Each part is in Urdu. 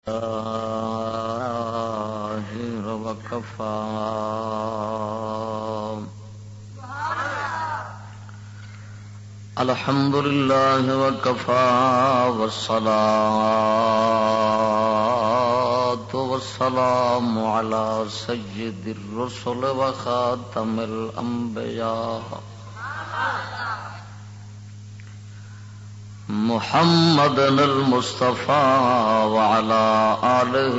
وكفى الحمد لله وكفى والصلاة والسلام على سيد الرسل وخاتم الأنبياء محمد المصطفى وعلى آله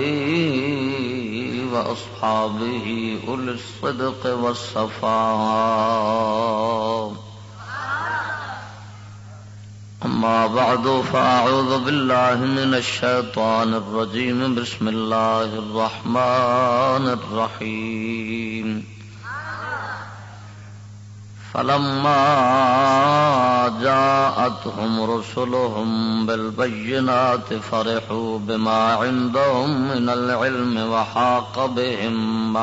وأصحابه أولي الصدق والصفاء. أما بعد فأعوذ بالله من الشيطان الرجيم. بسم الله الرحمن الرحيم. فلما جاءتهم رسلهم بالبينات فرحوا بما عندهم من العلم وحاق بهم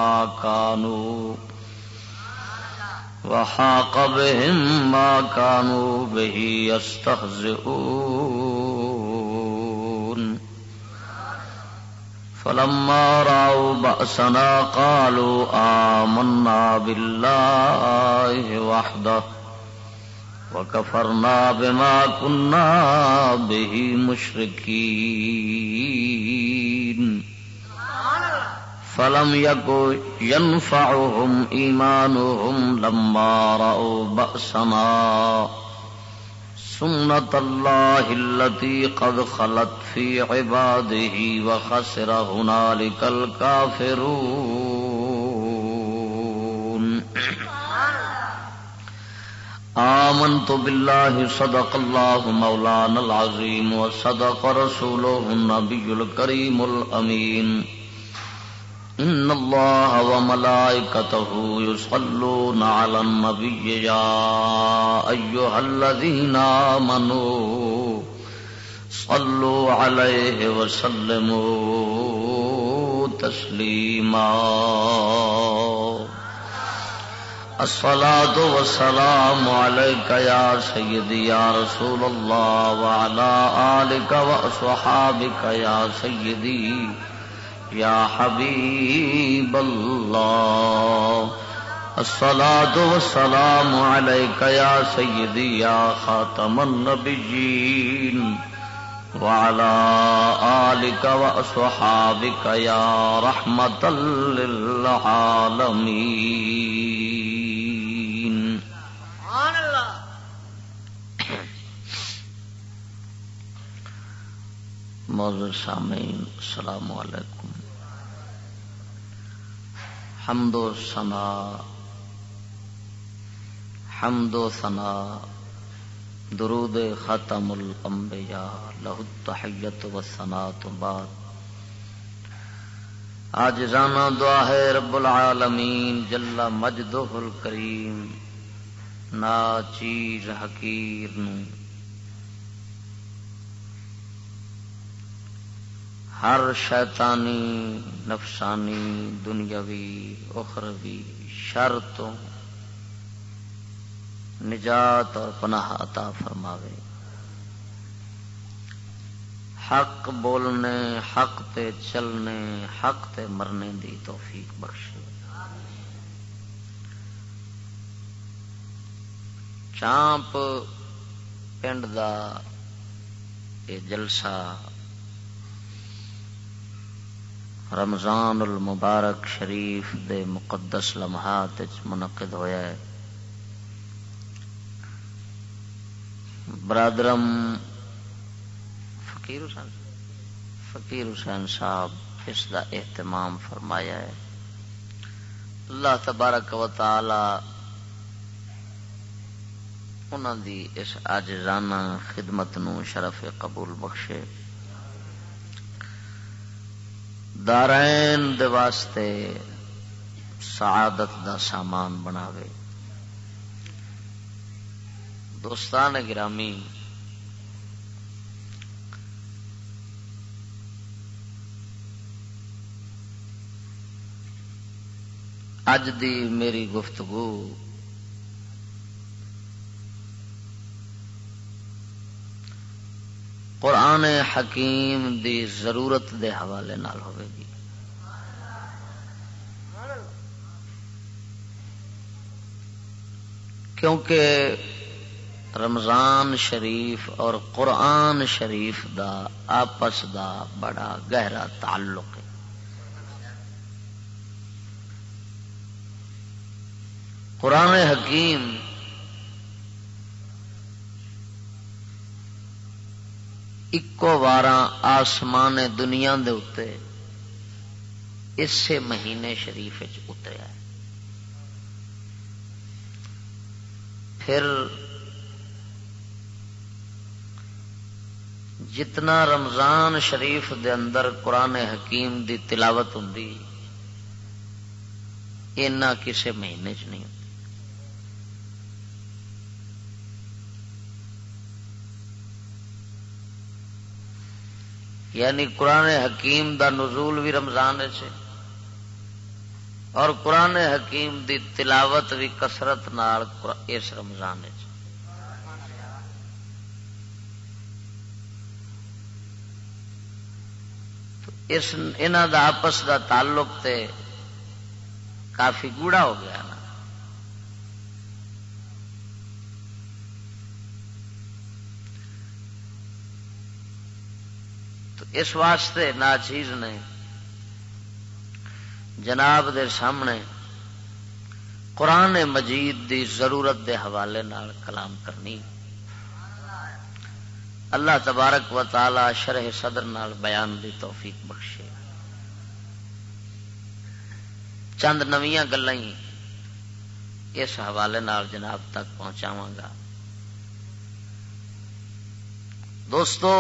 ما كانوا به يستهزئون. فلما رأوا بأسنا قالوا آمنا بالله وحده وكفرنا بما كنا به مشركين. فلم يكن ينفعهم إيمانهم لما رأوا بأسنا سنة الله التي قد خلت في عباده وخسر هنالك الكافرون. آمنت بالله صدق الله مولانا العظيم وصدق رسوله النبي الكريم الأمين. إن الله وملائكته يصلون على النبي يا أيها الذين آمنوا صلوا عليه وسلموا تسليما. الصلاة والسلام عليك يا سيدي يا رسول الله وعلى آلك وأصحابك يا سيدي یا حبیب اللہ. الصلاة والسلام علیک یا سیدی یا خاتم النبیین وعلی آلک واصحابک یا رحمت للعالمین. معزز سامعین السلام علیکم. حمد و ثنا درود ختم الانبیاء لہ التحیت والثناء. بعد عاجزانہ دعا ہے رب العالمین جل مجدہ الکریم ناچیز حقیر نو ہر شیطانی نفسانی دنیاوی اخروی شر تو نجات اور پناہ عطا فرماوے. حق بولنے حق تے چلنے حق تے مرنے دی توفیق بخشے. چانپ پنڈ دا یہ جلسہ رمضان المبارک شریف دے مقدس لمحات منعقد ہویا ہے. برادرم فقیر حسین صاحب اس دا اہتمام فرمایا ہے. اللہ تبارک و تعالی انہاں دی اس عاجزانہ خدمت نو شرف قبول بخشے. دارین دے واسطے سعادت دا سامان بناوے. دوستان گرامی، اج دی میری گفتگو قرآن قرآن حکیم دی ضرورت دے حوالے نال ہوے گی. کیونکہ رمضان شریف اور قرآن شریف دا آپس دا بڑا گہرا تعلق ہے. قرآن حکیم اکو واراں آسمان دنیا دے اتے اسے مہینے شریف اتریا ہے. پھر جتنا رمضان شریف دے اندر قرآن حکیم دی تلاوت ہوندی اینا کسے مہینے چ نہیں ہوتی. یعنی قرآن حکیم دا نزول بھی رمضان ہے اور قرآن حکیم دی تلاوت بھی کثرت نال اس رمضان ہے. اس انہاں دا آپس دا تعلق تے کافی گوڑا ہو گیا نا. تو اس واسطے ناچیز نے جناب دے سامنے قرآن مجید دی ضرورت دے حوالے نال کلام کرنی. اللہ تبارک و تعالی شرح صدر نال بیان دی توفیق بخشے. چند نویاں گلاں اس حوالے نال جناب تک پہنچاواں گا. دوستو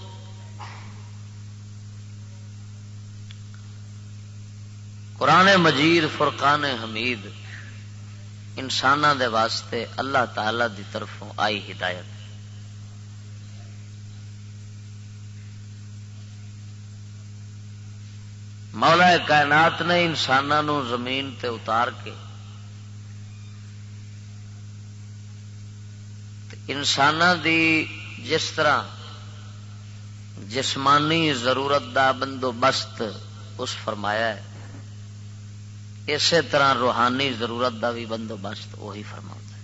قرآن مجید فرقان حمید انساناں دے واسطے اللہ تعالی دی طرفوں آئی ہدایت. مولا کائنات نے انساناں زمین تے اتار کے انساناں دی جس طرح جسمانی ضرورت دا بندوبست اس فرمایا ہے اسی طرح روحانی ضرورت دا بھی بندوبست وہی فرماتا ہے.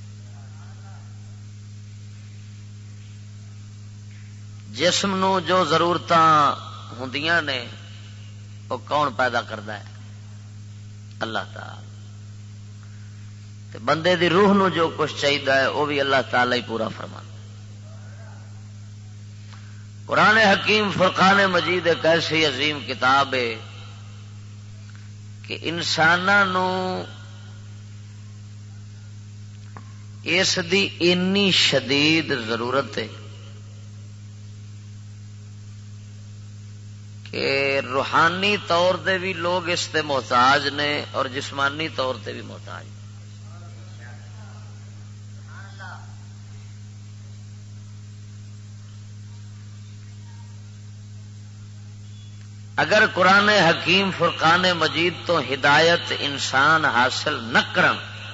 جسم نو جو ضرورتاں ہوندیاں نے وہ کون پیدا کرتا ہے؟ اللہ تعالی. تے بندے دی روح نو جو کچھ چاہیے ہے وہ بھی اللہ تعالی ہی پورا فرماتا ہے. قرآن حکیم فرقان مجید ایک ایسی عظیم کتاب ہے کہ انساناں اس دی انی شدید ضرورت ہے کہ روحانی طور دے بھی لوگ اس تے محتاج نے اور جسمانی طور تے بھی محتاج نے. اگر قرآن حکیم فرقان مجید تو ہدایت انسان حاصل نہ کرن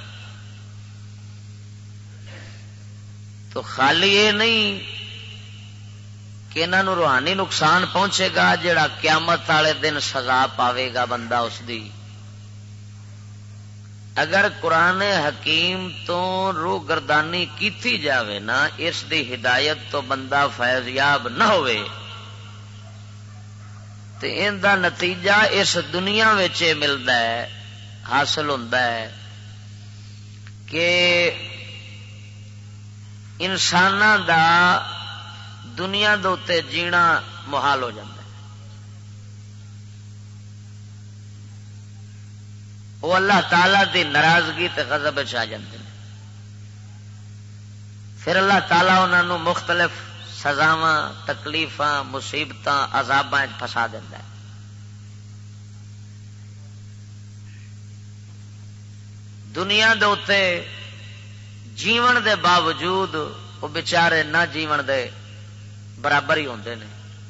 تو خالی یہ نہیں کہ انہوں روحانی نقصان پہنچے گا جڑا قیامت والے دن سزا پاوے گا بندہ اس دی. اگر قرآن حکیم تو روح گردانی کیتی جاوے نا اس دی ہدایت تو بندہ فیضیاب نہ ہوئے تو ان دا نتیجہ اس دنیا وچ ملتا ہے حاصل ہوتا ہے کہ انساناں دا دنیا دے اوتے جینا محال ہو جاتا ہے. وہ اللہ تعالی دی ناراضگی تے غضب وچ آ جاندے ہیں. پھر اللہ تعالی انہاں نو مختلف سزاواں تکلیفاں مصیبتاں عذاباں وچ پھسا دیندا ہے. دنیا دے اوتے جیون دے باوجود وہ بیچارے نہ جیون دے برابر ہی ہوندے نے.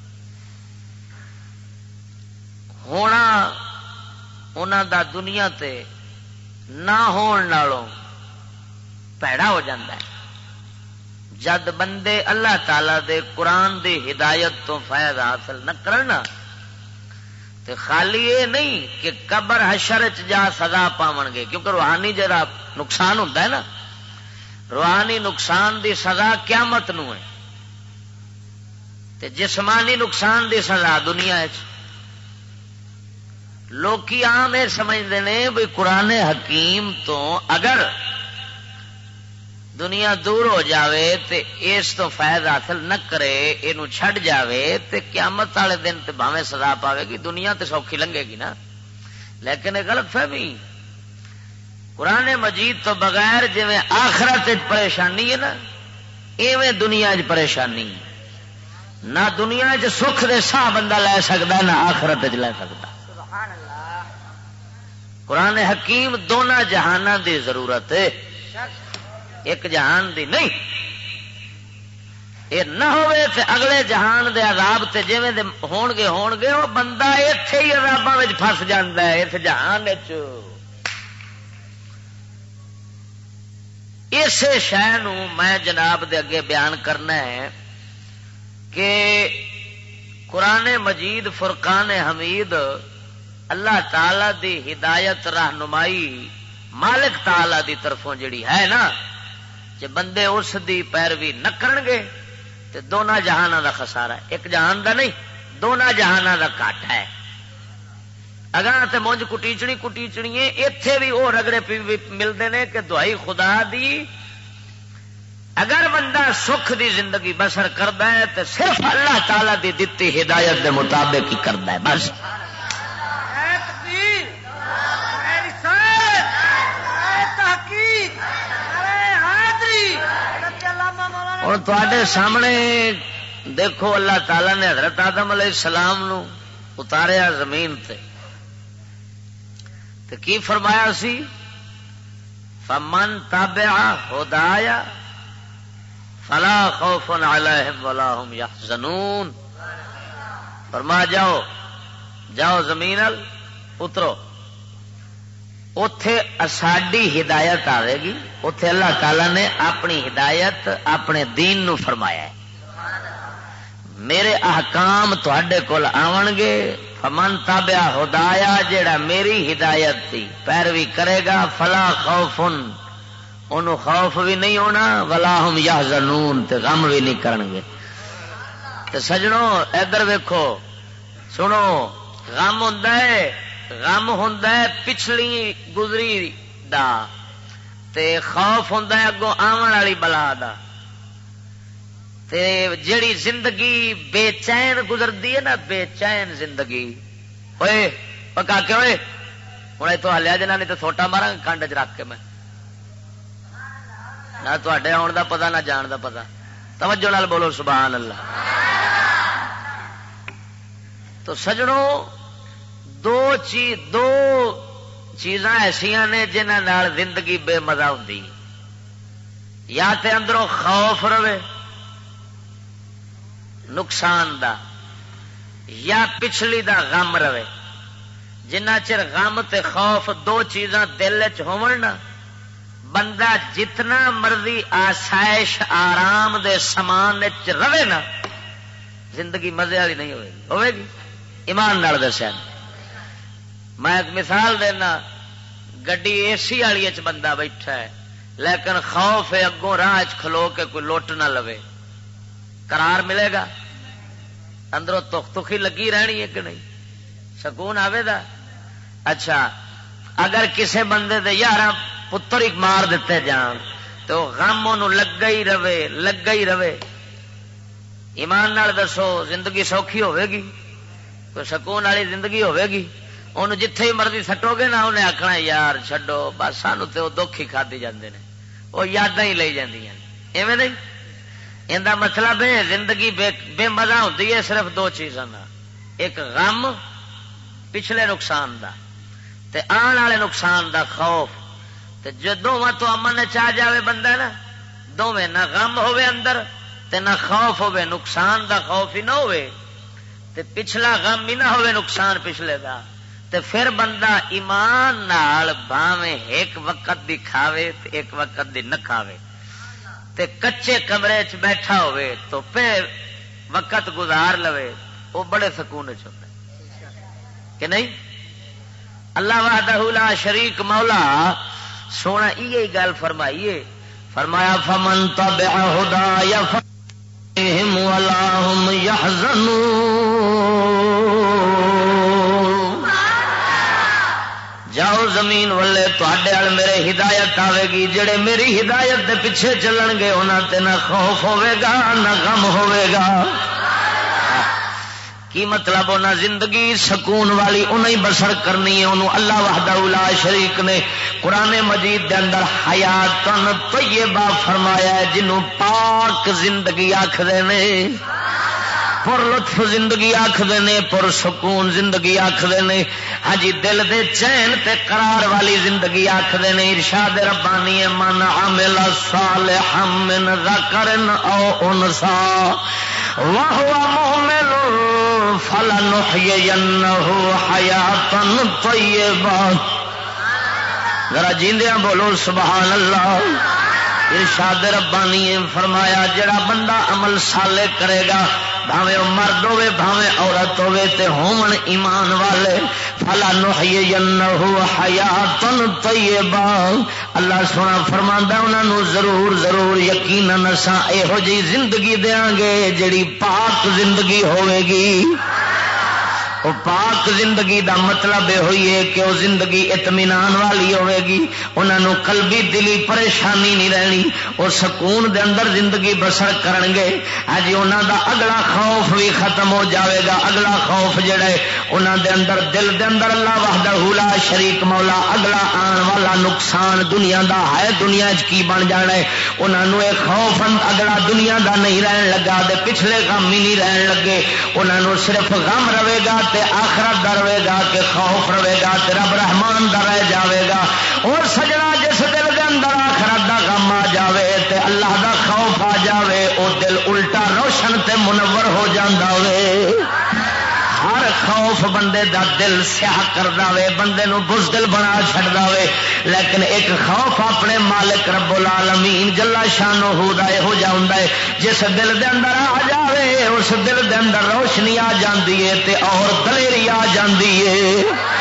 ہونا انہاں دا دنیا تے نہ ہون نالوں پیڑا ہو جاندہ ہے. جد بندے اللہ تعالی دے قرآن دی ہدایت تو فائدہ حاصل نہ کرنا تے خالی یہ نہیں کہ قبر حشر چ جا سزا پاون گے، کیونکہ روحانی جڑا نقصان ہوتا ہے نا، روحانی نقصان دی سزا قیامت نو ہے تے جسمانی نقصان دی سزا دنیا چ۔ لوکی عام یہ سمجھتے ہیں بھی قرآن حکیم تو اگر دنیا دور ہو جاوے تے اس تو فائدہ حاصل نہ کرے، اینو چھڈ جاوے تے قیامت والے دن تے بھاویں سزا پاوے گی، دنیا تے سوکھی لنگے گی نا۔ لیکن یہ غلط فہمی، قرآن مجید تو بغیر جویں آخرت پریشانی ہے نا، ایویں دنیا چ پریشانی ہے۔ نہ دنیا چ سکھ دے ساہ بندہ لے سکتا، نہ آخرت چ لے سکتا۔ قرآن حکیم دونوں جہانوں دی ضرورت ہے، ایک جہان دی نہیں۔ یہ نہ ہوئے تے اگلے جہان دے عذاب تے جویں دے ہون گے وہ بندہ ایتھے ہی عذاباں وچ پھس جاندا ہے اس جہان وچ۔ اسے شے نو میں جناب دے اگے بیان کرنا ہے کہ قرآن مجید فرقان حمید اللہ تعالی دی ہدایت رہنمائی مالک تعالی دی طرفوں جڑی ہے نا، جے بندے اس دی پیروی نہ کرن گے تے دونوں جہانوں دا خسارہ ہے، ایک جہان دا نہیں دونوں جہانوں دا گھاٹا ہے۔ اگاں تے مونج کٹیچنی ایتھے بھی وہ رگڑے ملتے ہیں کہ دعائی خدا دی اگر بندہ سکھ دی زندگی بسر کردا ہے تے صرف اللہ تعالی دی دتی ہدایت دے مطابق ہی کردا ہے بس۔ اور تواڈے سامنے دیکھو اللہ تعالی نے حضرت آدم علیہ السلام نو اتاریا زمین تے کی فرمایا سی؟ فمن تبع ہدایا فلا خوف علیہم ولا هم يحزنون۔ فرما جاؤ زمین اترو، اتے ساڈی ہدایت آئے گی، اتے اللہ تعالی نے اپنی ہدایت اپنے دین نو فرمایا ہے، میرے احکام تھوڑے کول آون گے۔ فمن تابع ہدایا جیڑا میری ہدایت تھی پیروی کرے گا فلا خوف، انہوں خوف بھی نہیں ہونا، ولا هم يحزنون تے غم بھی نہیں کرن گے۔ تے سجنوں ادھر ویکھو سنو، غم ہوندا ہے پچھلی گزری دا تے خوف ہوندا ہے اگوں آون والی بلا دا۔ تے جڑی زندگی بے چین گزردی ہے نا، بے چین زندگی، اوئے پکا کے ہوئے ہوں تو ہلیا جنا نہیں تو سوٹا مارا کنڈ چ رکھ کے میں، نہ تے آن دا پتا نہ جان دا پتا۔ توجہ نال بولو سبحان اللہ۔ تو سجنوں دو چیزاں ایسا نے جنہاں نال زندگی بے مزہ ہوندی، یا تے اندروں خوف رہے نقصان دا، یا پچھلی دا غم رہے۔ جنہ چر غم تے خوف دو چیزاں دل چ ہون نا، بندہ جتنا مرضی آسائش آرام دے سامان چ رہے نا، زندگی مزے والی نہیں ہوئے گی۔ ایمان نال دسیا میں ایک مثال دینا، گڈی اے سی والی چ بندہ بیٹھا ہے لیکن خوف ہے اگوں راہ چ کھلو کے کوئی لٹ نہ لوے، قرار ملے گا؟ اندروں تخی لگی رہنی ہے کہ نہیں؟ سکون آوے دا؟ اچھا اگر کسے بندے دے یارہ پتر ہی مار دیتے جان تو غم انہوں لگا ہی رہے۔ ایمان نال دسو زندگی سوکھی ہوے گی؟ کوئی سکون والی زندگی ہوے گی؟ انہوں جتھے ہی مرضی سٹو گے نا انہیں آخنا یار چھڈو بس، سانو تو وہ دکھ ہی کھادی جاندے نے، وہ یاداں ہی لئی جاندیاں نے، ایویں نہیں؟ اندہ مطلب ہے زندگی بے مزہ ہوتی ہے صرف دو چیزاں دا، ایک غم پچھلے نقصان دا تے آن والے نقصان دا خوف۔ تے جو دونوں تو امن چاہ جاوے بندہ نا، دونوں نہ غم ہوے اندر تے نہ خوف ہوے، نقصان دا خوف ہی نہ ہوے تے پچھلا غم ہی نہ ہوے نقصان پچھلے دا، تے پھر بندہ ایمان نال بھاویں ایک وقت دی کھاوے تے ایک وقت دی نہ کھاوے، تے کچے کمرے چ بیٹھا ہوئے تو پہ وقت گزار لوے وہ بڑے سکون چ ہوتا ہے کہ نہیں؟ اللہ وحدہ لا شریک مولا سونا یہ گل فرمائیے، فرمایا فمن تبع ہدای فہم ولا هم يحزنون، جاؤ زمین والے تواڈے ال میرے ہدایت آوے گی، جڑے میری ہدایت دے پیچھے چلن گے انہاں تے نہ خوف ہوے گا نہ غم ہوے گا۔ کی مطلب انہاں زندگی سکون والی انہیں بسر کرنی ہے، انہوں اللہ وحدہ لا شریک نے قرآن مجید دے اندر حیاتن طیبہ فرمایا ہے، جنہوں پاک زندگی آکھدے نے، پر لطف زندگی آکھدے نے، پر سکون زندگی آکھدے نے، ہاں جی دل دے چین تے قرار والی زندگی آکھدے نے۔ ارشاد ربانی ہے من عمل صالحا من ذکر او انثى وهو مؤمن فلنحيينه حیاتا طیبہ، ذرا جیندیاں بولو سبحان اللہ۔ ارشاد ربانی فرمایا جڑا بندہ عمل صالح کرے گا، بھاویں مرد ہوے بھاویں عورت ہوے تے ہون ایمان والے، فلنحيينه حیاتا طیبہ، اللہ سونا فرماندا انہاں نو ضرور ضرور یقیناً اساں ایہو جی زندگی دیاں گے جڑی پاک زندگی ہوے گی۔ وہ پاک زندگی دا مطلب یہ ہوئی ہے کہ وہ زندگی اطمینان والی ہوے گی، انہاں نو قلبی دلی پریشانی نہیں رہنی، وہ سکون دے اندر زندگی بسر کرن گے۔ ہاں جی انہاں دا اگلا خوف بھی ختم ہو جاوے گا، اگلا خوف جڑا ہے انہاں دے اندر دل دے اندر اللہ وحدہ لا شریک مولا اگلا آن والا نقصان دنیا دا ہے، دنیا چ کی بن جانا ہے، انہاں نو ایک خوف اگلا دنیا دا نہیں رہن لگا، دے پچھلے غم ہی نہیں رہن لگے، انہاں نو صرف غم رہے گا تے آخرت دا رہے گا، کہ خوف رہے گا تے رب رحمان دا رہ جاوے گا۔ اور سجنا جس دل دے اندر آخرت دا غم آ جاوے تے اللہ دا خوف آ جاوے، او دل الٹا روشن تے منور ہو جاندا وے۔ ہر خوف بندے دا دل سیاہ کر دے، بندے نو بزدل بنا چھڑ دے، لیکن ایک خوف اپنے مالک رب العالمین جل شانہ دا یہو جا ہوندا ہے جس دل دے اندر آ جاوے اس دل دے اندر روشنی آ جاندی ہے تے اور دلیری آ جاندی ہے۔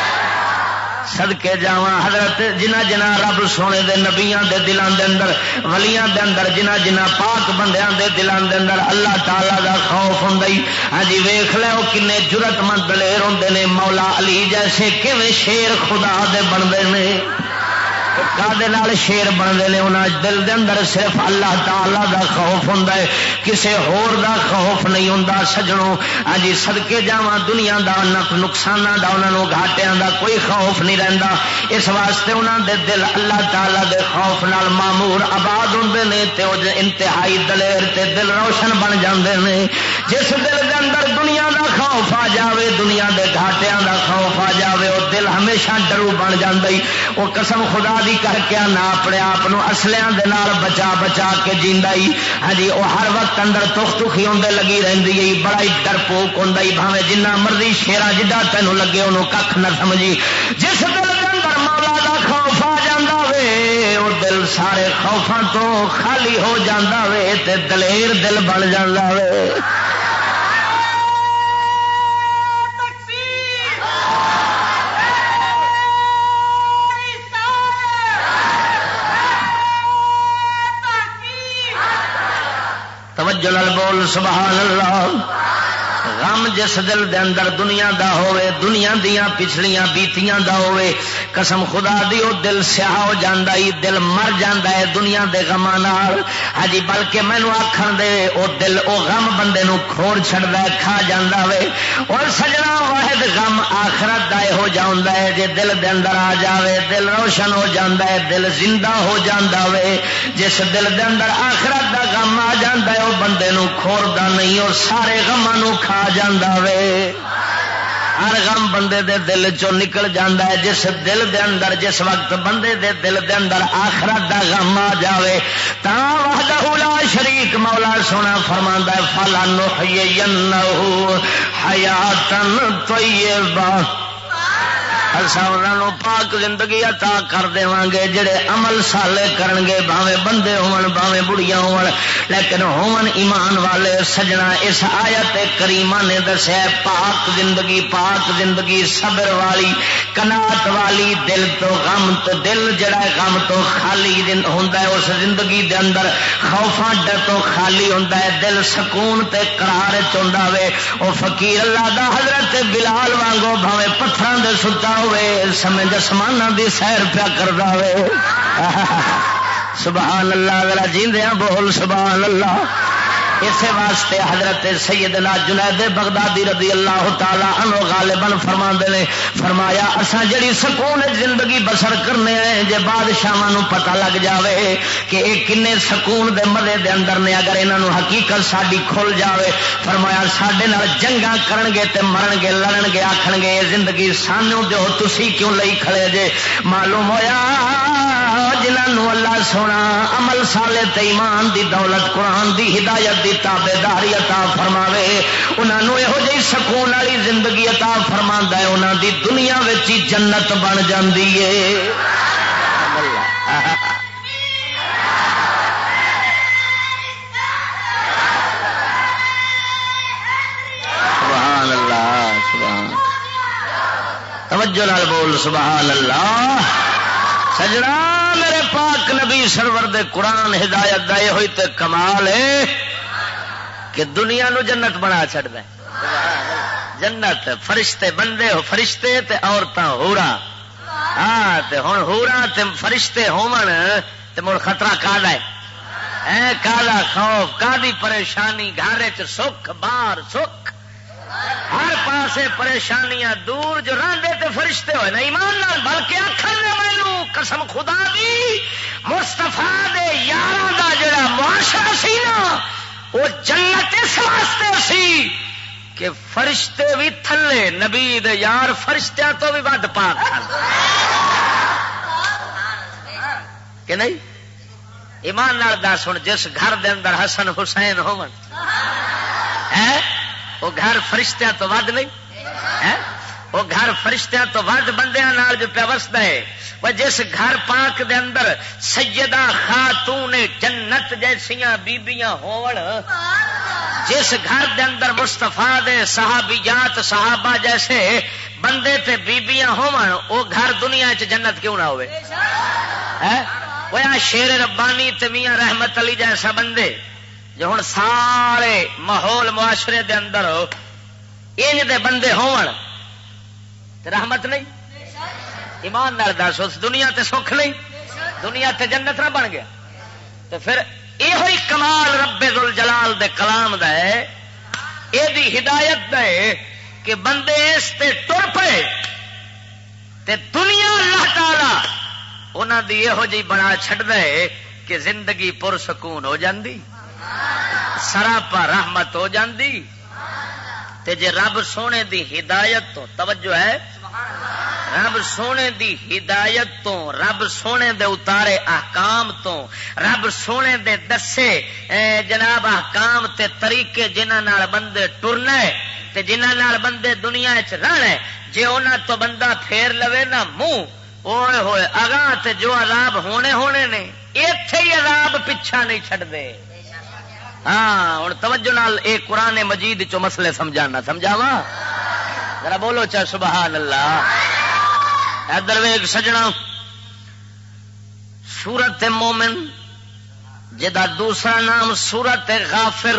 صدقے جاواں حضرت جنہ جنہ رب سونے دے نبیاں دے دلاں دے اندر ولیاں دے اندر جنہ جنہ پاک بندیاں دے دلاں دے اندر اللہ تعالی دا خوف ہوندا ہی، ہاں جی ویکھ لے او کنے جرأت مند دلیر ہوندے نے، مولا علی جیسے کیویں شیر خدا دے بندے نے، کادے نال شیر بنتے ہیں، انہاں دل دے اندر صرف اللہ تعالی دا خوف ہوندا ہے، کسے ہور دا خوف نہیں ہوندا۔ سجنوں ہاں جی صدقے جاواں دنیا دا نقصاناں دا انہاں نو گھاٹیاں دا کوئی خوف نہیں رہندا، اس واسطے انہاں دے دل اللہ تعالی دے خوف نال معمور آباد ہوندے نے تے او انتہائی دلیر تے دل روشن بن جاندے نے۔ جس دل دے اندر دنیا دا خوف آ جاوے، دنیا دے گھاٹیاں دا خوف آ جاوے، او دل ہمیشہ ڈرو بن جاندا ہی، او قسم خدا دی کر کے نہ اپنے آپ اصلیاں دے نال بچا بچا کے جیندا ہی، ہاں جی وہ ہر وقت اندر تخ تخی ہوندے لگی رہندی ہے، بڑا ہی ڈرپوک ہوندا ہی، بھاویں جنہ مرضی شیرا جڈا تینوں لگے انہوں ککھ نہ سمجھی۔ جس دل دے اندر مولا دا خوف آ جاندا وے وہ دل سارے خوفاں تو خالی ہو جاندا وے تے دلیر دل بن جاندا وے۔ توجہ نال بول سبحان اللہ۔ غم جس دل دے اندر دنیا دا ہوئے، دنیا دیاں پچھلیاں بیتیاں دا ہوئے، قسم خدا دی او دل سیاہ ہو جاندا ہے، دل مر جاندا ہے دنیا دے غماں نال، ہاں جی بلکہ مینوں آکھن دے او دل او غم بندے نو کھوڑ چھڑدا ہے، کھا جاندا وے۔ اور سجنا واحد غم آخرت دا ہو جاندا ہے، جے دل دے اندر آ جاوے دل روشن ہو جاندا ہے، دل زندہ ہو جاندا وے۔ جس دل دے اندر آخرت دا غم آ جاندا ہے او بندے نو کھوڑدا نہیں، اور سارے غماں نو کھا جاندا وے۔ ہر غم بندے دے دل چوں نکل جاندا ہے، جس دل دے اندر جس وقت بندے دے دل دے اندر آخرت دا غم آ جاوے تاں وحدہ لا شریک مولا سونا فرماندا ہے فَلَنُحْيِيَنَّهُ حَيَاةً طَيِّبَةً۔ اساں انہاں پاک زندگی عطا کر دیواں گے جڑے عمل صالح کرن گے، بھاویں بندے ہون بھاویں بڑھیاں ہون، لیکن ہون ایمان والے۔ سجنا اس آیت کریمہ نے دسیا پاک زندگی صبر والی، قناعت والی، دل تو غم تو دل جڑا غم تو خالی ہوندا ہے، اس زندگی دے اندر خوفاں ڈر تو خالی ہوندا ہے، دل سکون تے قرار وچ ہوندا وے۔ او فقیر اللہ دا حضرت بلال وانگو بھاویں پتھراں دے ستا ہوئے سمجھ آسماناں دی سیر پیا کردا وے۔ سبحان اللہ، ذرا جیندیاں بول سبحان اللہ۔ اسی واسطے حضرت سیدنا جنید بغدادی رضی اللہ تعالی عنہ غالباً فرماندے نے، فرمایا اساں جڑی سکون زندگی بسر کرنے ہیں، جے بادشاہاں نوں پتہ لگ جاوے کہ اے کنے سکون دے مزے دے اندر نے، اگر انہاں نوں حقیقت ساڈی کھل جاوے، فرمایا ساڈے نال جنگاں کرن گے تے مرن گے، لڑن گے، آکھن گے اے زندگی سانوں دیو، تسی کیوں لئی کھڑے جے؟ معلوم ہویا جنہاں نوں اللہ سونا عمل صالح تے ایمان دی دولت، قرآن دی ہدایت دی تابعداری عطا فرماوے، انہاں نوں یہو جہی سکون والی زندگی عطا فرماندا ہے، انہاں دی دنیا وچ ہی جنت بن جاندی ہے۔ سبحان اللہ، سبحان، توجہ نال بول سبحان اللہ۔ سجنا میرے پاک نبی سرور دے قرآن ہدایت دا یہ ہوئی تے کمال ہے کہ دنیا نو جنت بنا چھڑدا ہے۔ جنت فرشتے بندے ہو فرشتے تے عورتاں حورا، ہاں تے ہن حورا تے فرشتے ہون تے مڑ خطرہ کادا ہے، کالا خوف، کادی پریشانی، گھر وچ سکھ باہر سکھ، ہر پاسے پریشانیاں دور، جو رہندے تے فرشتے ہوئے نا ایمان نال، بلکہ آکھن نے مینوں قسم خدا دی مصطفیٰ دے یاراں دا جڑا معاشرہ سی نا، وہ جنت اس واسطے سی کہ فرشتے بھی تھلے، نبی دے یار فرشتیاں تو بھی ود پاک کہ نہیں؟ ایمان نال دس ہن جس گھر دے اندر حسن حسین ہون وہ گھر فرشتیاں تو ود نہیں، وہ گھر فرشتیاں تو ود بندیاں نال جو پیا وسدا ہے۔ وہ جس گھر پاک دے اندر سیدہ خاتون جنت جیسیاں بیبیاں ہون، جس گھر دے اندر مصطفیٰ دے صحابیات صحابہ جیسے بندے تے بیبیاں ہون، وہ گھر دنیا چ جنت کیوں نہ ہوئے؟ وہ شیر ربانی تے میاں رحمت علی جیسا بندے جو ہن سارے ماحول معاشرے دے اندر انج دے بندے ہون تے رحمت نہیں؟ ایمان نال دس اس دنیا تے سکھ نہیں، دنیا تے جنت نہ بن گیا؟ تو پھر یہ کمال رب ذوالجلال دے کلام دا ہے، یہ دی ہدایت دا ہے کہ بندے اس تے ٹر پے تے دنیا اللہ تعالی انہاں دی یہو جی بنا چھڈدا ہے کہ زندگی پرسکون ہو جاندی، سراپا رحمت ہو جاندی۔ تے جے رب سونے دی ہدایت تو توجہ ہے، رب سونے دی ہدایت تو، رب سونے دے اتارے احکام تو، رب سونے دے دسے جناب احکام تے طریقے جنہاں نال بندے ٹرنا ہے تے جنہاں نال بندے دنیا وچ رہنا ہے، جے انہاں تو بندہ پھیر لوے نا منہ، اوئے ہوئے اگاں تے جو عذاب ہونے نے ایتھے ہی عذاب پیچھا نہیں چھڈدے۔ ہاں ہن توجہ نال اے قرآن مجید چو مسئلے سمجھاواں ذرا بولو چا سبحان اللہ۔ ادھر ویکھ سجنا، سورت مومن جدا دوسرا نام سورت غافر،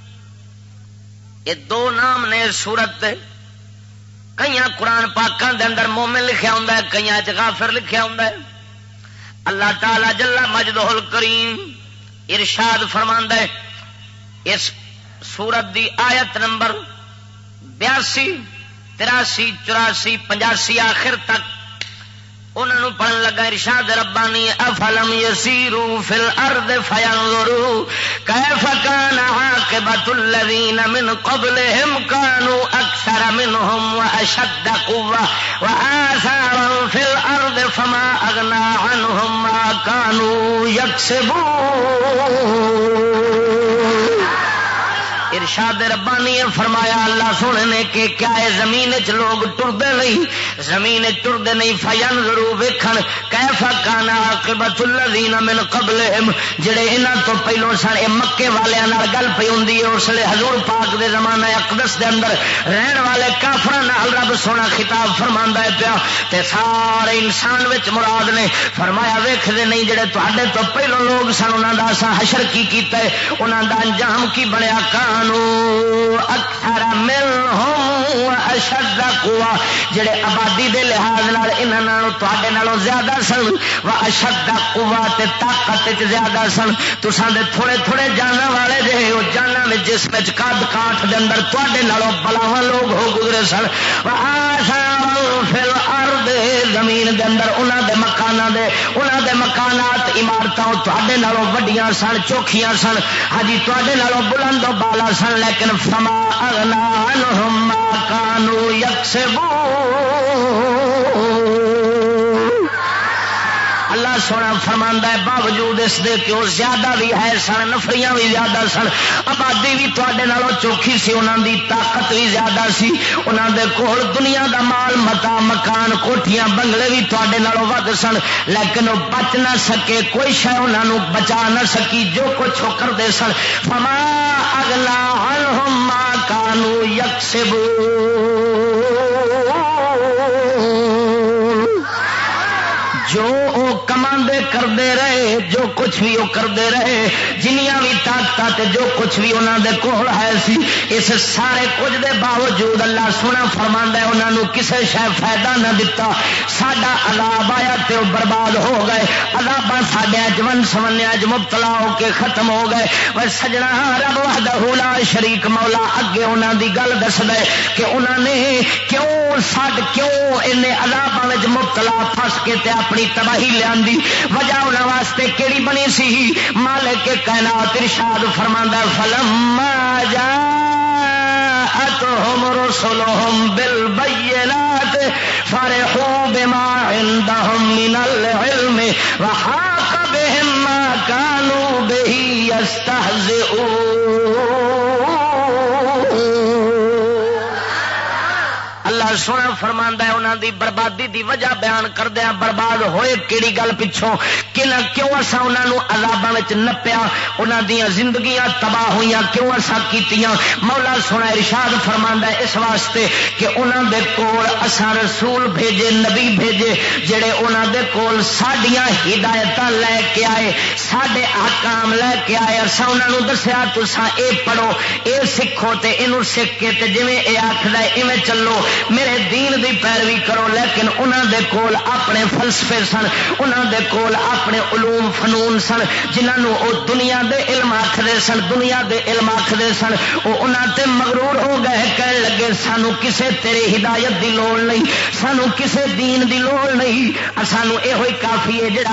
یہ دو نام نے سورت دے۔ کئی قرآن پاکاں دے اندر مومن لکھیا ہوندا ہے، کئی چ غافر لکھیا ہوندا ہے۔ اللہ تعالی جل مجدہ الکریم ارشاد فرماندا ہے اس سورت دی آیت نمبر 82 83 84 85 آخر تک انہوں نے پڑھن لگا ارشاد ربانی افلم یسیروا فی الارض فینظروا کیف کان عاقبۃ الذین من قبلهم كانوا اکثر منهم واشد قوة وآثارا فی الارض فما اغنى عنهم ما كانوا یکسبون۔ ارشاد ربانی فرمایا اللہ سونے نے کہ کیا ہے زمین چ لوگ ٹردے نہیں زمین ٹردے نہیں فینظروا ویکھن کیف کان عاقبۃ الذین من قبلہم جڑے انہاں تو پہلو سن. اے مکے والیاں نال گل پئی ہوندی ہے اس لیے حضور پاک دے زمانہ اقدس دے اندر رہن والے کافراں نال رب سونا خطاب فرماندا ہے پیا تے سارے انسان وچ مراد نے. فرمایا ویکھدے نہیں جڑے تہاڈے تو پہلو لوگ سن انہاں دا اساں حشر کی کیتا ہے انہاں دا انجام کی بنیا کانو اکثر منہم اشد قوہ جڑے آبادی دے لحاظ نال انہاں نالوں تہاڈے نالوں زیادہ سن و اشد قوہ تے طاقت وچ زیادہ سن. تساں دے تھوڑے تھوڑے جاناں والے جے او جاناں وچ جسم وچ قد کاٹھ دے اندر تہاڈے نالوں بلاواں لوگ ہو گزرے سن. و آثار فی الارض زمین دے اندر انہاں دے مکاناں دے انہاں دے مکانات عمارتاں تہاڈے نالوں وڈیاں سن چوکھیاں سن ہاں جی تہاڈے نالوں بلند و بالا سن لیکن فما اغنا عنہم ما کانوا یکسبون. اللہ سونا فرماندا ہے باوجود اس دے کہ وہ زیادہ بھی ہے سن نفریاں بھی زیادہ سن آبادی بھی تہاڈے نالوں چوکھی سی انہاں دی طاقت بھی زیادہ سی انہاں دے کول دنیا دا مال متا مکان کوٹھیاں بنگلے بھی تہاڈے نالوں ود سن لیکن وہ بچ نہ سکے کوئی شے انہاں نو بچا نہ سکی جو کچھ وہ کردے سن. فما اغنا عنہم ما کانوا یکسبون جو وہ کماندے کردے رہے جو کچھ بھی وہ کردے رہے جنیاں بھی طاقت جو کچھ بھی انہوں دے کول ہے سی اس سارے کچھ دے باوجود اللہ سونا فرماندا ہے انہوں نے کسے شے فائدہ نہ دتا. ساڈا عذاب آیا تے وہ برباد ہو گئے عذاباں ساڈے جون سمنیا مبتلا ہو کے ختم ہو گئے. وہ سجنا رب وحدہ لا شریک مولا اگے انہوں دی گل دسدا ہے کہ انہوں نے کیوں انہیں عذاباں وچ مبتلا پھس کے تے اپنی تباہی لیاندی وجہ انہاں واسطے کیڑی بنی سی. مالک کائنات ارشاد فرماندا فلما جاءتهم رسلهم بالبينات فرحوا بما عندهم من العلم وحاق بهم ما كانوا به يستهزئون. اللہ سونا فرماندا ہے انہاں دی بربادی دی وجہ بیان کردیا برباد ہوئے کیڑی گل پچھوں کیوں اساں انہاں نو عذاباں وچ نپیا انہاں دیاں زندگیاں تباہ ہوئیاں کیوں اساں کیتیاں. مولا سونا ارشاد فرماندا ہے اس واسطے کہ انہاں دے کول اساں رسول بھیجے نبی بھیجے جڑے انہاں دے کول ساڈیاں ہدایتاں لے کے آئے ساڈے احکام لے کے آئے اساں انہاں نو دسیا تساں اے پڑھو اے سکھو تے اینو سکھ کے تے جویں اے آکھدا ہے ایویں چلو میرے دین دی پیروی کرو. لیکن انہاں دے کول اپنے فلسفے سن انہاں دے کول اپنے علوم فنون سن جنہاں نو او دنیا دے علم آکھدے سن دنیا دے علم آکھدے سن او انہاں تے مغرور ہو گئے کہن لگے سانو کسے تیری ہدایت دی لوڑ نہیں سانو کسے دین دی لوڑ نہیں سانو اے ہوئی کافی ہے جڑا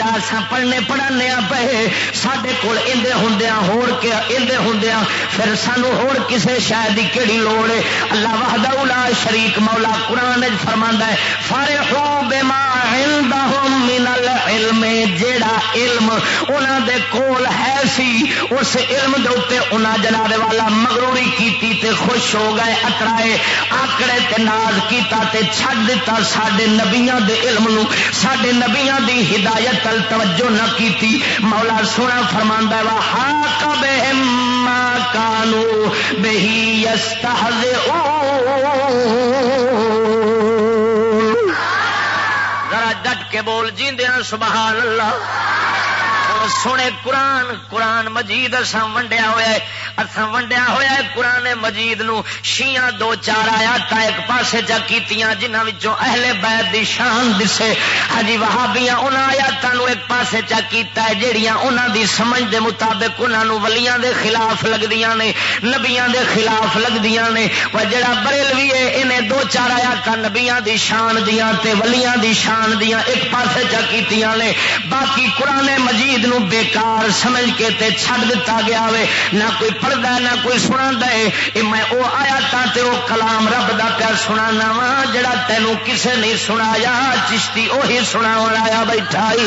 جڑا اساں پڑھنے پڑھانے پے ساڈے کول ایندے ہوندیاں ہور کے ایندے ہوندیاں پھر سانو ہور کسے شے دی کیڑی لوڑ ہے؟ اللہ وحدہ لا شریک مولا قرآن وچ فرماندا ہے فرحوا بما عندهم من العلم، جیڑا علم انہاں دے کول ہے سی اس علم دے اوتے انہاں جناب والا مغروری کیتی تے خوش ہو گئے، اکڑائے آکڑے تے ناز کیتا تے چھڈ دتا ساڈے نبیاں دے علم نو، ساڈے نبیاں دی ہدایت ال توجہ نہ کیتی۔ مولا سونا فرماندا ہے وحاق بهم ما كانوا به يستهزئون۔ ذرا ڈٹ کے بول جیندیاں سبحان اللہ۔ سونے قرآن مجید اساں ونڈیا ہوا ہے قرآن مجید نو شیعہ دو چار آیات ایک پاسے چا کیتیاں جنہاں وچوں اہل بیت دی شان دسے، ہجی وہابیاں انہاں آیاتاں نو ایک پاسے چا کیتا ہے جیڑیاں انہاں دی سمجھ دے مطابق انہاں نو ولیاں دے خلاف لگدیاں نے، نبیاں دے خلاف لگدیاں نے۔ او جڑا بریلوی ہے انہیں دو چار آیاتاں نبیاں دی شان دیاں تے ولیاں دی شان دیاں ایک پاسے چا کیتیاں نے، باقی قرآن مجید نو بیکار سمجھ کے تے چھڈ دتا گیا وے، نہ کوئی پڑھدا نہ کوئی سناندا ہے۔ میں او آیاتاں تے او کلام رب دا پیا سنانا وا جڑا تینوں کسے نہیں سنایا، چشتی اوہی سناون آیا بیٹھا ہی۔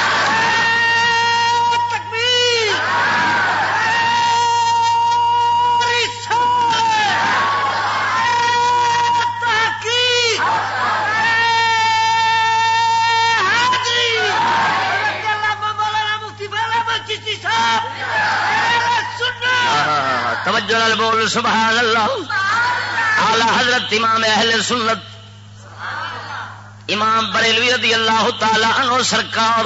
توجہ نال بول سبحان اللہ۔ اعلی حضرت امام اہل سنت امام بریلوی رضی اللہ تعالی عنہ سرکار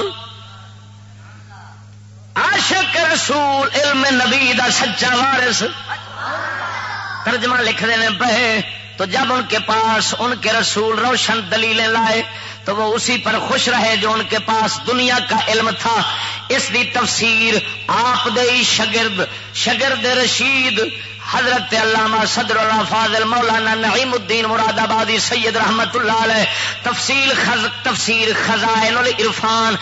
عاشق رسول علم نبی دا سچا وارث ترجمہ لکھ دینے پہ تو جب ان کے پاس ان کے رسول روشن دلیلیں لائے تو وہ اسی پر خوش رہے جو ان کے پاس دنیا کا علم تھا۔ اس دی تفسیر آپ دے شگرد رشید حضرت علامہ صدر اللہ فاضل مولانا نعیم الدین مراد آبادی سید رحمت اللہ علیہ تفسیر خزائن العرفان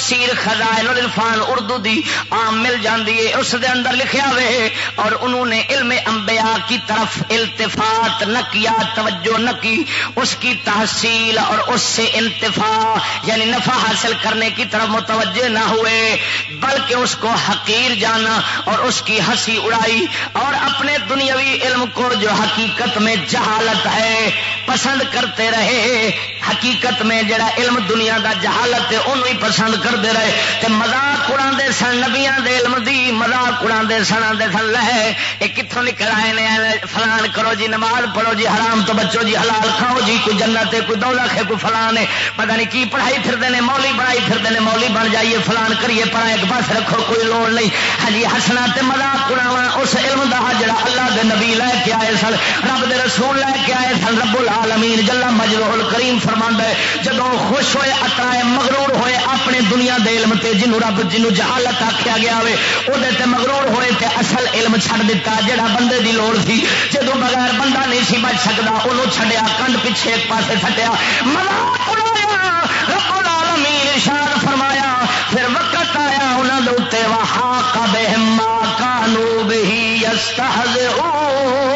اردو دی عام مل جاندی ہے، اس دے اندر لکھیا ہوئے اور انہوں نے علم انبیاء کی طرف التفات نہ کیا، توجہ نہ کی، اس کی تحصیل اور اس سے انتفاع یعنی نفع حاصل کرنے کی طرف متوجہ نہ ہوئے، بلکہ اس کو حقیر جانا اور اس کی ہنسی اڑائی اور اپنے دنیاوی علم کو جو حقیقت میں جہالت ہے پسند کرتے رہے۔ حقیقت میں جڑا علم دنیا دا جہالت ہے انہوں ہی پسند کرتے رہے تے مذاق اڑاندے سن نبیاں دے علم دی، مذاق اڑاندے سن آندے سن لے اے کتھوں نکل آئے نے، فلان کرو جی، نماز پڑھو جی، حرام تو بچو جی، حلال کھاؤ جی، کوئی جنت ہے کوئی دوزخ ہے کوئی فلان ہے، پتہ نہیں کی پڑھائی پھردے نے، مولی بنائی پھردے نے، مولی بن جائیے، فلان کریے، پڑھا ایک پاس رکھو، کوئی لوڑ نہیں۔ ہاں جی ہسنا تے مذاق اڑاونا اس علم دا جڑا اللہ دے نبی لے کے آئے سن، رب دے رسول لے کے آئے سن۔ رب العالمین جل مجدہ الکریم فرماندا ہے جدوں خوش ہوئے عطائے مغرور ہوئے اپنے دنیا دے علم تے جنوں جہالت آکھیا گیا ہوئے او دے تے مغرور ہوئے تے اصل علم چھڈ دتا جڑا بندے دی لوڑ سی، جدوں بغیر بندہ نہیں سی بچ سکدا اونوں چھڈیا، کنڈ پیچھے ایک پاسے سٹیا، مذاق اڑایا۔ رب العالمین ارشاد فرمایا پھر وقت آیا انہاں دے اوتے وحاق بہم ما کانوا بہ یستہزئون،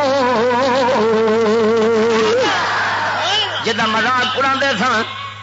جدا مذاق اڑاندے سن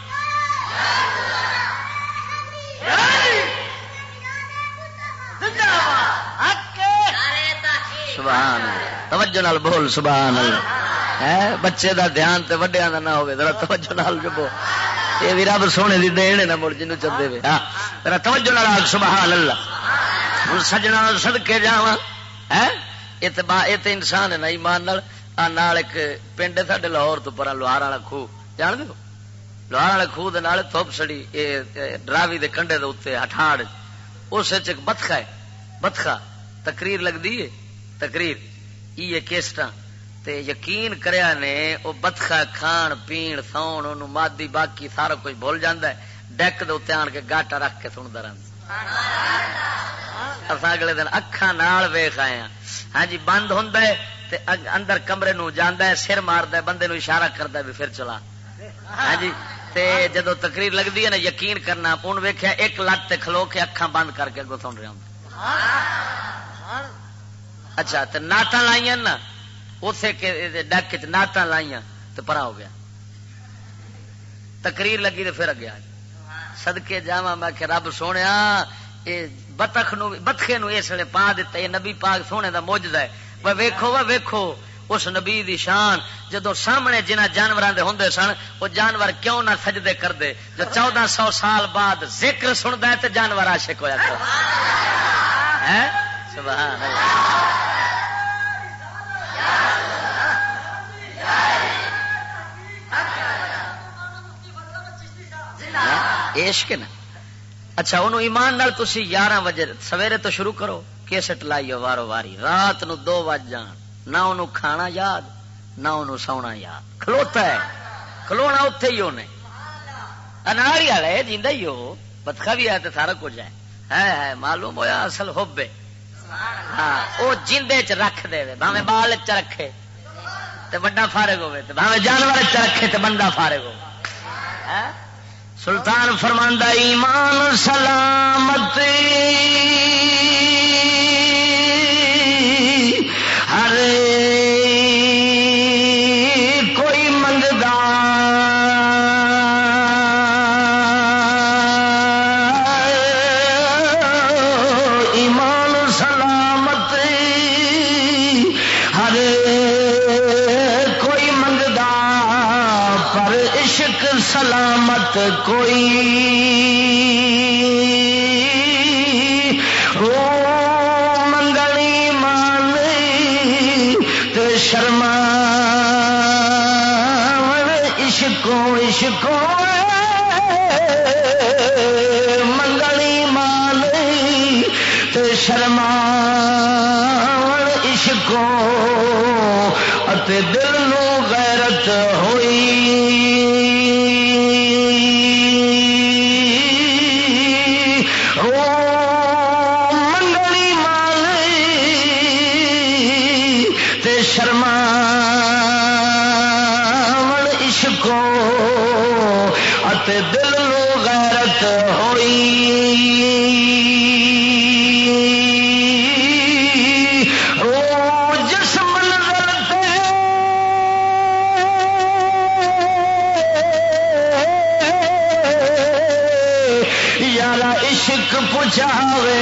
سبحان اللہ، توجہ نال بول سبحان اللہ۔ ہے بچے دا دھیان تے وڈیاں دا نہ ہوے، ذرا توجہ نال جو یہ بھی رب سونے دی دین ہے نا، مڑ جنوں چدے وے، ہاں ذرا توجہ نال آکھ سبحان اللہ۔ ہن سجنا صدقے جاواں، ہے یہ تے انسان ہے نا ایمان نال ایک پنڈ ہے ساڈے لاہور تو پرا لوہار والا خوہ، جان دے لوہار والے خوہ دے نال تھوپ سڑی ڈراوی دے کنڈے دے اوتے ہٹھاڑ اس وچ ایک بطخا ہے، بطخا تقریر لگدی ہے، تقریر یہ کیسٹاں تے یقین کریا نے او بطخا کھان پین سون اونوں مادی باقی سارا کچھ بھول جاندا ہے، ڈیک دے اوتے آن کے گاٹا رکھ کے سندا رہندا۔ اساں اگلے دن اکھاں نال ویکھ آئے ہاں، ہاں جی بند ہوندا ہے تے اندر کمرے نو جاندا ہے، سر ماردا ہے، بندے نو اشارہ کردا ہے بھی پھر چلا، ہاں جی تے جدو تقریر لگتی ہے نا یقین کرنا ان ویکھیا ایک لت تے کھلو کے اکھاں بند کر کے اگوں سن رہا ہوں. اچھا تے نعتاں لائیاں نا اتے ڈک چ نعتاں لائیاں تو پرا ہو گیا. تقریر لگی تو پھر اگے آ صدقے جاواں میں کہ رب سونیا اے بطخے نو اس ویلے پا دیتا یہ نبی پاک سونے دا معجزہ ہے. ویکھو اس نبی دی شان جدو سامنے جنہ جانوراں دے ہوندے سن وہ جانور کیوں نہ سجدے کردے جو 1400 سال بعد ذکر سندا ہے تے جانور عاشق ہویا کر ہیں. سبحان اللہ. عشق نا. اچھا انہوں ایمان نال تسی 11 بجے سویرے تو شروع کرو کیسٹ لائیو وارو واری رات نو 2 بج جان نہ انہوں کھانا یاد نہ انہوں سونا یاد. کھلوتا ہے کھلونا اتے ہی ہونے اناری والا ہے جیندا ہی ہو بتخا بھی ہے تو سارا کچھ ہے معلوم ہویا اصل حب ہے. ہاں وہ جیندے چ رکھ دے بھاویں بال چ رکھے تے بڑا فارغ ہوے تے بھاویں جانور چ رکھے تے بندہ فارغ ہو. سلطان فرماندا ایمان سلامت ہر کوئی منگدا ایمان سلامت ہر کوئی منگدا پر عشق سلامت کوئی منگنی مان تو شرما عشقو منگنی مان تو شرما عشقو اتے دل نو غیرت ہوئی دل نو غیرت ہوئی او جس منظر تے یارا عشق پچھاوے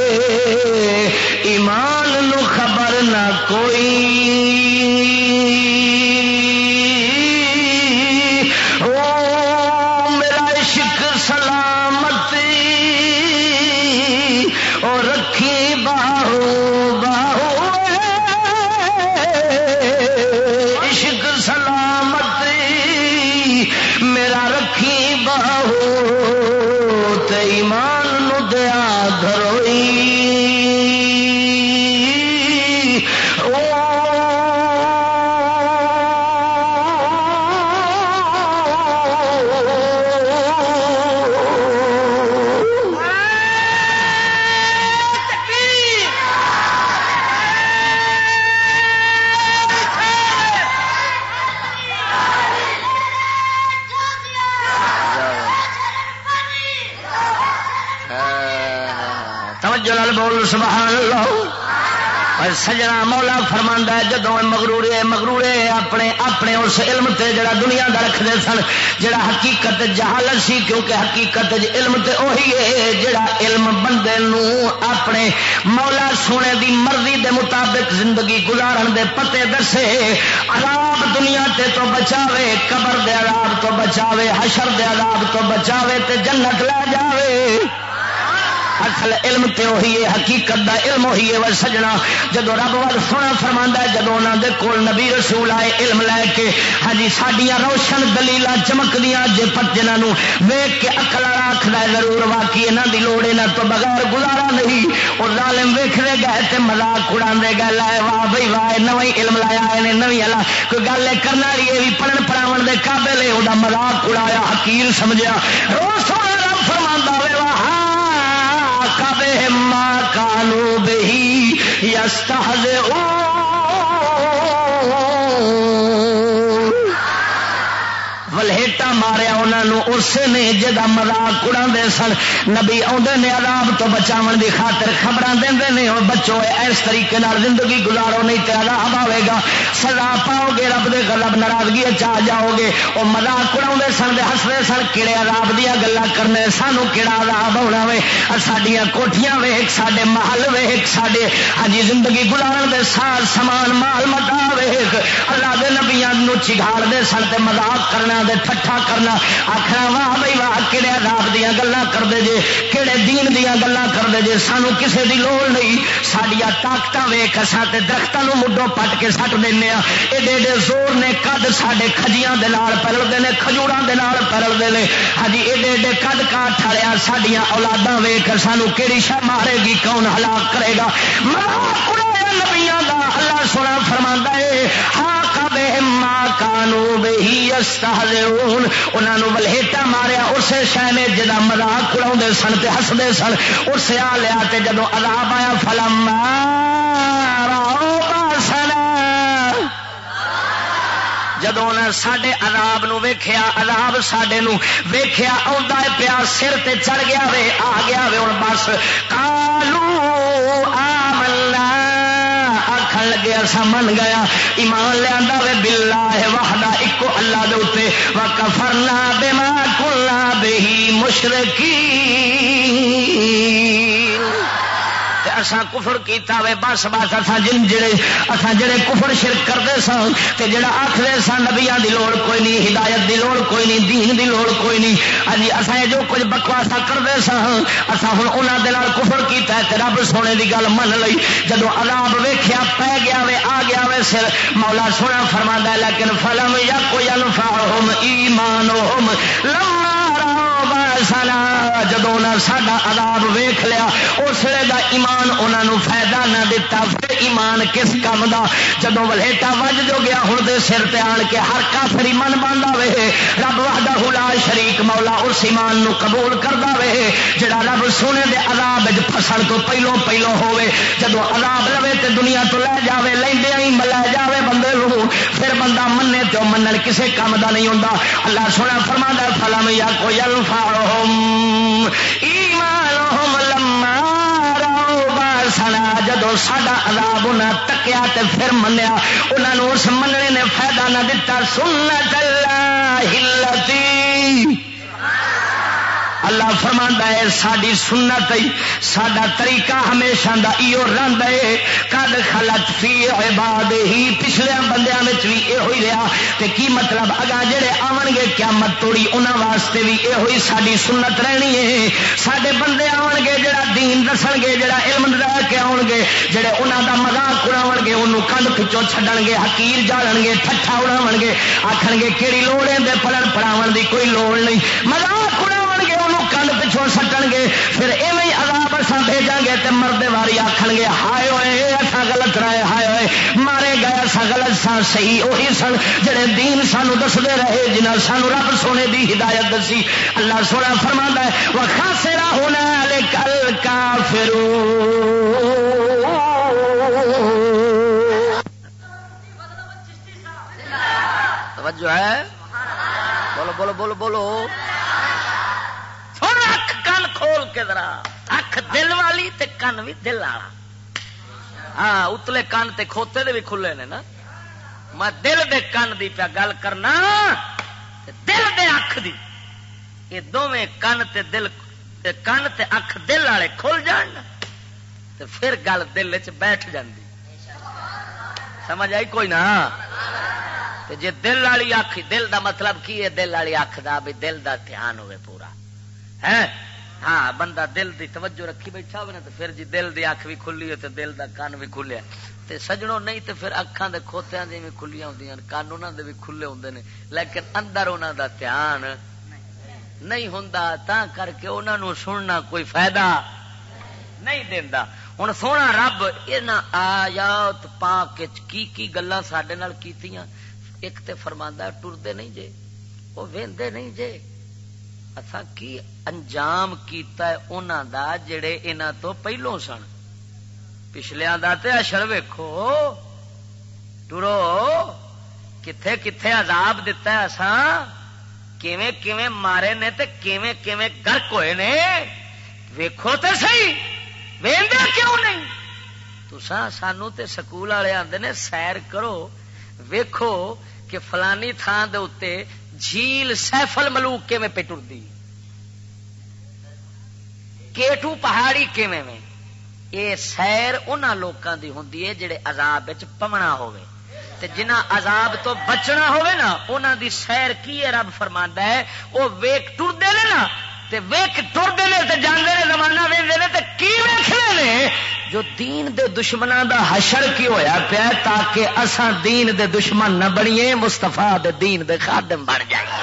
ایمان نو خبر نہ کوئی سبحان اللہ. سجنا مولا فرماندا ہے جدوں مغرورے اپنے اس علم تے جڑا دنیا دا رکھدے سن جڑا حقیقت جہالت سی کیونکہ حقیقت علم تے وہی ہے جڑا علم بندے نو اپنے مولا سونے دی مرضی دے مطابق زندگی گزارن دے پتے دسے. عذاب دنیا تے تو بچاوے قبر دے عذاب تو بچاوے حشر دے عذاب تو بچاوے تے جنت لے جاوے. اصل علم تے وہی ہے حقیقت دا علم وہی ہے. وہ سجنا جدو رب وال سونا فرماندا ہے جدو انہاں دے کول نبی رسول آئے علم لے کے ہاں جی ساڈیاں روشن دلیلاں چمکدیاں جے پت جنہاں نوں ویکھ کے عقل والا آکھدا ہے ضرور واقعی انہاں دی لوڑ انہاں تو بغیر گزارا نہیں. او ظالم ویکھدے گئے تے مذاق اڑاندے گئے لے واہ بھئی واہ نویں علم لایا اینے نویں اللہ کوئی گل کرن والی اے وی پڑھن پڑھاون دے قابل ہے او دا مذاق اڑایا حقیر سمجھیا. سونا رب فرماندا وے واہ ما کانوا بہی یستہزئون. ولہیٹا ماریا انہوں اسے نے جدا مذاق اڑا سن. نبی آدھے نے عذاب تو بچاؤ دی خاطر خبراں دے نے اور بچو اس طریقے زندگی گزارو نہیں تو عذاب آئے گا, سزا پاؤ گے, رب دے غضب ناراضگی آ جاؤ گے. وہ مذاق اڑا سن دے ہستے سن کہڑے عذاب دیا گلا کرنے سانو کہڑا عذاب ہونا وے, ساڈیاں کوٹھیاں ویخ, ساڈے محل ویخ, ساڈے ہاں زندگی گزارن دے ساز سامان مال متا ویخ. اللہ دے نبیاں نو چگاڑ دے سن تے مذاق کرنا دے ٹھٹھا کرنا, آخنا واہ بھائی واہ کہڑے عذاب دیا گلا کرتے جے, کہڑے دین دیا گلا کرتے جے, سانو کسے دی لوڑ نہیں. سڈیا طاقت ویخ اساں تے درختوں مڈوں پٹ کے سٹ دینا, ایڈے ایڈے زور نے قد ساڈے کھجیاں دے نال پرلتے ہیں, کھجوراں دے نال پرلتے ہیں. ہاں ایڈے ایڈے قد کاٹ ٹھڑیا سڈیا اولاداں ویخ سانو کہڑی شہ مارے گی, کون ہلاک کرے گا. نبیاں دا اللہ سونا فرماندا ہے ہاں ما کانوا بہ یستہزئون, انہاں نو ولہیٹا ماریا اسے شے نے جدا مذاق اڑاؤندے سن تے ہسدے سن, اسے آ لیا تے جدوں عذاب آیا فلما راؤ باسنا, جدوں انہاں ساڈے عذاب نو ویکھیا, عذاب ساڈے نو ویکھیا آوندا ہے پیا سر تے چڑھ گیا وے, آ گیا وے ہن بس. قالوا آمنا, آخر لگے اسا من گیا, ایمان لیا وے باللہ وحدہ ایکو اللہ دے اوتے, وکفرنا بما کنا بہ مشرکین, اساں کفر کیتا وے بس بس اساں جڑے کفر شرک کرتے سن تے جڑا آکھدے سن نبیاں دی لوڑ کوئی نہیں, ہدایت دی لوڑ کوئی نہیں, دین دی لوڑ کوئی نہیں, اجی اساں جو کچھ بکواسا کرتے سن اساں ہن انہاں دے نال کفر کیتا ہے تے رب سونے دی گل من لئی. جدوں عذاب ویکھیا پے گیا وے, آ گیا وے سر, مولا سونا فرماندا ہے لیکن فلم یکو ینفعہم ایمانہم لما راؤ باسنا, جدوں انہاں ساڈا عذاب ویکھ لیا اس ویلے دا ایمان انہاں نو فائدہ نہ دتا. پھر ایمان کس کم دا, جدوں ولہیٹا وج جو گیا ہن دے سر تے آن کے ہر کافر ایمان باندا وے, رب وحدہ لا شریک مولا اس ایمان نو قبول کردا وے جڑا رب سونے دے عذاب وچ پھسن تو پہلو ہوے. جدوں عذاب لوے تے دنیا تو لے جاوے, لیندے ہی لے جاوے بندے نو, پھر بندہ منے تے منن کسے کم دا نہیں ہوندا. اللہ سونا فرماندا فلم یکو ینفعہم ایمانہم لما سنا, جدو ساڈا عذاب انہاں تکیا تے پھر منیا, انہاں نو اس مننے نے فائدہ نہ دتا. سنت اللہ التی, اللہ فرماندا ہے ساڈی سنت ساڈا طریقہ ہمیشہ دا ایو رہندا ہے, قد خلت فی عبادہ, پچھلے بندیاں وچ بھی اے ہوئی رہا. تے کی مطلب اگا جڑے آون گے قیامت توڑی انہاں واسطے بھی اے ہوئی ساڈی سنت رہنی ہے. ساڈے بندے آون گے جڑا دین دسن گے, جڑا علم لے کے آون گے, جڑے انہاں دا مذاق اڑاون گے, انہوں کنڈ پچھوں چھڈن گے, حقیر جاڑن گے, ٹھٹھا اڑاون گے, آکھن گے کیڑی لوڑ ہے دے پڑھن پڑھاون دی کوئی لوڑ نہیں, مذاق اڑاون گے, انہوں کنڈ پچھوں سٹن گے. پھر ایویں ہی عذاب اساں بھیجاں گے تے مردے واری آکھن گے ہائے ہوئے اساں غلط رہے, ہائے ہوئے مارے گئے اساں غلط سان, صحیح وہی سن جڑے دین سانو دسدے رہے, جنہاں سانو رب سونے دی ہدایت دسی. اللہ سونا فرماندا ہے وخاسر هنالک الکافرون, توجہ ہے, بولو بولو بولو بولو. اکھ کن کھول کے ذرا, اکھ دل والی تے کن بھی دل والا. ہاں اتلے کن تے کھوتے دے بھی کھلے نے نا, میں دل دے کن دی پیا گل کرنا, دل دے اکھ دی, یہ دونوں کن تے دل, کن تے اکھ دل والے کھل جان تے پھر گل دل چ بیٹھ جاندی. سمجھ آئی کوئی نہ؟ تے جے دل والی اکھ, دل دا مطلب کی ہے دل والی اکھ دا, بھی دل دا دھیان ہوئے پورا ہے. ہاں بندہ دل دی توجہ رکھی بیٹھا ہوئے نا, تو پھر جی دل دی اکھ بھی کھلی ہے تو دل دا کان بھی کھلیا. تے سجنوں نہیں تے پھر اکھاں دے کھوتیاں دی بھی کھلیاں ہوندیاں, کان انہاں دے بھی کھلے ہوندے نے, لیکن اندر انہاں دا دھیان نہیں ہوندا, تاں کر کے انہاں نو سننا کوئی فائدہ نہیں دیندا. ہن سونا رب انہاں آیات پاک وچ کی گلاں ساڈے نال کیتیاں. ایک تے فرماندا ٹردے نہیں جے, او ویندے نہیں جے, اساں کی انجام کیتا ہے انہاں دا جڑے انہاں تو پہلوں سن. پچھلیاں دا تے اشر ویکھو, ٹرو کتھے کتھے عذاب دتا ہے اساں, کیویں کیویں مارے نے تے کیویں کیویں گرک ہوئے نے ویکھو تے صحیح ویندے کیوں نہیں تساں سانو تے سکول والے آندے نے سیر کرو ویکھو کہ فلانی تھان دے اتے جھیل سیف الملوک کیویں پہ ٹردی کیٹو پہاڑی کیویں میں یہ سیر انہاں لوکاں دی ہوندی ہے جڑے عذاب وچ پونا ہوے تے جنہاں عذاب تو بچنا ہوے نا انہاں دی سیر کی ہے رب فرماندا ہے او ویک ٹردے نے نا تے ویک ٹردے نے تے جاندے نے زمانہ ویندے نے تے کی ویکھنے نے جو دین دے دشمناں دا حشر کی ہویا پیا تاکہ اساں دین دے دشمن نہ بنیے مصطفیٰ دے دین دے خادم بن جائیے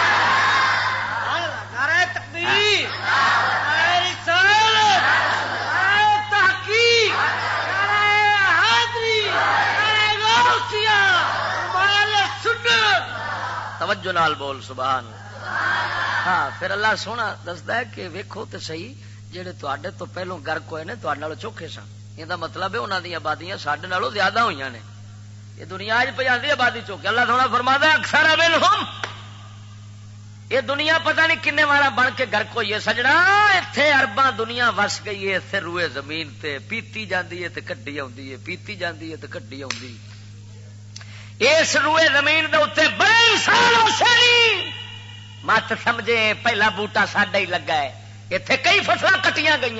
نعرہ تکبیر نعرہ رسالت نعرہ تحقیق نعرہ حاضری نعرہ غوثیہ نعرہ سنت توجہ نال بول سبحان ہاں پھر اللہ سونا دسدا ہے کہ ویکھو تے صحیح جہے تے تو پہلو گرک ہوئے نے تے چوکھے سن یہ مطلب ہے انہوں دی آبادیاں سڈے نالوں زیادہ ہوئی نے یہ دنیا پہ جاتی آبادی چوکے اللہ تھوڑا فرماتا ہے اکثر منہم یہ دنیا پتہ نہیں کنے وارا بن کے گرک ہوئی ہے سجنا اتنے ارباں دنیا وس گئی ہے اتنے روئے زمین تے پیتی جاندی ہے تے کڈی آندی ہے پیتی جاندی ہے تے کڈی آندی اس روئے زمین دے اوتے بڑے انسان اسے نہیں مت سمجھے پہلا بوٹا ساڈا ہی لگا ہے اتے کئی فصل کٹیاں گئی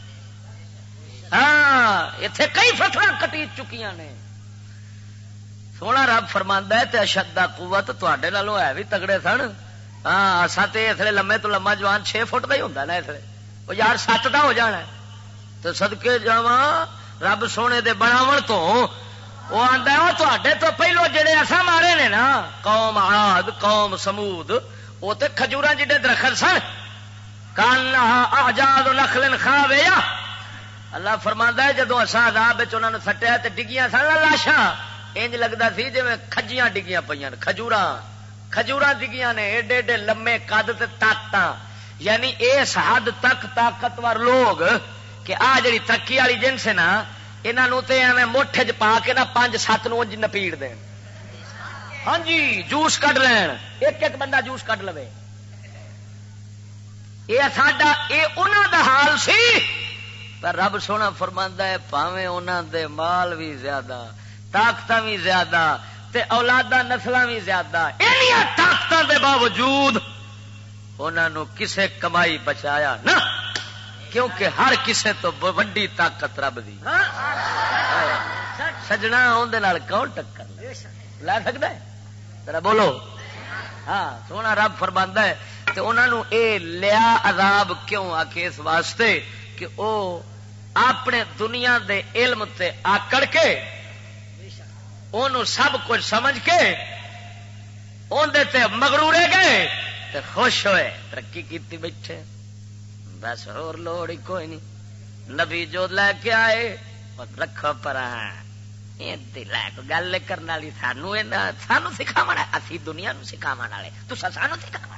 ہاں اتے کئی فصل کٹی چکیاں نے سونا رب فرماندا ہے تے اشد قوت تواڈے نالوں ہے بھی تگڑے سن ہاں اساں تے اسلے لمے تو لما جوان 6 فٹ دا ہی ہوندا نا اسلے او یار 7 دا ہو جانا ہے تے صدکے جاواں رب سونے دے بناون تو او آندا ہے او تواڈے تو پہلو جڑے اساں مارے نے نا قوم عاد قوم سمود او تے کھجوراں جڑے درخت سن کانہا اعجاز نخل خاویہ اللہ فرماندا ہے جدوں اساں عذاب وچ انہاں نوں سٹیا تے ڈگیاں سن لاشاں انج لگدا سی جویں کھجیاں ڈگیاں پਈاں کھجوراں ڈگیاں نے ایڈے ایڈے لمے قد تے طاقتاں یعنی اس حد تک طاقتور لوگ کہ آ جڑی ترقی والی جنس ہے نا انہاں نوں تے ایویں موٹھے چ پا کے نا 5-7 نوں انج نپیڑ دین ہاں جی جوس کڈ لین ایک ایک بندہ جوس کڈ لوے یہ ساڈا یہ انہاں دا حال سی پر رب سونا فرماندا ہے پاویں انہاں دے مال بھی زیادہ طاقتاں بھی زیادہ تے اولاداں نسلاں بھی زیادہ انہاں طاقتاں دے باوجود انہاں نو کسے کمائی بچایا نہ کیونکہ ہر کسے تو وڈی طاقت رب دی سجنا اون دے نال کون ٹکر لا سکدا ہے ذرا بولو ہاں سونا رب فرماندا ہے تے انہاں نو اے لیا عذاب کیوں آکے اس واسطے کہ او اپنے دنیا دے علم تے آکڑ کے اونوں سب کچھ سمجھ کے اون دے تے مغرورے گئے تے خوش ہوئے ترقی کیتی بیٹھے بس اور لوڑ ہی کوئی نہیں نبی جو لے کے آئے رکھو پراں لے کو گل کرنے والی سانو سکھاو اسی دنیا نو سکھاو والے تسا سانو سکھاو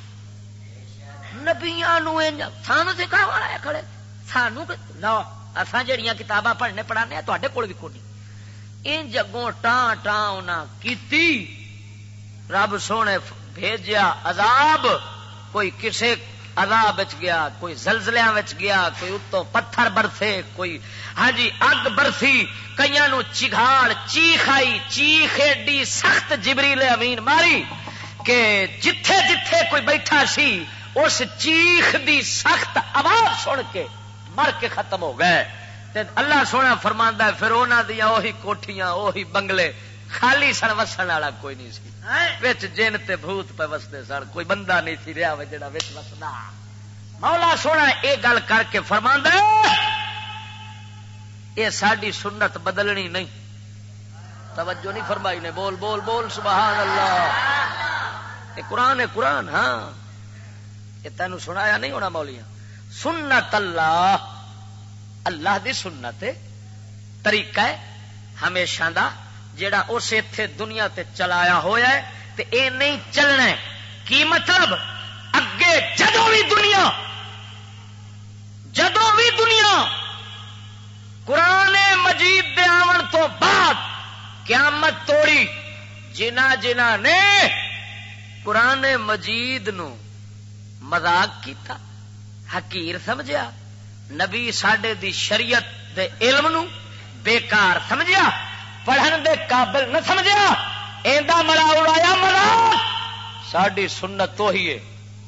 نبیاں سانو سکھاو والے کھڑے سانو لو اساں جڑیاں کتاباں پڑھنے پڑھانے تواڈے کول بھی کوئی ان جگوں ٹاں ٹاں انہاں کیتی رب سونے بھیجیا عذاب کوئی کسے عذاب وچ گیا کوئی زلزلیاں وچ گیا کوئی اتوں پتھر برسے کوئی ہاں جی اگ برسی کئیاں نو چگھاڑ چیخ آئی چیخ ایڈی سخت جبریل امین ماری کہ جتھے جتھے کوئی بیٹھا سی اس چیخ دی سخت آواز سن کے مر کے ختم ہو گئے تے اللہ سونا فرماندا ہے پھر انہاں دیاں اوہی کوٹھیاں اوہی بنگلے خالی سن وسن والا کوئی نہیں سی وچ جن تے بھوت پہ وسدے سن کوئی بندہ نہیں سی رہیا جڑا وچ وسدا مولا سونا اے گل کر کے فرماندا ہے اے ساڈی سنت بدلنی نہیں توجہ نہیں فرمائی نے بول بول بول سبحان اللہ اے قرآن ہے قرآن ہاں یہ تینوں سنایا نہیں ہونا مولیاں سنت اللہ اللہ دی سنت طریقہ ہے ہمیشہ دا جیڑا اس ایتھے دنیا تے چلایا ہویا ہے تے اے نہیں چلنا ہے کی مطلب اگے جدوں بھی دنیا قرآن مجید دے آون تو بعد قیامت توڑی جنہ جنہ نے قرآن مجید نو مذاق کیتا، حقیر سمجھیا، نبی ساڈے دی شریعت دے علم نو بیکار سمجھیا، پڑھن دے قابل نہ سمجھیا، ایندا مڑا اڑایا مذاق۔ ساڈی سنت تو ہی ہے،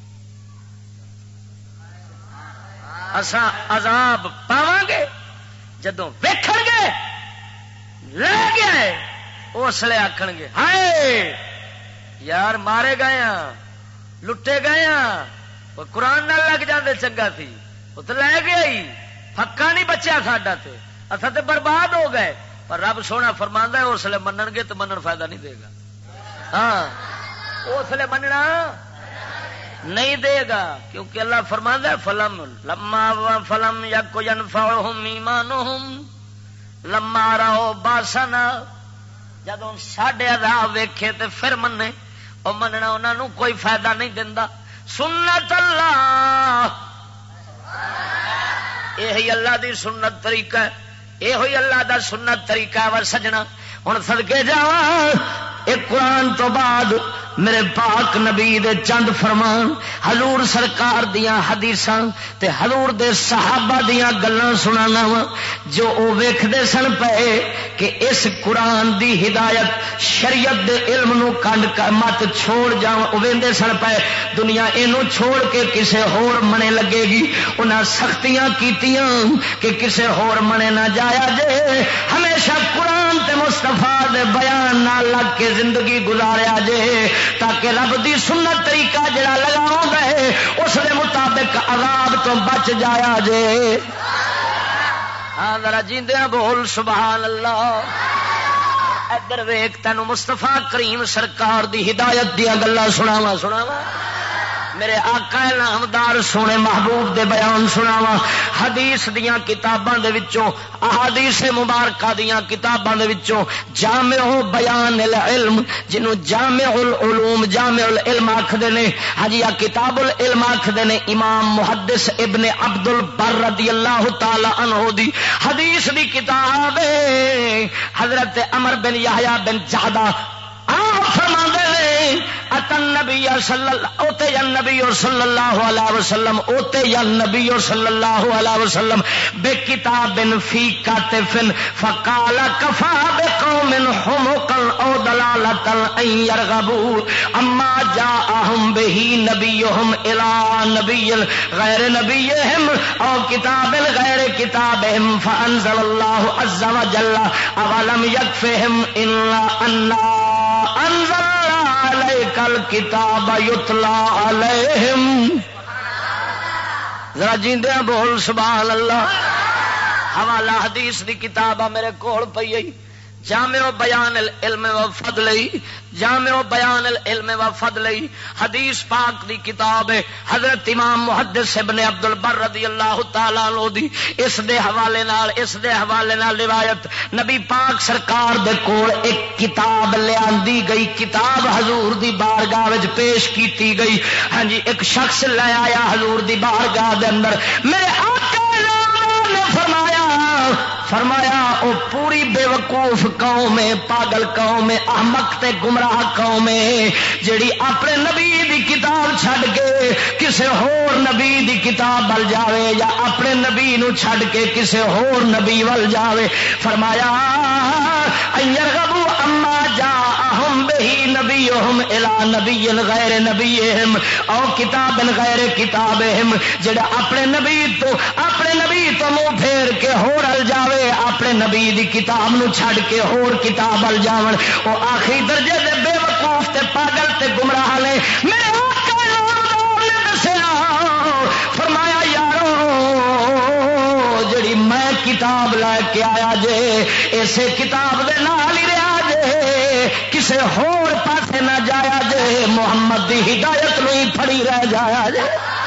اساں عذاب پاواں گے جدوں ویکھن گے لے گئے، اس لیے آکھن گے ہائے یار مارے گئے ہاں، لٹے گئے ہاں، وہ قرآن نہ لگ جاندے چنگا سی، وہ تو لے گیا ہی، پھکا نہیں بچیا ساڈا تے، اساں تے برباد ہو گئے۔ پر رب سونا فرماندا ہے اس لیے منن گے تو منن فائدہ نہیں دے گا، ہاں اس لیے مننا نہیں دے گا، کیونکہ اللہ فرماندا ہے فلم یک ینفعہم ایمانہم لما رأوا باسنا، جدوں ساڈے عذاب ویکھے تے پھر منے، او مننا انہاں نوں کوئی فائدہ نہیں دیندا۔ سنت اللہ، یہی اللہ دی سنت طریقہ ہے، یہ اللہ دا سنت طریقہ ہے۔ ور سجنا ہن صدقے جاواں، ایک قرآن تو بعد میرے پاک نبی دے چند فرمان، حضور سرکار دیاں حدیثاں تے حضور دے صحابہ دیاں گلاں سنانا وا، جو او ویکھدے سن پئے کہ اس قرآن دی ہدایت شریعت دے علم نو کنڈ کر مت چھوڑ جاواں، او ویندے سن پئے دنیا اینو چھوڑ کے کسے ہور منے لگے گی، انہاں سختیاں کیتیاں کہ کسے ہور منے نہ جایا جے، ہمیشہ قرآن تے مصطفیٰ دے بیان نال لگ کے زندگی گزاریا جے، تاکہ رب دی سنت طریقہ جڑا لگاؤ گئے اس دے مطابق عذاب تو بچ جایا جے۔ ہاں ذرا جیندیاں بول سبحان اللہ۔ ادھر ویکھ تینوں مصطفیٰ کریم سرکار دی ہدایت دیا گلاں سناواں میرے آقا نامدار سونے محبوب دے بیان سناواں، حدیث دیاں کتاباں دے وچوں، احادیث مبارکہ دیاں کتاباں دے وچوں جامع بیان العلم، جنوں جامع العلوم جامع العلم آکھدے نے، ہاں جی کتاب العلم آکھدے نے، امام محدث ابن عبد البر رضی اللہ تعالی عنہ دی حدیث دی کتاب ہے۔ حضرت عمر بن یحییٰ بن جعدہ آپ فرماندے ہیں اتن نبی صلی اللہ علیہ وسلم اوتے یا نبی صلی اللہ علیہ وسلم بے کتاب فی کاتف فقال کفا بقوم حمقا او دلالتا ان یرغبوا اما جاءهم به نبیهم الى نبی غیر نبیهم او کتاب غیر کتابهم فانزل اللہ عز وجل اولم یکفهم الا انا انزل علیک الکتاب یتلا علیہم۔ ذرا جیندیاں بول سبحان اللہ۔ حوالہ حدیث دی کتاب میرے کول پئی ہے، جامع بیان العلم و فضل، جامع بیان العلم و فضل حدیث پاک دی کتاب ہے، حضرت امام محدث ابن عبد البر رضی اللہ تعالی عنہ دی اس دے حوالے نال روایت نبی پاک سرکار دے کول ایک کتاب لیاندی گئی، کتاب حضور دی بارگاہ وچ پیش کیتی گئی، ہاں جی ایک شخص لے آیا حضور دی بارگاہ دے اندر، میرے آقا نے فرمایا او پوری بے وقوف قوم ہے، پاگل قوم ہے، احمق تے گمراہ قوم ہے جیڑی اپنے نبی دی کتاب چھڈ کے کسے ہور نبی دی کتاب ول جاوے یا اپنے نبی نو چھڈ کے کسے ہور نبی ول جاوے۔ فرمایا ایرغبوا اما جاءهم به نبیهم الى نبی غیر نبیهم او کتاب غیر کتابهم، جڑا اپنے نبی تو منہ پھیر کے ہور ال جاوے، اپنے نبی دی کتاب نو چھڈ کے ہور کتاب ال جاون، او آخری درجے دے بے وقوف تے پاگل تے گمراہ نے۔ میرے آقا نے دسیا فرمایا یارو جڑی میں کتاب لے کے آیا جے اسے کتاب دے نال ہی رہیا جے، کسے ہور پاسے نہ جایا جے، محمد دی ہدایت نو ہی پھڑی رہ جایا جے۔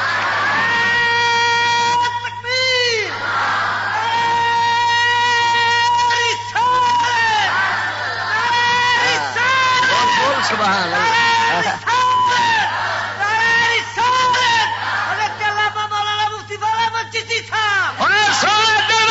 سبحان اللہ۔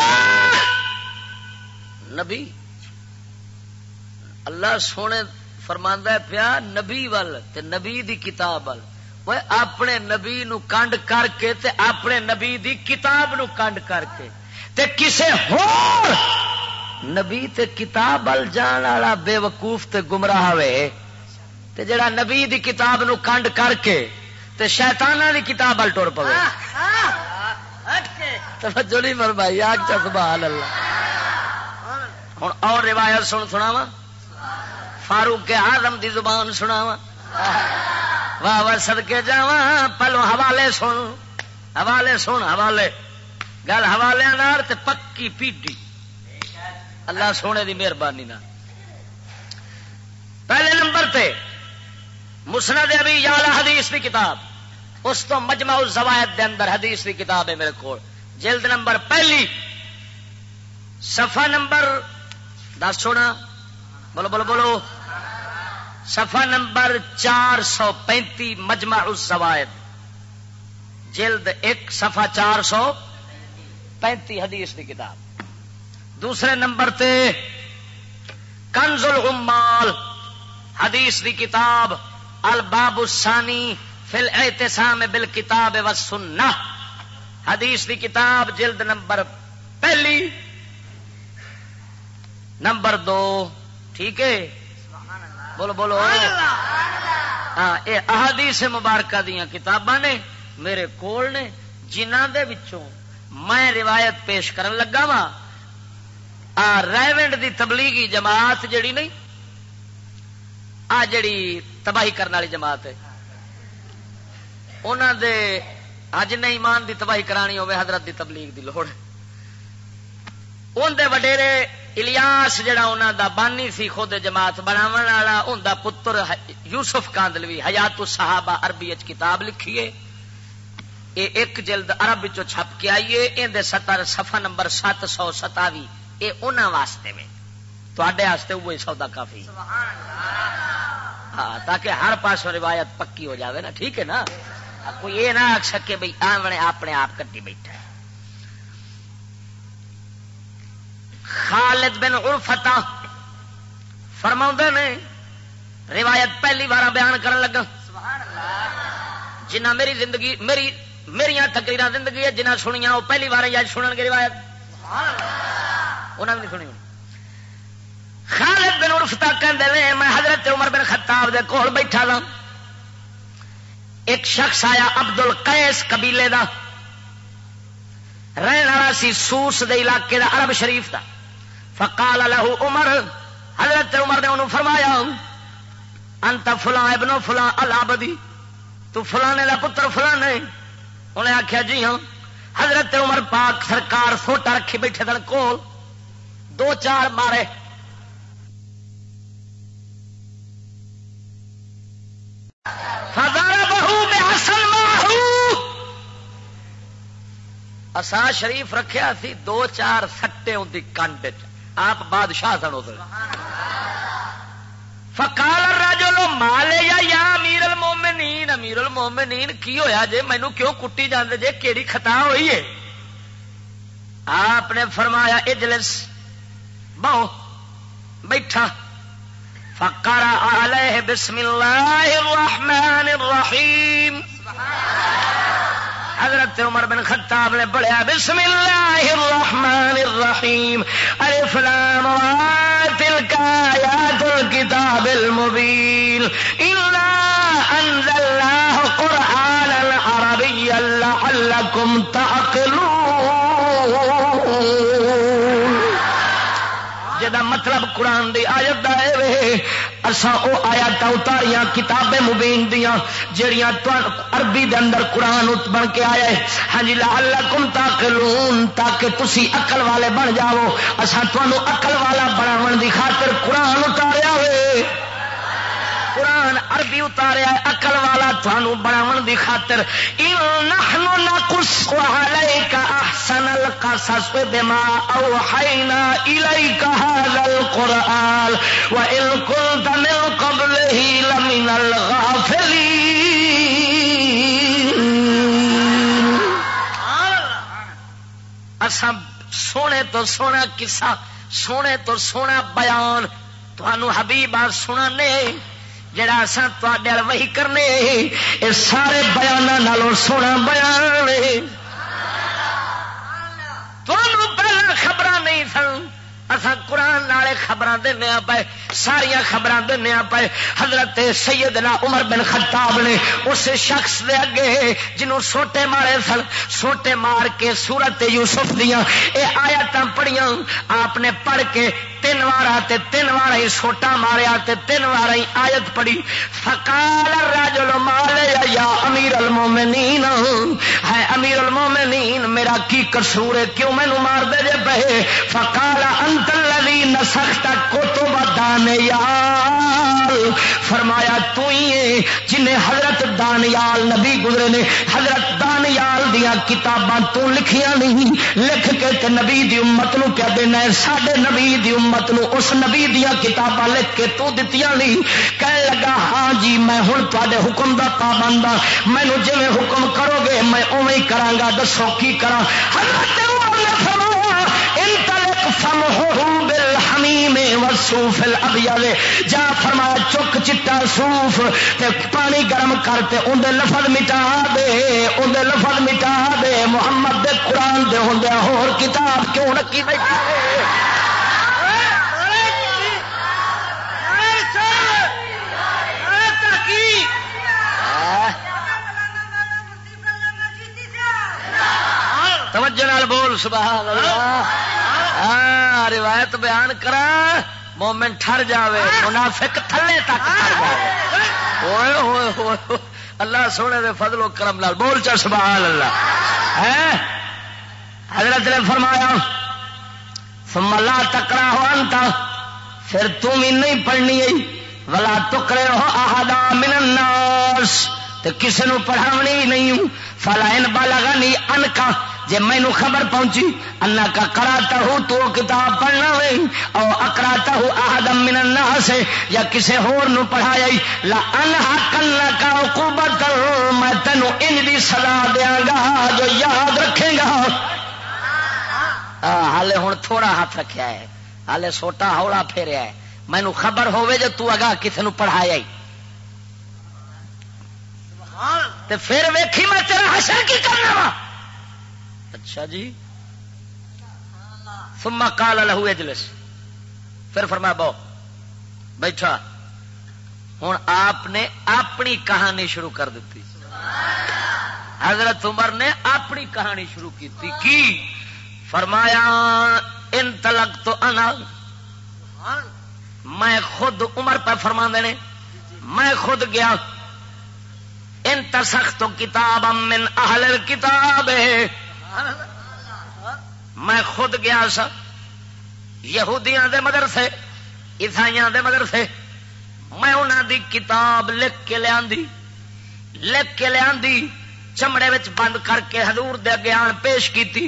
نبی اللہ سونے فرماندا ہے پیا نبی ول تے نبی دی کتاب ول وہ اپنے نبی نو کنڈ کر کے تے اپنے نبی دی کتاب نو کنڈ کر کے تے کسے ہور نبی تے کتاب ول جان والا بے وقوف تے گمراہ ہوئے تے جڑا نبی دی کتاب نو کنڈ کر کے تے شیطاناں دی کتاب ول ٹر پوے توجہ نہیں فرمائی آگ چا سبحان اللہ. ہن اور روایت سناواں فاروق اعظم دی زبان سناواں واہ واہ صدقے جاواں پہلو حوالے سن حوالے گل حوالے نال تے پکی پیڈی اللہ سونے دی مہربانی نال. پہلے نمبر تے مسند ابی یعلا حدیث دی کتاب اس تو مجمع الزوائد دے اندر حدیث دی کتاب ہے میرے کول جلد نمبر پہلی صفحہ نمبر 10 سونا بولو صفحہ نمبر 435 مجمع الزوائد جلد 1 صفحہ 435 حدیث دی کتاب. دوسرے نمبر تے کنز العمال حدیث دی کتاب الباب الثانی فی الاعتصام بالکتاب والسنہ حدیث دی کتاب جلد نمبر پہلی نمبر 2 ٹھیک ہے بولو ہاں یہ احادیث مبارکہ دیاں کتاباں نے میرے کول نے جنہاں دے وچوں میں روایت پیش کرن لگا وا ریونڈ دی تبلیغی جماعت جڑی نہیں جڑی تباہی کرنے والی جماعت ہے انہاں دے جن ایمان دی تباہی کرانی ہوے حضرت دی تبلیغ دی لوڑ ان دے وڈیرے الیاس جڑا انہاں دا بانی سی خود جماعت بناون والا اوندا پتر یوسف کاندلوی حیات الصحابہ عربی وچ کتاب لکھی ہے یہ ایک جلد عرب وچوں چھپ کے آئی ہے این دے 70 صفحہ نمبر 727 یہ انہاں واسطے میں تواڈے واسطے وہی سودا کافی ہاں تاکہ ہر پاسوں روایت پکی ہو جاوے نا ٹھیک ہے نا کوئی یہ نہ آکھ سکے بھئی آونے اپنے آپ کٹی بیٹھا ہے. خالد بن عرفتا فرماؤندے نے روایت پہلی بار بیان کرن لگا جنہ میری زندگی میریاں تقریراں زندگی ہے جنہ سنیاں وہ پہلی بار یا سنن گے روایت انہاں نے نہیں سنی. خالد بن عرفتا کہندے نے میں حضرت عمر بن خطاب دے کول بیٹھا تھا ایک شخص آیا عبد القیس قبیلے دا رہن والا سی سوس دے علاقے دا عرب شریف دا فقال له عمر حضرت عمر نے انہوں فرمایا انت فلاں ابن فلاں العبدی تو فلانے دا پتر فلاں ہے انہیں آخیا جی ہاں. حضرت عمر پاک سرکار سوٹا رکھی بیٹھے دن کول 2-4 مارے اسا شریف رکھیا سی 2-4 سٹے ان دی کنڈ آپ بادشاہ سن ادھر. فقال الرجل مالے یا امیر المومنین امیر المومنین کی ہویا جے مینوں کیوں کٹی جاندے جے کیڑی خطا ہوئی ہے؟ آپ نے فرمایا اجلس بہو بیٹھا. فقرأ علیہ بسم اللہ الرحمن الرحیم حضرت عمر بن خطاب نے پڑھا بسم اللہ الرحمن الرحیم الف لام را تلک آیات الکتاب المبین انا انزلناہ قرآنا عربیا لعلکم تعقلون. جدا مطلب قرآن دی آیت دا ہے اساں او آیات اتاریاں کتاب مبین دیاں جڑیاں عربی دے اندر قرآن بن کے آیا ہے. ہاں جی لعلکم تعقلون تاکہ تسی عقل والے بن جاؤ. اساں تانوں عقل والا بناون دی خاطر قرآن اتاریا ہوئے قرآن عربی اتاریا ہے عقل والا تھانوں بناون دی خاطر. ان نحن نقص عليك احسن القصص بما اوحينا اليك هذا القرآن وان كنت من قبله لمن الغافلين. اساں سونے تو سونا قصہ سونے تو سونا بیان تھانوں حبیب آ سنانے جڑا اساں تواڈے ال وحی کرنے اے سارے بیاناں نالوں سونا بیان ہے تھانوں پہلا خبراں نہیں سن اساں قرآن نالے خبراں دینے پے ساریا خبراں دینے پے حضرت سیدنا عمر بن خطاب نے اس شخص دے اگے جنوں سوٹے مارے سن سوٹے مار کے سورت یوسف دیاں اے آیاتاں پڑھیاں آپ نے پڑھ کے 3 وار ہی سوٹا ماریا تے 3 وار ہی آیت پڑھی فقال الرجل مال یا امیر المومنین ہے امیر المومنین میرا کی قصور ہے کیوں مینوں مار دے جے پے فقال انت الذی نسخت کتب دانیال فرمایا تو ہی ہے جن نے حضرت دانیال نبی گزرے نے حضرت دانیال دیاں کتاباں تو لکھیاں نہیں لکھ کے تے نبی دی امت نو کیا دینا ہے ساڈے نبی دی امت نو اس نبی دیاں کتاباں لکھ کے تو دتیاں نہیں کہنے لگا ہاں جی میں ہن تواڈے حکم دا پابند ہاں مینوں جویں حکم کرو گے میں اوویں ہی کراں گا دسو کی کراں حضرت عمر نے فرمایا انطلق فمحو بالحمیم والصوف الابیض جا فرمایا چک چٹا صوف تے پانی گرم کر تے اون دے لفظ مٹا دے محمد دے قرآن دے ہوندے ہور کتاب کیوں رکھی بیٹھا توجہ نال بول سبحان اللہ روایت بیان کرا مومن ٹھر جاوے منافق تھلے تک ٹھر جاوے اوئے ہوئے ہوئے اللہ سونے دے فضل و کرم نال بول چا سبحان اللہ ہے حضرت نے فرمایا ثم لا تقرأ انت پھر تم ہی نہیں پڑھنی ہے ولا تقرأ احد من الناس تے کسے نو پڑھاونی نہیں فلا ان بلغنی انکا جے مینو خبر پہنچی اللہ کا قراتا ہو تو کتاب پڑھنا ہوئے او اقراتا ہو احد من الناس یا کسے ہور نو پڑھایا لا انحقنک عقوبت میں تینو ان دی سزا دیاں گا جو یاد رکھے گا حالے ہن تھوڑا ہاتھ رکھیا ہے حالے سوٹا ہولا پھیریا ہے مینو خبر ہوے جو تو اگا کسے نو پڑھایا تے پھر ویکھی میں تیرا حشر کی کرنا وا اچھا جی ثم قال له اجلس پھر فرمایا بو بیٹھا ہوں آپ نے اپنی کہانی شروع کر دیتی حضرت عمر نے اپنی کہانی شروع کی فرمایا انطلقت انا میں خود عمر پہ فرما دینے میں خود گیا انتسخت کتابا من اہل الکتاب میں خود گیا سا یہودیاں دے مدرسے عیسائیاں دے مدرسے میں انہاں دی کتاب لکھ کے لیاندی چمڑے وچ بند کر کے حضور دے اگے آن پیش کیتی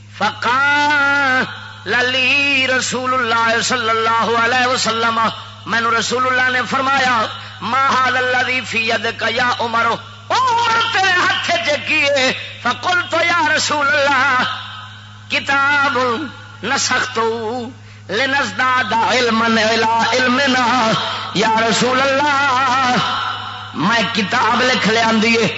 فقال لی رسول اللہ صلی اللہ علیہ وسلم مینوں رسول اللہ نے فرمایا ما ھذا الذی فی یدک یا عمر عمر تیرے ہاتھ وچ کیے فقلت یا رسول اللہ کتاب نسخت لنزداد علما الى علمنا یا رسول اللہ میں کتاب لکھ لیاندی ہے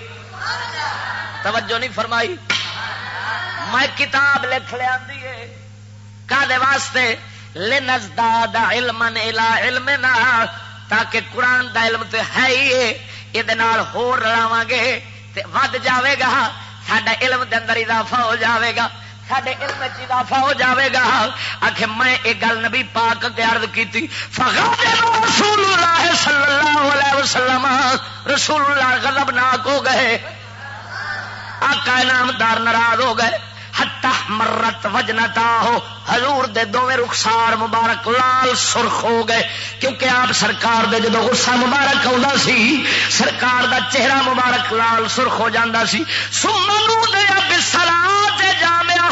توجہ نہیں فرمائی میں کتاب لکھ لیاندی ہے کادے واسطے لنزداد علما الى علمنا تاکہ قرآن دا علم تو ہے ہی یہ ہور رلاواں گے تے ود جاوے گا ساڈا علم دے اندر اضافہ ہو جاوے گا ساڈے علم وچ اضافہ ہو جاوے گا آکھے میں ایک گل نبی پاک کے عرض کیتی فغضب رسول اللہ صلی اللہ علیہ وسلم رسول اللہ غضبناک ہو گئے آقا انعامدار ناراض ہو گئے حتی مرت وجنتا ہو حضور دے دوویں رخسار مبارک لال سرخ ہو گئے کیونکہ آپ سرکار دے جدو غصہ مبارک آਉਂدا سی سرکار دا چہرہ مبارک لال سرخ ہو جاندا سی ثم نودی بالصلاۃ جامعہ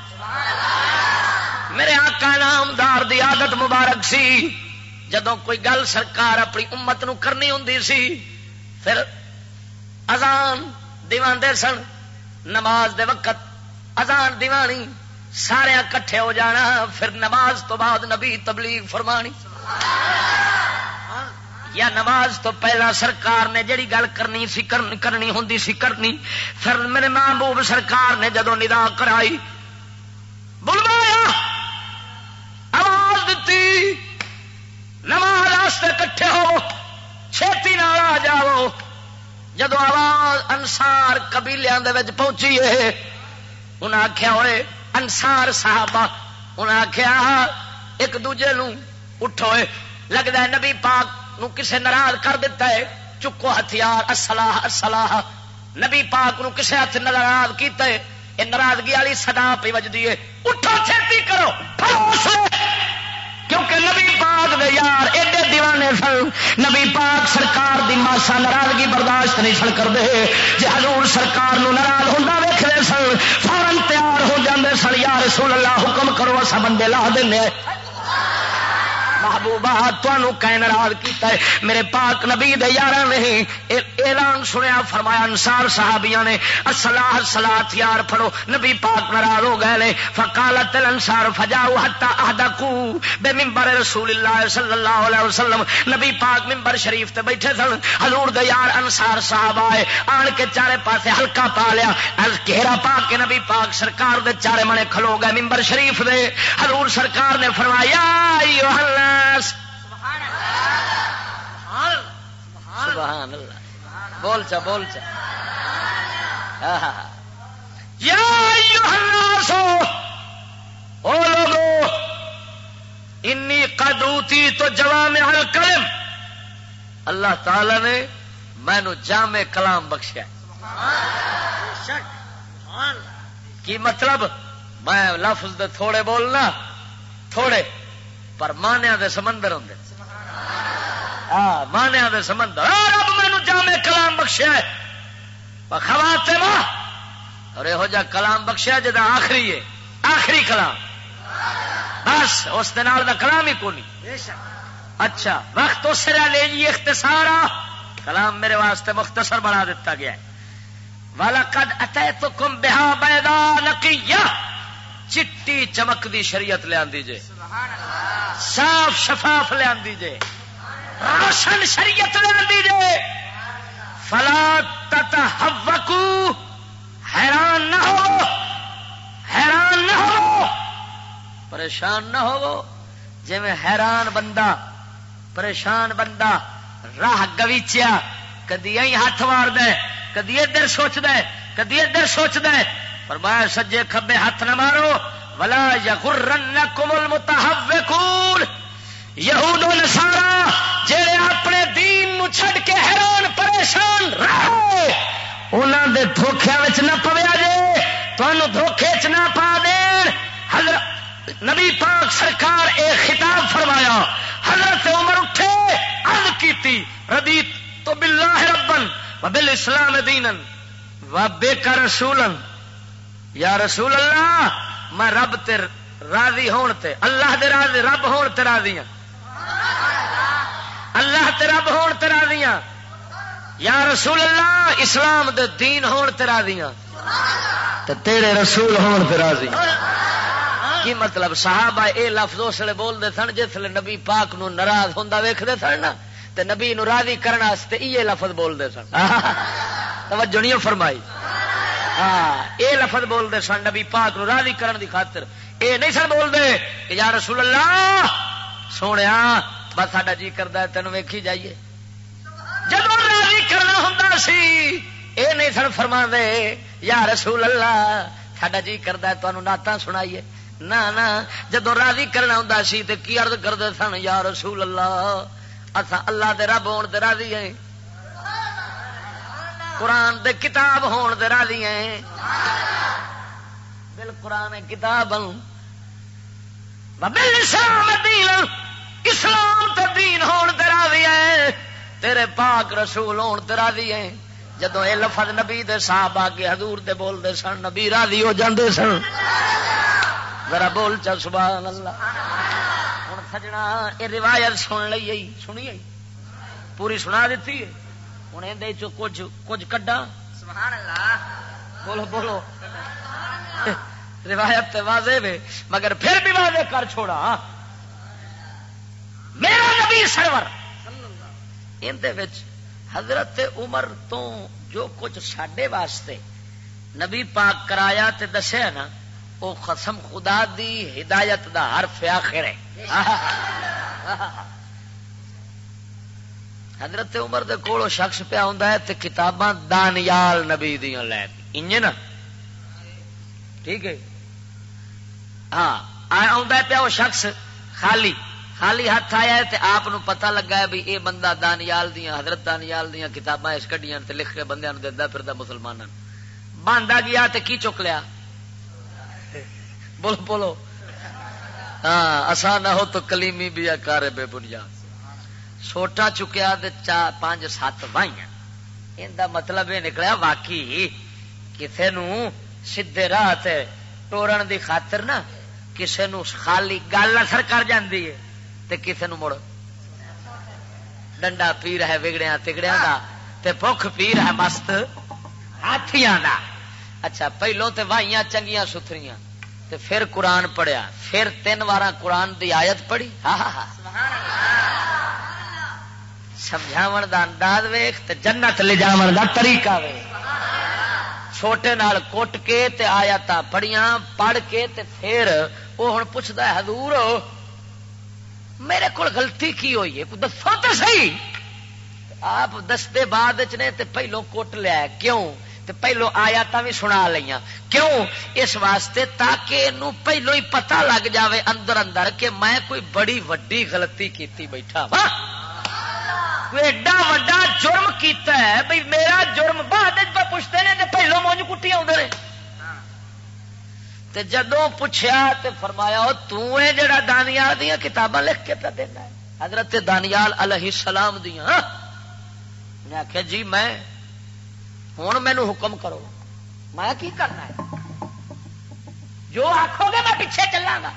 میرے آقا انعامدار دی عادت مبارک سی جدوں کوئی گل سرکار اپنی امت نو کرنی ہوندی سی پھر اذان دیواندے سن نماز دے وقت اذان دیوانی سارے کٹھے ہو جانا پھر نماز تو بعد نبی تبلیغ فرمانی یا نماز تو پہلا سرکار نے جڑی گل کرنی سی کرنی ہوندی سی کرنی، پھر میرے محبوب سرکار نے جدو ندا کرائی بلوایا آواز دیتی نماز واسطے کٹھے ہو چھیتی نال آ جاؤ. جدو آواز انسار قبیلیاں دے وچ پہنچی ہے انہیں آخیا ہوئے انسار صحابہ انہیں آخیا ایک دوجے نو اٹھوئے لگتا ہے نبی پاک نو کسے ناراض کر دیتا ہے چکو ہتھیار الصلاح الصلاح. نبی پاک نو کسے ہاتھ ناراض کیتا ہے یہ ناراضگی والی صدا پی وجدی ہے اٹھو چھتی کرو کیونکہ نبی پاک دے یار ایڈے دیوانے سن نبی پاک سرکار دی ماسا ناراضگی برداشت نہیں سن کرتے جی حضور سرکار نو ناراض ہوتا ویکھتے سن فوراً تیار ہو جاندے سن یا رسول اللہ حکم کرو اسا بندے لا دینے محبوبہ تانوں کہیں ناراض کیتا ہے میرے پاک نبی دے یاراں نے اعلان سنیا فرمایا انصار صحابیاں نے الصلاۃ الصلاۃ یار پڑھو نبی پاک ناراض ہو گئے نے فقالت الانصار فجاؤ حتى احدقوا بمنبر رسول اللہ صلی اللہ علیہ وسلم. نبی پاک منبر شریف تے بیٹھے سن حضور دے یار انصار صحابہ آئے آن کے چارے پاسے ہلکا پا لیا گھیرا پا کے نبی پاک سرکار دے چارے منے کھلو گئے منبر شریف دے. حضور سرکار نے فرمایا ایھا الناس سبحان اللہ بول چا یا ایھا الناس او لوگو انی قد اوتیت جوامع الکلم اللہ تعالی نے مینو جامع کلام بخشیا. کی مطلب میں لفظ دے تھوڑے بولنا تھوڑے پر مانیا دے سمندر ہوں مانیا دے سمندر. رب مینو جامع کلام بخشیا خواتم اور یہو جا کلام بخشیا جدا آخری ہے آخری کلام بس اس دے نال دا کلام ہی کونی. اچھا وقت اس سے لے جی اختصارا کلام میرے واسطے مختصر بنا دیتا گیا ہے. وَلَقَدْ أَتَيْتُكُمْ بِهَا بَيْضَاءَ نَقِيَّةٍ چٹی چمکدی شریعت لے آندی جے صاف شفاف لے آندی جے روشن شریعت لے آندی جے. فَلَا تَتَحَوَّكُوا حیران نہ ہو پریشان نہ ہو جی میں حیران بندہ پریشان بندہ راہ گویچیا کدی ائی ہاتھ مار دے کدی ادھر سوچ دے کدی ادھر سوچ دے فرمایا سجے کھبے ہاتھ نہ مارو ولا یغرنکم المتحوکون یہود و نصارا جڑے اپنے دین نو چھڈ کے حیران پریشان رہے انہاں دے دھوکھیاں وچ نہ پویا جے تانوں دھوکھے چ نہ پا دین. حضرت نبی پاک سرکار اے خطاب فرمایا حضرت عمر اٹھے عرض کیتی رضیت تو باللہ ربا وبالاسلام دینا وبک رسولا یا رسول اللہ میں رب تے راضی ہون تے اللہ دے راضی رب ہون تے راضی ہاں اللہ تے رب ہون تے راضی ہاں یا رسول اللہ اسلام دے دین ہون تے راضی ہاں تے تیرے رسول ہون تے راضی ہاں. کی مطلب صحابہ اے لفظ اس لیے بول دے سن جس لیے نبی پاک نو ناراض ہوندا ویکھدے سن نا تے نبی نو راضی کرنے واسطے یہ لفظ بول دے سن. توجہ نہیں فرمائی اے لفظ بول دے سن نبی پاک نو راضی کرن دی خاطر. اے نہیں سن بول دے کہ یا رسول اللہ سونیا بس ساڈا جی کردا ہے تینوں ویکھی جائیے. جدوں راضی کرنا ہوندا سی اے نہیں سن فرما دے یا رسول اللہ ساڈا جی کردا ہے تانوں نعتاں سنائیے. نہ جدو راضی کرنا ہوں سی تے کی عرض کرتے سن یا رسول اللہ اصا اللہ دے رب ہون دے راضی ہیں قرآن دے کتاب ہون دے راضی ہیں بل قرآن کتاب بل اسلام دین اسلام تے دین ہون تے راضی ہیں تیرے پاک رسول ہون تے راضی ہیں. جدو اے لفظ نبی دے صحابہ کے حضور دے بول دے سن نبی راضی ہو جاندے سن. ذرا بول چا سبحان اللہ. ہوں سجنا یہ روایت سن لی سنی پوری سنا دیتی ہے ہوں یہ کچھ کڈا سبحان اللہ بولو بولو روایت تے واضح ہے مگر پھر بھی واضح کر چھوڑا. میرا نبی سرور اندے وچ حضرت عمر تو جو کچھ ساڈے واسطے نبی پاک کرایا تے دسیا نا وہ قسم خدا دی ہدایت دا حرف آخر ہے. حضرت عمر دے کولو شخص پیا ہوندا ہے تے کتاباں دانیال نبی دیاں لے انج نا ٹھیک ہے. ہاں آندا پیا وہ شخص خالی ہاتھ آیا ہے تے آپ نو پتہ لگا ہے بھی اے بندہ دانیال دیاں حضرت دانیال دیاں کتاباں اس کڈیاں تے لکھ کے بندیاں نو دیندا پھردا مسلماناں باندا گیا تے کی چک لیا بولو ہاں اسا نہ ہو تو کلیمی بھی کار بے بنیاد سوٹا چکیا تے 5-7 وائیاں ان دا مطلب یہ نکلیا واقعی کسے نو سیدھے راہ تے ٹورن دی خاطر نا کسے نو خالی گل اثر کر جاندی ہے تے کسے نو مڑ ڈنڈا پیر ہے وگڑیاں تگڑیاں دا تے بھوک پیر ہے مست ہاتھیاں دا. اچھا پہلوں تے وائیاں چنگیاں ستھریاں تے پھر قرآن پڑھیا پھر 3 وار قرآن دی آیت پڑھی. سمجھاون دا انداز ویکھ تے جنت لے جاون دا طریقہ ویکھ. چھوٹے نال کوٹ کے تے آیاتاں پڑھیاں پڑھ کے تے پھر وہ ہن پوچھدا ہے حضور میرے کول غلطی کی ہوئی ہے دسو تے صحیح. آپ دستے بعد وچ نے تے پہلو کوٹ لیا کیوں تے پہلو آیاتاں بھی سنا لیاں کیوں اس واسطے تاکہ انو پہلو ہی پتہ لگ جاوے اندر اندر کہ میں کوئی بڑی وڈی غلطی کیتی بیٹھا وا ایڈا وڈا جرم کیتا ہے بھئی میرا جرم بعد وچ پوچھتے نے تے پہلو مونج کٹی آوندے نے. تے جدوں پوچھیا تے فرمایا تو اے جڑا دانیال دیاں کتاباں لکھ کے پہ دینا ہے حضرت دانیال علیہ السلام دیاں. میں آخیا جی میں ہوں مینو حکم کرو میں کی کرنا ہے جو آخو گے میں پیچھے چلا گا.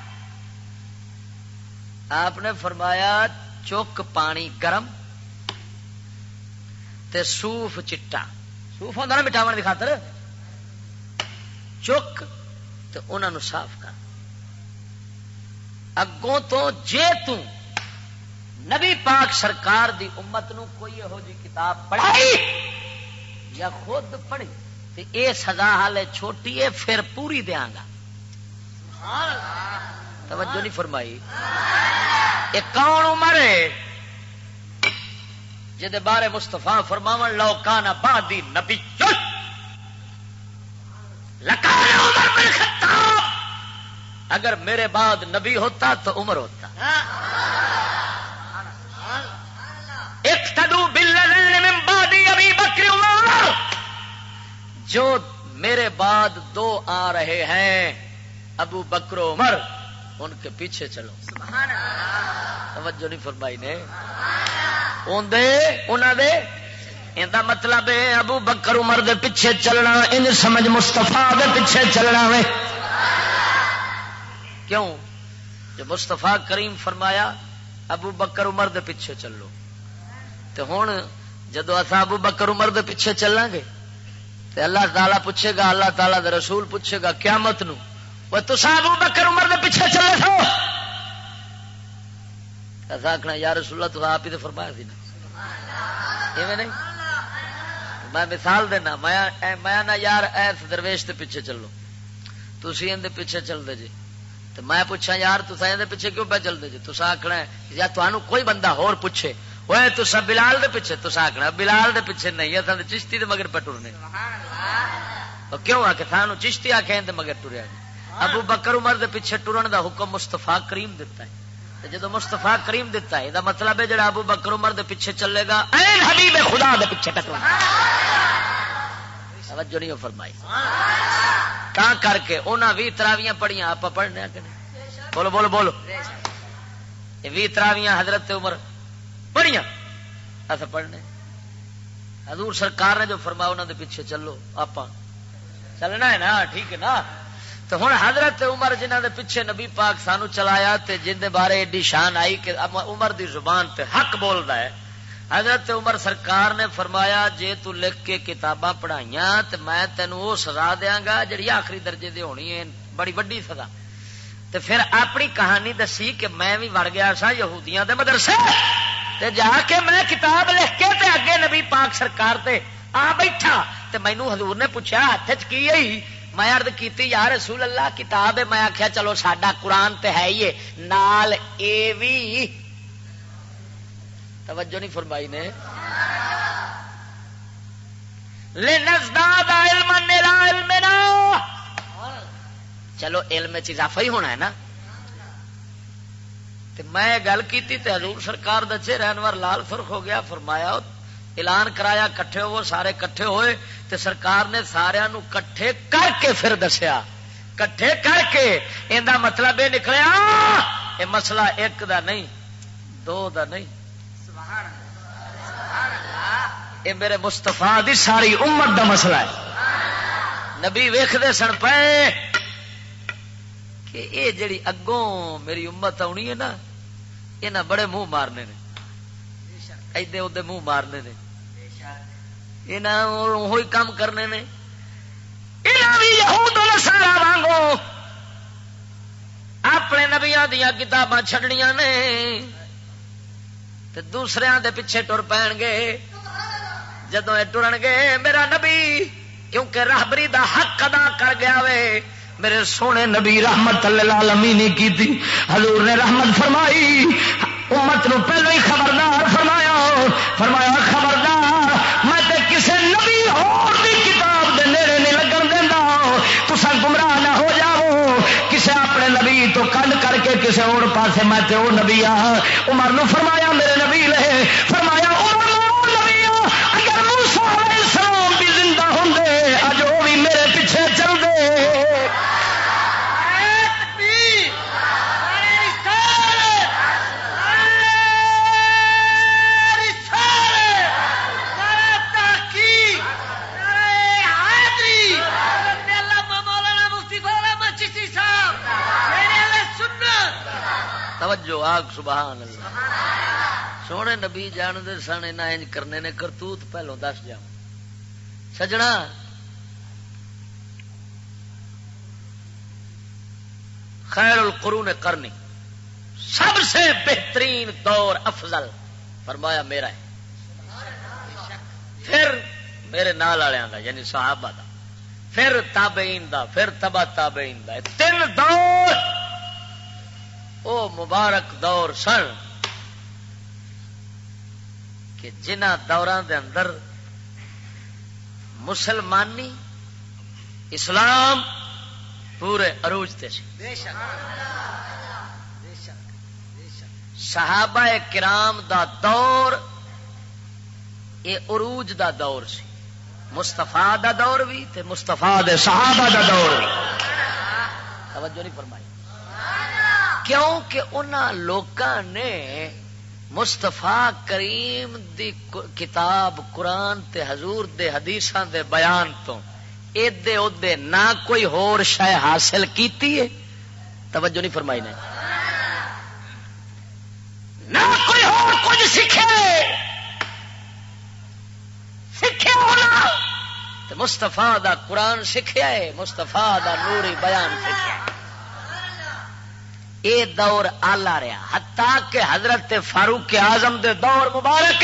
آپ نے فرمایا چک پانی گرم تے سوف چٹا سوف ہوتا نا مٹاون کی خاطر چک تے انہاں نو صاف کر اگوں تو جے تو نبی پاک سرکار دی امت نو کوئی یہو جی کتاب پڑھائی یا خود پڑھی تے اے سزا حالے چھوٹی ہے پھر پوری دیاں گا. توجہ نہیں فرمائی. اے کون عمر ہے جدے بارے مصطفیٰ فرماون لو کان بعدی نبی لکان عمر بن خطاب اگر میرے بعد نبی ہوتا تو عمر ہوتا. اقتدوا بالذین من بعد ابی بکر عمر جو میرے بعد 2 آ رہے ہیں ابو بکر عمر ان کے پیچھے چلو. سبحان اللہ. توجہ نہیں فرمائی نے انہاں دے ایندا مطلب ہے ابو بکر عمر دے پیچھے چلنا ان سمجھ مصطفیٰ دے پیچھے چلنا وے. کیوں جو مصطفیٰ کریم فرمایا ابو بکر عمر دے پیچھے چلو تے ہن جدو اساں ابو بکر عمر دے پیچھے چلاں گے تے اللہ تعالیٰ پوچھے گا اللہ تعالیٰ دے رسول پوچھے گا قیامت نو وہ تساں ابو بکر عمر دے پیچھے چلے سو اساں آکھنا یا رسول اللہ تو آپ ہی تے فرمایا سی نا ایویں نہیں. میں مثال دینا میں نا یار ایس درویش دے پیچھے چلو تسی ان دے پیچھے چل دے جی تو میں پوچھا یار تساں ان دے پیچھے کیوں پہ چل دے جی تساں آکھنا ہے یا تانوں کوئی بندہ ہور پوچھے وہ تساں بلال دے پیچھے تساں آکھنا بلال دے پیچھے نہیں اساں تے چشتی دے مگر پہ ٹرنے. کیوں آ کے سانوں چشتی آکھے تے مگر ٹریا جی. ابو بکر عمر دے پیچھے ٹرن دا حکم مصطفیٰ کریم دیتا ہے تے جدوں مصطفیٰ کریم دیتا ہے دا مطلب ہے جڑا ابو بکر عمر دے پیچھے چلے گا اے حبیب خدا دے پیچھے ٹرنا. توجہ نہیں فرمائی. تا کر کے انہاں 20 تراویاں پڑھیاں آپ پڑھنے کہ بولو بولو بولو یہ 20 تراویاں حضرت عمر پڑھیاں ایسا پڑھنے حضور سرکار نے جو فرمایا انہوں دے پیچھے چلو آپ چلنا ہے نا ٹھیک ہے نا. تو ہن حضرت عمر جنہاں دے پیچھے نبی پاک سانو چلایا تے جن دے بارے ایڈی شان آئی کہ عمر دی زبان تے حق بولدا ہے. حضرت عمر سرکار نے فرمایا جے تو لکھ کے کتاباں پڑھائیاں تے میں تینوں وہ سزا دیاں گا جڑی آخری درجے دی ہونی ہے بڑی وڈی سزا. تے پھر اپنی کہانی دسی کہ میں بھی وڑ گیا سا یہودیاں دے مدرسے تے جا کے میں کتاب لکھ کے تے اگے نبی پاک سرکار تے آ بیٹھا تے مینوں حضور نے پوچھا ہاتھ چ کی ہے؟ میں عرض کیتی یا رسول اللہ کتاب ہے. میں آخیا چلو ساڈا قرآن تے ہے ہی نال اے وی. توجہ نہیں فرمائی نے. لنزداد علما الى علمنا، چلو علم چ اضافہ ہی ہونا ہے نا. تے میں گل کیتی تے حضور سرکار دا چہرہ انور لال سرخ ہو گیا. فرمایا اعلان کرایا کٹھے ہو، سارے کٹھے ہوئے تے سرکار نے سارا نو کٹھے کر کے پھر دسیا. کٹھے کر کے ایندا مطلب یہ نکلیا یہ مسئلہ ایک دا نہیں دو دا نہیں، یہ میرے مستفا دی ساری امت دا مسئلہ ہے. نبی ویکھدے سن پے کہ یہ جڑی اگوں میری امت آنی ہے نا یہ بڑے منہ مارنے نے، ایدے اودے منہ مارنے نے، وہی کام کرنے نے. بھی یہود نصارا وانگو اپنے نبیاں دیا کتاباں چھڈنیاں نے تے دوسریاں دے پیچھے ٹر پین گے. جدوں ٹرن گے میرا نبی کیونکہ راہبری دا حق ادا کر گیا وے. میرے سونے نبی رحمت للعالمین کی تھی. حضور نے رحمت فرمائی امت نو پہلو ہی خبردار فرمایا خبردار میں تے کسے نبی اور بھی کتاب دے نیڑے نہیں لگن دینا. تساں گمراہ نہ ہو جاؤ کسے اپنے نبی تو کنڈ کر کے کسے اور پاسے میں تے او نبی ہاں. عمر نو فرمایا میرے نبی لے فرمایا عمر نو نبی اگر موسیٰ علیہ السلام بھی زندہ ہوندے اج او بھی میرے پیچھے چل دے. توجہ آگ سبحان اللہ. سونے نبی جان دے سن انج کرنے نے کرتوت پہلو دس جا سجنا. خیر القرون قرنی سب سے بہترین دور افضل فرمایا میرا ہے، پھر میرے نال والوں کا یعنی صحابہ دا، پھر تابعین دا، پھر تبع تابعین دا. تین دور او مبارک دور سن کہ جنہ دوران دے اندر مسلمانی اسلام پورے عروج تے سی. صحابہ کرام دا دور اے عروج دا دور سی. مصطفیٰ دا دور بھی تے مصطفیٰ دے صحابہ دا دور بھی. توجہ نہیں فرمائی کیونکہ انہاں لوکاں نے مصطفیٰ کریم دی کتاب قرآن تے حضور دے حدیثاں دے بیان تو ایدے اودے نہ کوئی ہور شے حاصل کیتی ہے. توجہ نہیں فرمائی نے. نہ کوئی اور کچھ سکھے ہونا تے مصطفیٰ دا قرآن سکھیا ہے، مصطفیٰ دا نوری بیان سکھیا ہے. اے دور آلہ رہا حتیٰ کہ حضرت فاروق اعظم دے دور مبارک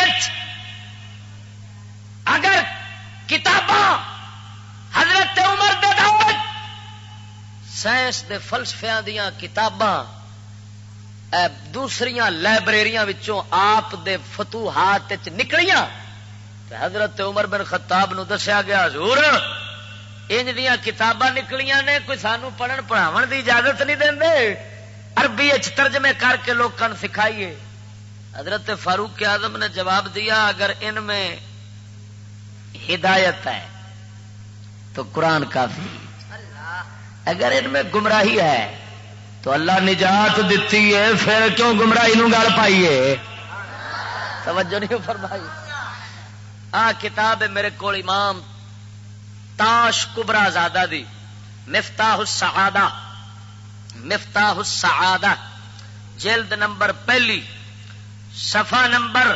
اگر کتاباں حضرت عمر دے دور سائنس دے فلسفیاں دیاں کتاباں دوسریاں لائبریریاں وچوں آپ دے فتوحات وچ نکلیاں تے حضرت عمر بن خطاب نو دسیا گیا حضور انج دیاں کتاباں نکلیاں نے کوئی سانو پڑھن پڑھاون دی اجازت نہیں دیندے، عربی ترجمے کر کے لوگوں کو سکھائیے. حضرت فاروق اعظم نے جواب دیا اگر ان میں ہدایت ہے تو قرآن کافی، اگر ان میں گمراہی ہے تو اللہ نجات دیتی ہے، پھر کیوں گمراہی نو گل پائیے. توجہ نہیں فرمائی. کتاب ہے میرے کو امام تاش کبرا زادہ دی مفتاح السعادہ، مفتاح السعادہ جلد نمبر 1 صفحہ نمبر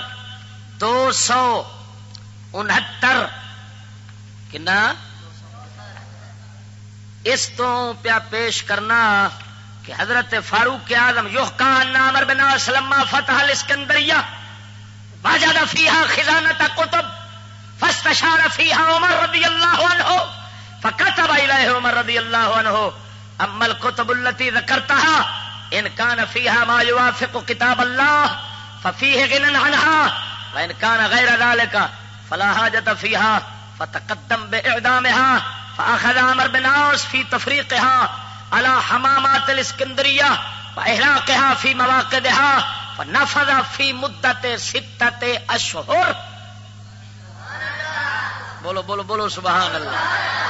269 کنا اس تو پیا پیش کرنا کہ حضرت فاروق اعظم یحکا ان عمر بن عاص لما فتح الاسکندریہ وجد فيها خزانة كتب فاستشار فيها عمر رضي الله عنه فكتب إليه عمر رضي الله عنه أما الكتب التي ذكرتها إن كان فيها ما يوافق كتاب الله ففيه غنى عنها وإن كان غير ذلك فلا حاجة فيها فتقدم بإعدامها فأخذ عمر بن عاص في تفريقها على حمامات الإسكندرية وإحراقها في مواقدها فنفذ في مدة 6 أشهر. بولو بولو بولو سبحان اللہ.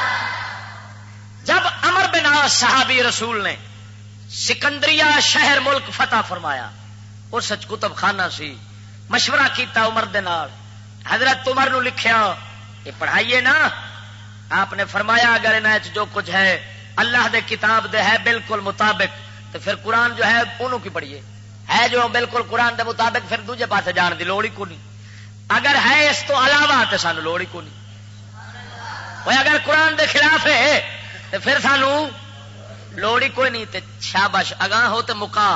جب عمر بن عاص صحابی رسول نے سکندریہ شہر ملک فتح فرمایا اس کتب خانہ سی مشورہ کیتا عمر دے نال حضرت عمر نو لکھیا یہ پڑھائیے نا. آپ نے فرمایا اگر انہاں وچ جو کچھ ہے اللہ دے کتاب دے ہے بالکل مطابق تو پھر قرآن جو ہے انہوں کی پڑھیے ہے جو بالکل قرآن دے مطابق پھر دوجے پاسے جان دی لوڑ ہی کو نہیں. اگر ہے اس تو علاوہ تو سانو لوڑ ہی کو نہیں. اگر قرآن دے خلاف ہے تو پھر سانو لوڑ ہی کوئی نہیں. تے شاباش اگاں ہو تو مکا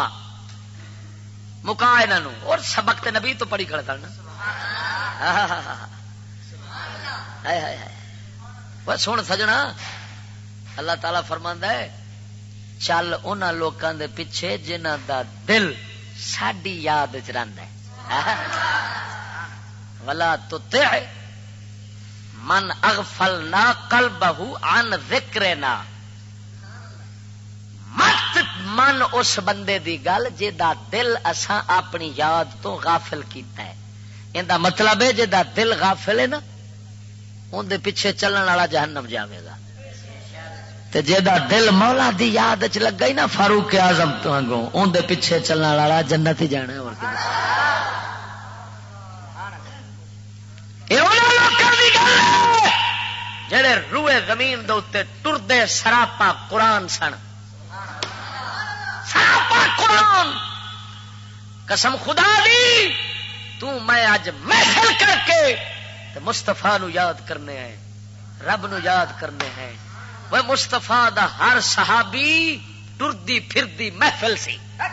انہوں اور سبق تے نبی تو پڑھی کھڑا تھا نا. بس سن سجنا اللہ تعالی فرماندا ہے چل انہاں لوکاں دے پیچھے جنہاں دا دل ساڈی یاد وچ رہندا ہے. ولا تطع من اغفلنا قلبه عن ذکرنا. مت من اس بندے دی گل جدا دل اساں اپنی یاد تو غافل کیتا ہے. ایندا مطلب ہے جدا دل غافل ہے نا اون دے پیچھے چلن والا جہنم جاوے گا. تے جیدا دل مولا دی یاد وچ لگا ہی نا فاروق اعظم تو اگوں اون دے پیچھے چلن والا جنت ہی جانا ہے. اور اے انہاں لوکاں دی گل ہے جڑے روئے زمین دے اوتے ٹردے سراپا قرآن سن. سراپا قرآن قسم خدا دی تو میں اج محفل کر کے تے مصطفیٰ نو یاد کرنے ہیں رب نو یاد کرنے ہیں. وہ مصطفیٰ دا ہر صحابی ٹردی پھردی محفل سی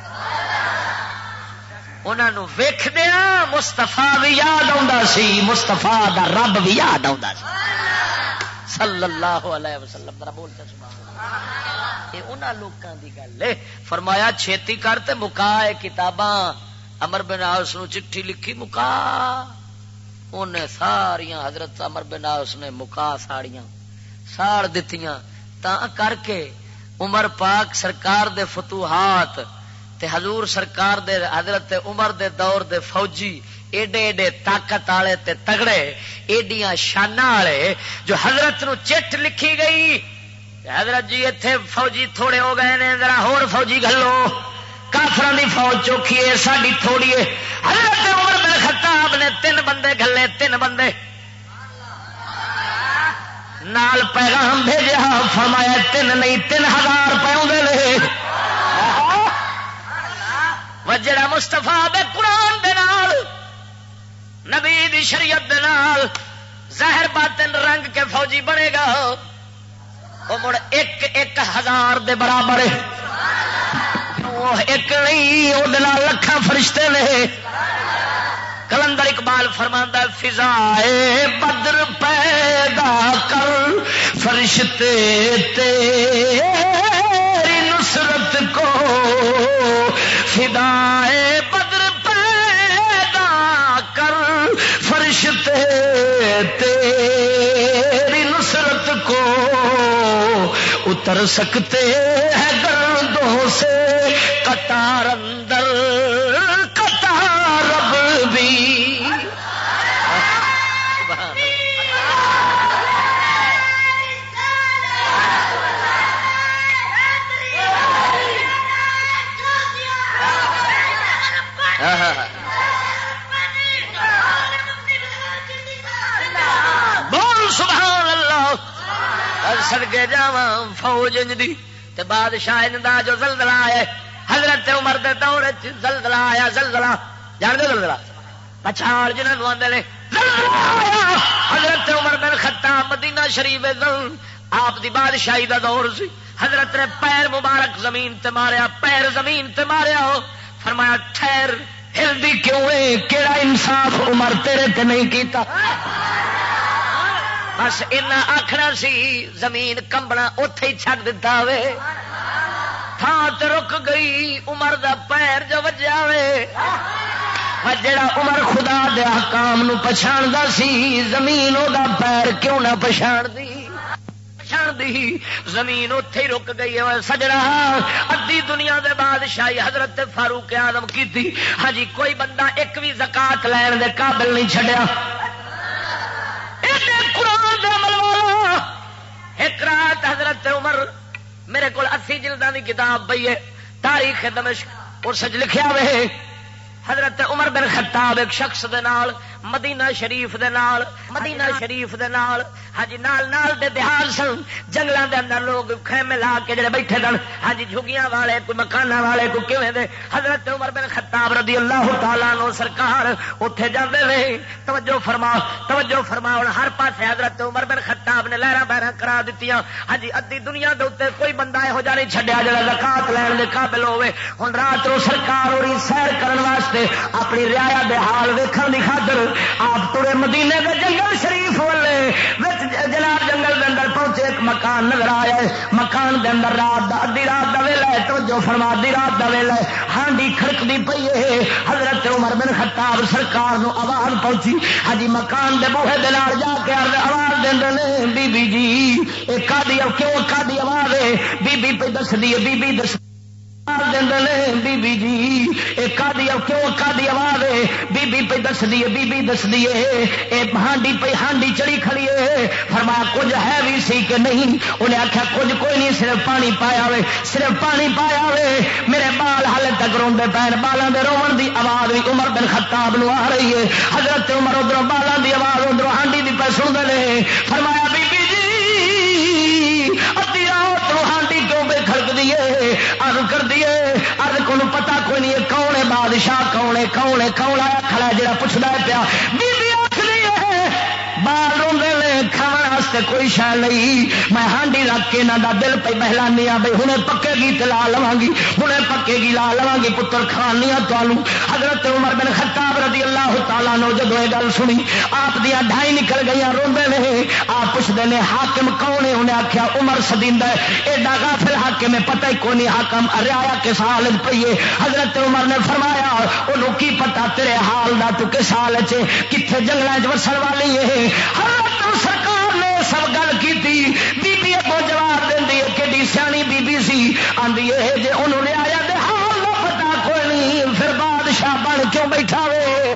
انہاں نو ویکھدیا مصطفیٰ بھی یاد آندا سی مصطفیٰ دا رب بھی یاد آندا سی صلی اللہ علیہ وسلم. ذرا بولتے سبحان اللہ. یہ انہاں لوکاں دی گل ہے. فرمایا چھیتی کر تے مکا اے کتاباں. عمر بن عاص نو چٹھی لکھی مکا انہیں ساریاں حضرت عمر بن عاص نے مکا ساڑیاں ساڑ دتیاں. تا کر کے عمر پاک سرکار دے فتوحات تے حضور سرکار دے حضرت عمر دے دور دے فوجی ایڈے ایڈے طاقت والے تے تگڑے ایڈیاں شاناں والے جو حضرت نو چٹ لکھی گئی حضرت جی ایتھے فوجی تھوڑے ہو گئے نے ذرا ہور فوجی گھلو کافراں دی فوج چوکھی ہے ساڈی تھوڑی ہے. حضرت عمر بن خطاب نے 3 بندے گھلے 3 بندے نال پیغام بھیجا فرمایا 3 نہیں 3000 پاؤندے لے. وجڑا مصطفیٰ دے قرآن دے نال نبی دی شریعت دے نال ظاہر باطن رنگ کے فوجی بنے گا وہ مڑ 1000 دے برابر ہے. وہ ایک نہیں وہ لکھاں فرشتے نے. کلندر اقبال فرماندا فضائے بدر پیدا کر فرشتے تیری نصرت کو فضائے بدر پیدا کر فرشتے تیری نصرت کو اتر سکتے ہیں گردوں سے قطار اندر قطار رب بھی. بول سبحان اللہ. سڑکے جاواں فوج انجدی تے بادشاہ دا جو زلزلہ آیا حضرت عمر دے دور زلزلہ آیا. زلزلہ جان دے زلزلہ پچھاڑ جنہوں آدھے نے حضرت عمر بن خطاب مدینہ شریف آپ دی بادشاہی دا دور سی حضرت نے پیر مبارک زمین تے ماریا، پیر زمین تے ماریا، فرمایا ٹھہر، ہلدی کیوں ہے؟ کیڑا انصاف عمر تیرے تے نہیں کیتا؟ بس اینا آخنا سی، زمین کمبنا اتے ہی چھڈ دیتا وے، تھان تے رک گئی، عمر دا پیر جو وجیا وے، جڑا عمر خدا دے احکام نو پچھاڑدا سی، زمین او دا پیر کیوں نہ پچھاڑدی؟ دی زمین اتے ہی رک گئی ہے۔ سجڑا ادھی دنیا دے بادشاہی حضرت فاروق اعظم کی تھی، ہاں جی کوئی بندہ ایک بھی زکات لین دے قابل نہیں چھڈیا۔ قرآن دے عمل والا ایک رات حضرت عمر، میرے کو 80 جلداں دی کتاب پئی ہے تاریخ دمشق، اس وچ لکھیا وے حضرت عمر بن خطاب ایک شخص دے نال مدینہ شریف دے نال ہاں جی نال دے دیہات سن، جنگلاں دے اندر لوگ خیمے لا کے جڑے بیٹھے سن، ہاں جی جھگیاں والے، کوئی مکاناں والے، کوئی کیویں دے۔ حضرت عمر بن خطاب رضی اللہ تعالی عنہ سرکار اوتھے جاندے وے، توجہ فرما ہن ہر پاسے حضرت عمر بن خطاب نے لہراں بہراں کرا دتیاں، ہاں جی ادھی دنیا دے اوتے کوئی بندہ یہو جہا نہیں چھڈیا جڑا زکات لین دے قابل ہوے۔ ہن رات نو سرکار ہوری سیر کرن واسطے اپنی رعایا دے حال ویکھن دی خاطر آپ ترے مدینے دے جنگل شریف والے جناب جنگل دے اندر پہنچے، ایک مکان نظر آیا، مکان دے اندر رات دا ادھی رات دا ویلا ہے، توجہ فرما ادھی رات دا ویلا ہے، ہانڈی کھڑکدی پئی ہے۔ حضرت عمر بن خطاب سرکار نو آواز پہنچی، ہاں جی مکان دے بوہے دے نال جا کے آواز دیندے نے، بی بی جی اے کادی کیوں کادی آواز ہے؟ بی بی پہ دس دی، بی بی دس بی بی جی ایک کیوں کادی آواز ہے؟ بی بی پہ دس دیے، بی بی دس دیے ہانڈی پہ ہانڈی چڑی کھڑی ہے۔ فرمایا کچھ ہے بھی سی کہ نہیں؟ انہیں آخیا کچھ کوئی نہیں، صرف پانی پایا ہوئے، صرف پانی پایا ہوئے، میرے بال ہالے تک روندے پین، بالاں دے رون دی آواز بھی عمر بن خطاب نو آ رہی ہے۔ حضرت عمر ادھروں بالاں دی آواز ادھروں ہانڈی دی پہ سن دے۔ فرمایا بی بی جی ادھی رات نو ہانڈی کیوں بے کھڑک دیے؟ عرض کر دیے، عرض کو پتا کوئی نہیں کون ہے بادشاہ، کون آیا کھڑا جڑا پوچھتا ہے پیا؟ بی بی آخری ہے بال روندے نے، کھاون واسطے کوئی شے نہیں، میں ہانڈی رکھ کے انہاں دا دل پہ بہلانی ہاں، بھئی ہنے پکے گی تے لا لواں گی، ہنے پکے گی لا لواں گی، پتر کھانی ہاں تانوں۔ حضرت عمر بن خطاب رضی اللہ تعالیٰ عنہ جدوں یہ گل سنی، آپ دیاں ڈھائی نکل گئیاں، روندے نے۔ آپ پوچھدے نے حاکم کون ہے؟ انہیں آخیا عمر سدیندا ہے، ایڈا غافل حاکم ہے پتہ ہی کوئی نہیں، حاکم رعایا کس حال پئی ہے۔ حضرت عمر نے فرمایا انہوں کی پتا تیرے حال دا، تو کس حال چ کتنے جنگلاں چ وسن والی ہے؟ حضرت سرکار نے سب گل کی، بی بی اگوں جواب دینی ہے، کہ سیانی بی بی سی، آندی ہے جے انہوں نے آیا دے حال دا پتا کوئی نہیں، پھر بادشاہ بن کیوں بیٹھا وے؟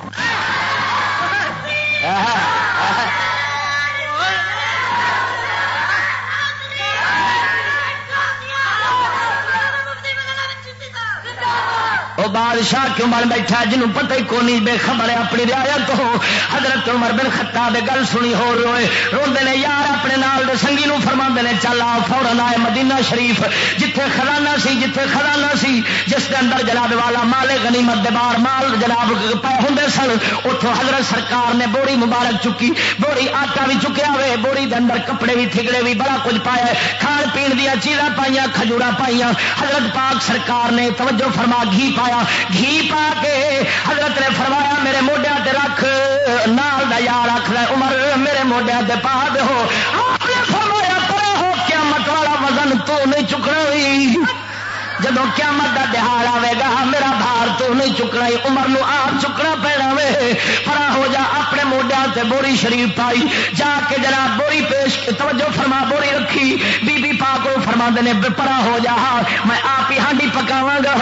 وہ بادشاہ کیوں بن بیٹھا جنوں پتہ ہی کونی، بے خبر ہے اپنی رعایت تو۔ حضرت عمر بن خطاب گل سنی ہو روئے روندے نے، یار اپنے نال دے سنگی نو فرماندے نے چل آ فوراً آئے مدینہ شریف، جتھے خزانہ سی جس دے اندر جناب والا مال غنیمت دے بار مال جناب پے ہوندے سن، اتھوں حضرت سرکار نے بوری مبارک چکی، بوری آٹا بھی چکیا ہوئے، بوری دے اندر کپڑے بھی ٹھگڑے بھی بڑا کچھ پایا، کھان پین دیا چیزاں پائیاں، کھجوراں پائیاں۔ حضرت پاک سرکار نے توجہ فرما گھی پایا، گھی پا کے حضرت نے فرمایا میرے موڈیا تے رکھ، نال دا یار آکھدا عمر میرے موڈیا تے پا دو۔ آپ نے فرمایا پرے ہو، قیامت والا وزن تو نہیں چکنا ہوئی، جدو قیامت دا دہاڑ آئے گا میرا بھار تو نہیں چکنا، عمر نو آپ چکنا پینا وے۔ پرا ہو جا، اپنے موڈیا تے بوری شریف پائی، جا کے جناب بوری پیش توجہ فرما بوری رکھی، بی بی پاک کو فرما دینے پرا ہو جا، میں آپ ہی ہانڈی پکاواں گا۔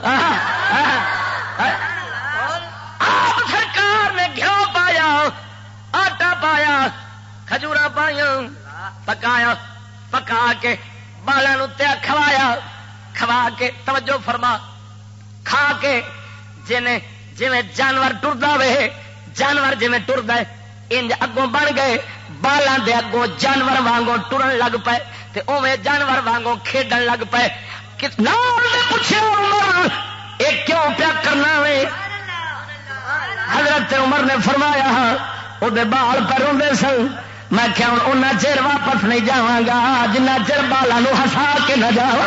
آپ سرکار نے گھیو پایا، آٹا پایا، کھجورا پایا، پکایا، پکا کے بالاں نوں تے کھوایا، کھوا کے توجہ فرما کھا کے جویں جانور ٹردا وے، جانور جویں ٹردا ہے انج اگوں بن گئے، بالاں دے اگوں جانور وانگوں ٹرن لگ پے، تے اوویں جانور وانگوں کھیڈن لگ پے۔ نال دے پوچھے عمر اے کیوں پیا کرنا وے؟ حضرت عمر نے فرمایا او دے بال پر روندے سن، میں کیا ہوں اُنہ چیر واپس نہیں جاواں گا جنہ چیر بالا نو ہسا کے نہ جاواں.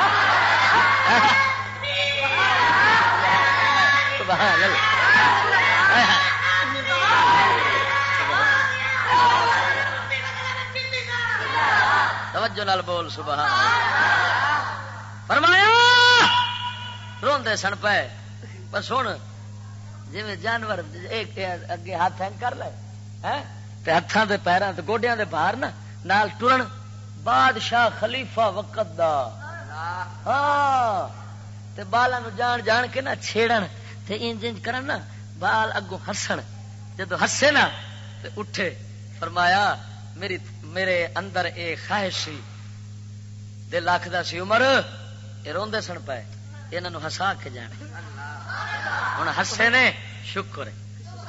سبحان اللہ. توجہ نال بول سبحان اللہ. فرمایا روندے سن پے بس سن جی جانور ایک اگے ہاتھ ہینگ کر لے ہاتھاں دے پیراں تے گوڈیاں دے باہر نا نال ٹرن بادشاہ خلیفہ وقت دا ہاں تے بالاں نو جان جان کے نا چھیڑن تے انج انج کرن نا بال اگوں ہسن جدو ہسے نا تے اٹھے. فرمایا میرے اندر اے خواہش سی دل آکھدا سی عمر یہ روندے سن پے انہاں نو ہسا کے جانے ہن ہسے نے شکر ہے.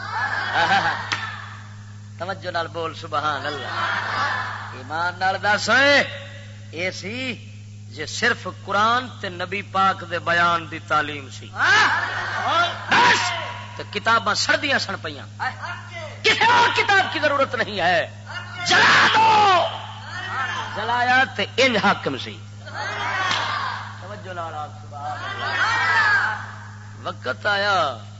توجہ نال بول سبحان اللہ. ایمان نال دس اے سی جے صرف قرآن تے نبی پاک دے بیان دی تعلیم سی تے کتاباں سردیاں سن پیاں کسی اور کتاب کی ضرورت نہیں ہے. جلا دو جلایا تے انج حاکم سی. توجہ نال سبحان اللہ. وقت آیا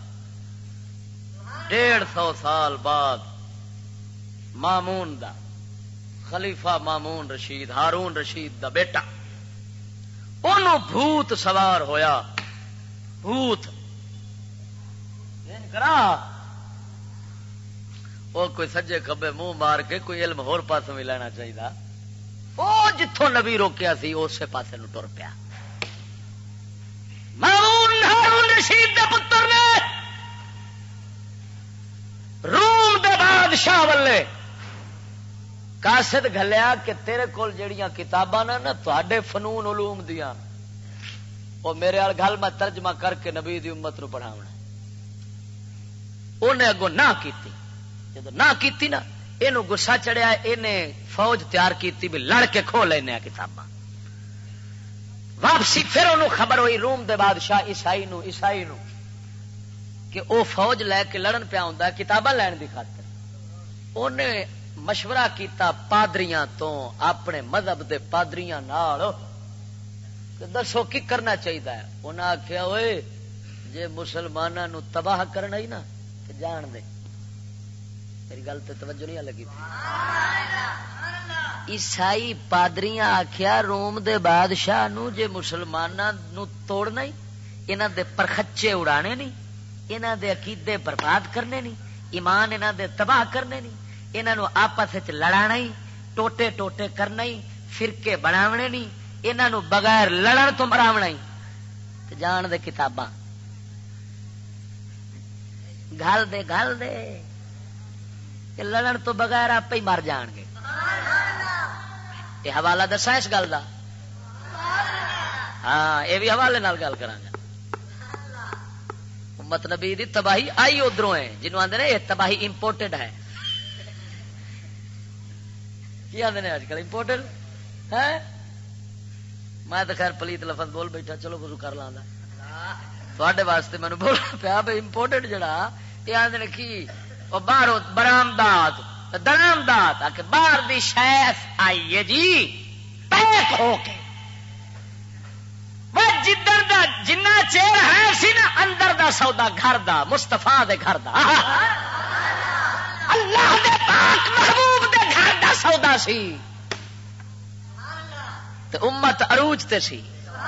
150 سال بعد مامون دا خلیفہ مامون رشید ہارون رشید دا بیٹا انہوں بھوت سوار ہویا. بھوت کرا وہ کوئی سجے کبے منہ مار کے کوئی علم ہور پاس بھی لینا چاہیے. وہ جتوں نبی روکیا سی اسی پاسے نو ٹر پیا. مامون ہارون رشید دے پتر نے روم دے بادشاہ والے قاصد گھلیا کہ تیرے کول جڑیاں کتاباں نا تواڈے فنون علوم دیاں وہ میرے ال گل میں ترجمہ کر کے نبی دی امت نو پڑھاونا. انہیں اگوں نہ کیتی. جدو نہ کیتی نا اینو غصہ چڑھیا اینے فوج تیار کیتی بھی لڑ کے کھو لینے کتاباں. واپسی پھر انہوں خبر ہوئی روم دے بادشاہ عیسائی نو کہ او فوج لے کے لڑن پیا ہوندا کتاباں لین دی خاطر. انہیں مشورہ کیتا پادریاں تو اپنے مذہب دے پادریاں نال کہ دسو کی کرنا چاہیے. انہاں آخیا اوئے جے مسلماناں نو تباہ کرنا ہی نا تے جان دے. میری گل تے توجہ نہیں لگی. عیسائی پادریاں آخیا روم دے بادشاہ نو جے مسلماناں نو توڑنا ہی انہاں دے پرخچے اڑانے نہیں انہاں دے عقیدے برباد کرنے نہیں ایمان انہاں دے تباہ کرنے نہیں انہاں نو آپس وچ لڑانا ہی ٹوٹے ٹوٹے کرنا ہی فرقے بناونے نہیں انہاں نو بغیر لڑن تو مراونا ہی تے جان دے کتاباں گل دے کہ لڑن تو بغیر آپ ہی مر جان گے. یہ حوالہ دسا اس گل دا ہاں یہ بھی حوالے نال گل کراں گا. امت نبی دی تباہی آئی ادھروں ہے جنہوں آندے نے یہ تباہی امپورٹڈ ہے. کی آندے نے اج کل امپورٹڈ ہے. میں تو خیر پلیت لفظ بول بیٹھا چلو وضو کر لاں تواڈے واسطے مینوں بول پیا بھئی امپورٹڈ جڑا یہ آندے نے کی او باہروں برآمدات درآمدات آ کے باہر دی شے آئی ہے جی پیک ہو کے وہ جدھر دا جنہ چیر ہے سی نا اندر دا سودا گھر دا مصطفیٰ دے گھر دا اللہ دے پاک محبوب دے گھر دا سودا سی تے امت عروج تے سی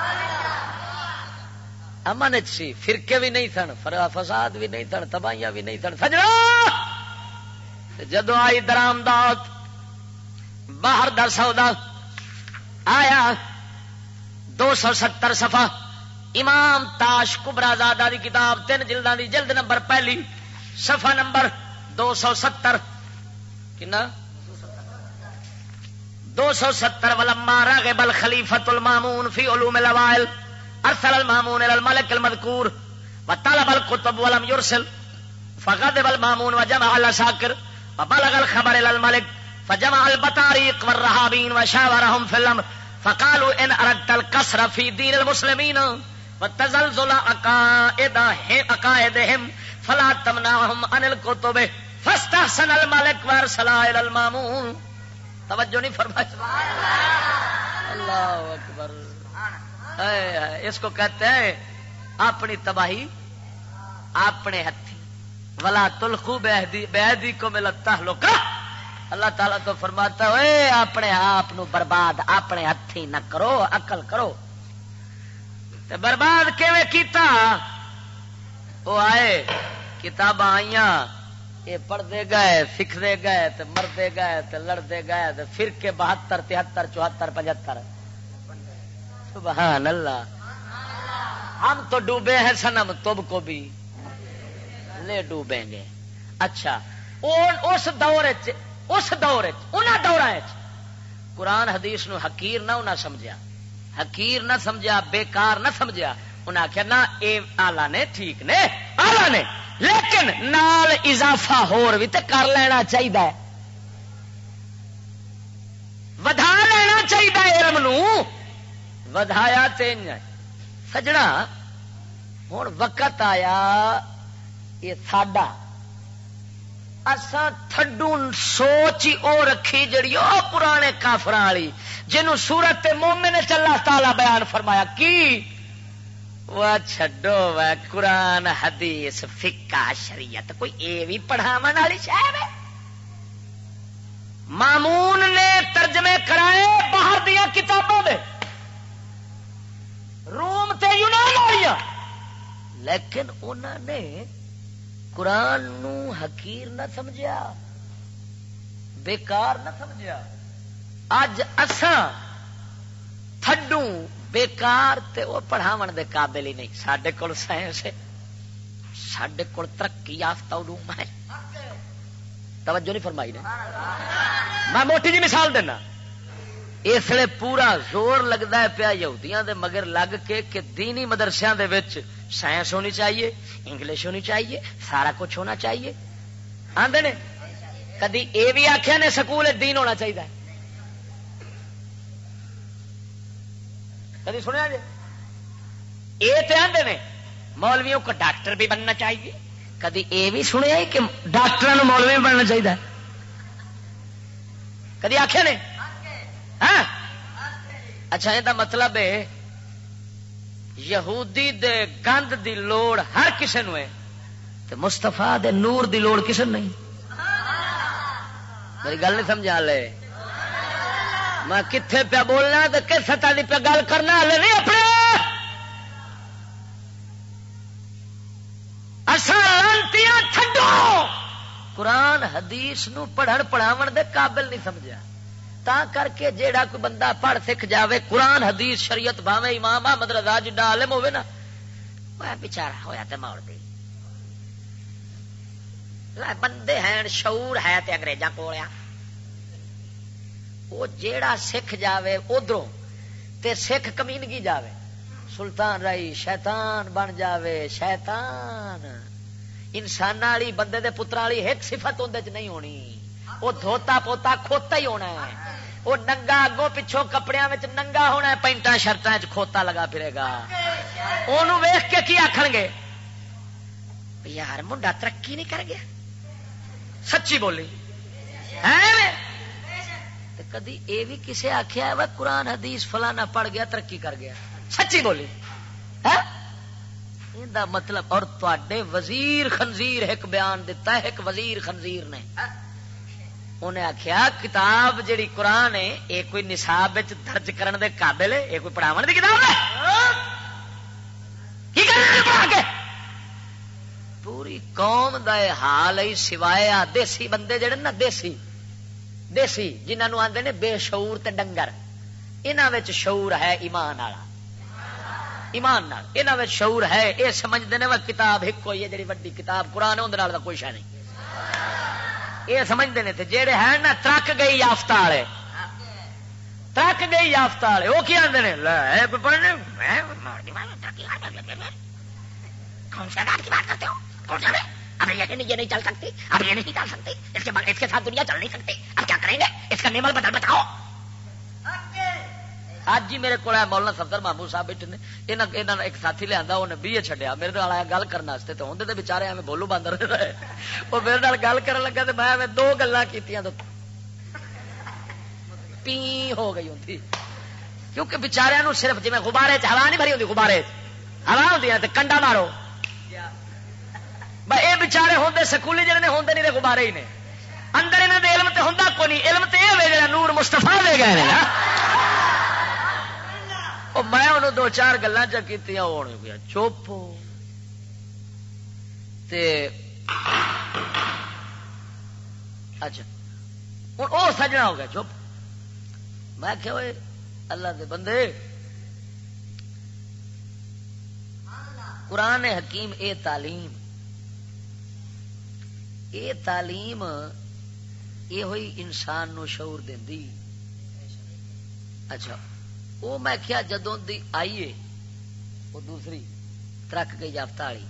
امن سی فرقے بھی نہیں سن فساد بھی نہیں سن تباہیاں بھی نہیں سن. سجنا جدو آئی درآمدات باہر دا سودا آیا 270 صفحہ امام تاش کبرا زادہ دی کتاب 3 جلداں دی جلد نمبر پہلی صفحہ نمبر 270 کنا 270 ولما رغب الخلیفۃ المامون فی علوم الاوائل ارسل المامون الى الملك المذکور وطلب الكتب ولم يرسل فغضب المامون وجمع العساكر وبلغ الخبر الى الملك فجمع البطاريق والرهابين وشاورهم في الامر فقالوا ان اردت القصر في دين المسلمين وتزلزل عقائدهم فلا تمنعهم عن الكتب فاستحسن الملک وارسلا الی المامون. توجہ نہیں فرمائی؟ اللہ اکبر. اس کو کہتے ہیں اپنی تباہی اپنے ہتھی. ولا تلقوا بأیدیکم الی التہلکہ. اللہ تعالیٰ تو فرماتا ہے اپنے آپ نو برباد اپنے ہتھی نہ کرو، عقل کرو. تے برباد کیویں کیتا؟ وہ آئے کتاباں آئیاں، یہ پڑھتے گئے، سکھتے گئے، تے مرتے گئے، تے لڑتے گئے، تے فرقے 72 73 74 75. سبحان اللہ. ہم تو ڈوبے ہیں صنم تم کو بھی لے ڈوبیں گے. اچھا اس دور انہاں دوراں قرآن حدیث نو حقیر نہ انہاں سمجھیا، حقیر نہ سمجھا، بیکار نہ سمجھا. انہاں آخیا نہ اے آلہ نے ٹھیک نے آلہ نے، لیکن نال اضافہ ہور بھی تے کر لینا چاہیے، ودھا لینا چاہیے علم نو. ودھایا تے سجنا ہوں وقت آیا یہ ساڈا اساں تھڈو سوچ ہی او رکھی جڑی او پرانے کافراں والی جنوں سورت مومن وچ اللہ تعالی بیان فرمایا کی وہ چھڈو وہ قرآن حدیث فقہ شریعت کوئی اے بھی پڑھاون والی شے ہے. مامون نے ترجمے کرائے باہر دیا کتابوں میں روم تے یونان والی، لیکن انہوں نے قرآن نو حقیر نہ سمجھا، بیکار نہ سمجھا. اج اساں تھڈو بیکار تے وہ پڑھاون دے قابل ہی نہیں. ساڈے کول سائنس ہے، ساڈے کول ترقی یافتہ علوم ہے. توجہ نہیں فرمائی نے. میں موٹی جی مثال دینا. اس لیے پورا زور لگتا ہے پیا یہودیاں دے مگر لگ کے کہ دینی مدرسیاں دے وچ سائنس ہونی چاہیے، انگلش ہونی چاہیے، سارا کچھ ہونا چاہیے. آندے نے کدی اے بھی آخیا نے سکول دین ہونا چاہیے؟ کدی سنیا جی؟ اے تے آندے نے مولویوں کو ڈاکٹر بھی بننا چاہیے. کدی اے بھی سنیا کہ ڈاکٹر مولوی بھی بننا چاہیے؟ کدی آخیا نے؟ ہاں اچھا یہ مطلب ہے یہودی دے گند دی لوڑ ہر کسے نو ہے تے مصطفیٰ دے نور دی لوڑ کسے نہیں. میری گل نہیں سمجھا لے. میں کتھے پیا بولنا تو کس سطح دی پیا گل کرنا ہلے نہیں. اپنے اساں لانتیاں تھڈو قرآن حدیث نو پڑھن پڑھاون دے قابل نہیں سمجھا. تا کر کے جیڑا کوئی بندہ پڑھ سکھ جاوے قرآن حدیث شریعت بھاوے امام احمد رضا جڈا عالم ہوئے نا وہ بیچارہ ہویا تے موڑ دی. بندے ہیں شعور ہے تے انگریزاں کول آ. وہ جیڑا سکھ جاوے ادھروں تے سکھ کمینگی جاوے سلطان رائی شیطان بن جاوے. شیطان انسان والی بندے دے پتر والی ایک صفت اندر چ نہیں ہونی. وہ دھوتا پوتا کھوتا ہی ہونا ہے. وہ ننگا اگوں پچھوں کپڑیاں وچ ننگا ہونا ہے، پینٹاں شرٹاں وچ کھوتا لگا پھرے گا. اونوں ویکھ کے کی آکھن گے یار منڈا ترقی نہیں کر گیا. سچی بولی ہے. کدی اے بھی کسے آخیا ہے قرآن حدیث فلانا پڑھ گیا ترقی کر گیا؟ سچی بولی ہے. دا مطلب اور تے وزیر خنزیر ایک بیان دیتا ہے. ایک وزیر خنزیر نے انہیں آخیا کتاب جیڑی قرآن ہے یہ کوئی نصاب درج کرن دے قابل ہے؟ یہ کوئی پڑھاون دی کتاب ہے؟ کی پڑھا کے پوری قوم دا حال ہے سوائے دیسی بندے جڑے نا دیسی جنہوں آندے نے بے شعور تے ڈنگر. انہاں وچ شعور ہے ایمان والا، ایمان نال انہاں وچ شعور ہے. یہ سمجھدے نے وہ کتاب ایک کوئی ہے جڑی وڈی کتاب قرآن اون دے نال دا کوئی شے نہیں. یہ سمجھتے ہیں جہے ہیں نا ترک گئی یافتہ والے، ترک گئی یافتہ والے وہ کی آتے ہیں پڑھنے کون سے آداب کی بات کرتے ہو؟ کون سے اب یہ نہیں چل سکتی، اب یہ نہیں چل سکتی، اس کے ساتھ دنیا چل نہیں سکتی، اب کیا کریں گے؟ اس کا نعمل بدل بتاؤ. اج ہی میرے کو مولانا صفدر محمود صاحب بیٹھے نے ایک ساتھی لیا انہیں BA چھڈیا میرے نال آیا گل کرنے تو ہوں تو بچارے ایویں بولو باندر رہے وہ میرے نال گل کرن لگا تو میں دو گلاں کیتیاں تو پی ہو گئی ہوں کیونکہ بچارے صرف جی غبارے ہوا نہیں بھری ہوتی غبارے ہوا ہوتی ہے کنڈا مارو یہ بچارے ہوندے سکولی جڑے نے ہوندے نہیں غبارے ہی نے اندر انہوں نے علم تو ہوں کو نہیں علم تو یہ جا نور مستفا دے گئے میں انہوں دو چار گلیں کی چپ اچھا ہوں وہ سجنا ہو گیا چپ میں کہ اللہ دے بندے قرآن حکیم اے تعلیم یہ ہوئی انسان نو شعور دیندی اچھا وہ میں کیا جدوں دی آئیے وہ دوسری ترک گئی یافتہ والی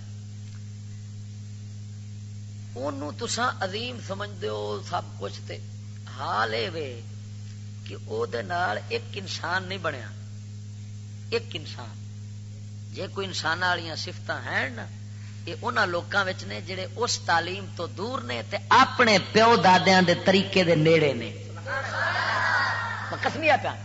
انہوں تساں عظیم سمجھدے ہو سب کچھ تے حال اے وے کہ او دے نال ایک انسان نہیں بنیا ایک انسان جے کوئی انسان والیاں صفتاں ہیں نا یہ انہاں لوکاں وچ نے جڑے اس تعلیم تو دور نے تے اپنے پیو دادیاں دے طریقے دے نیڑے نے قسمیہ پیا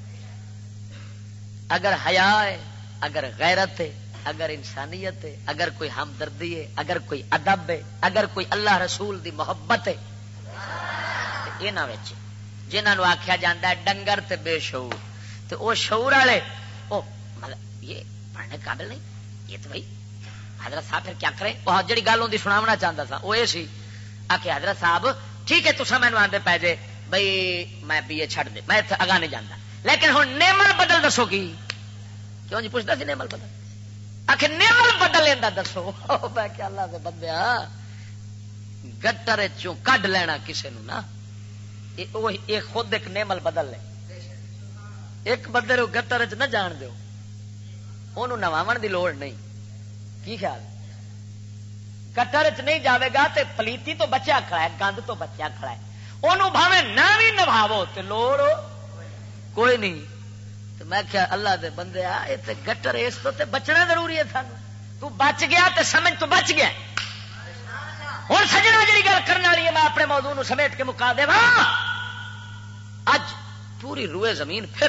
اگر حیا ہے اگر غیرت ہے اگر انسانیت ہے اگر کوئی ہمدردی ہے اگر کوئی ادب ہے اگر کوئی اللہ رسول دی محبت ہے انہاں وچ جنہاں نو آکھیا جاندا ہے ڈنگر تے بے شعور تے او شعور والے او مطلب یہ پڑھنے قابل نہیں یہ تو بھائی حضرت صاحب پھر کیا کرے وہ جڑی گل ہوندی سناونا چاہتا تھا وہ یہ سی آکھے حضرت صاحب ٹھیک ہے تساں مینوں آندے پے جے بھئی میں BA چھڈ دے میں اتنے اگاں نہیں جاندا لیکن ہن نیمل بدل دسو کی کیوں جی پوچھدا سی نیمل بدل آکھے نیمل بدل لیندا دسو میں کہ اللہ دے بندیا گٹر چوں کڈ لینا کسے نو نا یہ خود ایک نیمل بدل لے ایک بندے نو گٹر چ نہ جان دیو اونوں نواون دی لوڑ نہیں کی خیال گٹر چ نہیں جاوے گا تے پلیتی تو بچیا کھڑا ہے گند تو بچیا کھڑا ہے انہوں بھاویں نہ بھی نبھاو تے لوڑ کوئی نہیں تو میں کیا اللہ دے بندے یہ تے گٹر اس تو تے بچنا ضروری ہے سانو تو بچ گیا تے سمجھ تو بچ گیا ہوں سجنا جی گل کرنے والی ہے میں اپنے موضوع نو سمیٹ کے مکا دے اج پوری روئے زمین پھر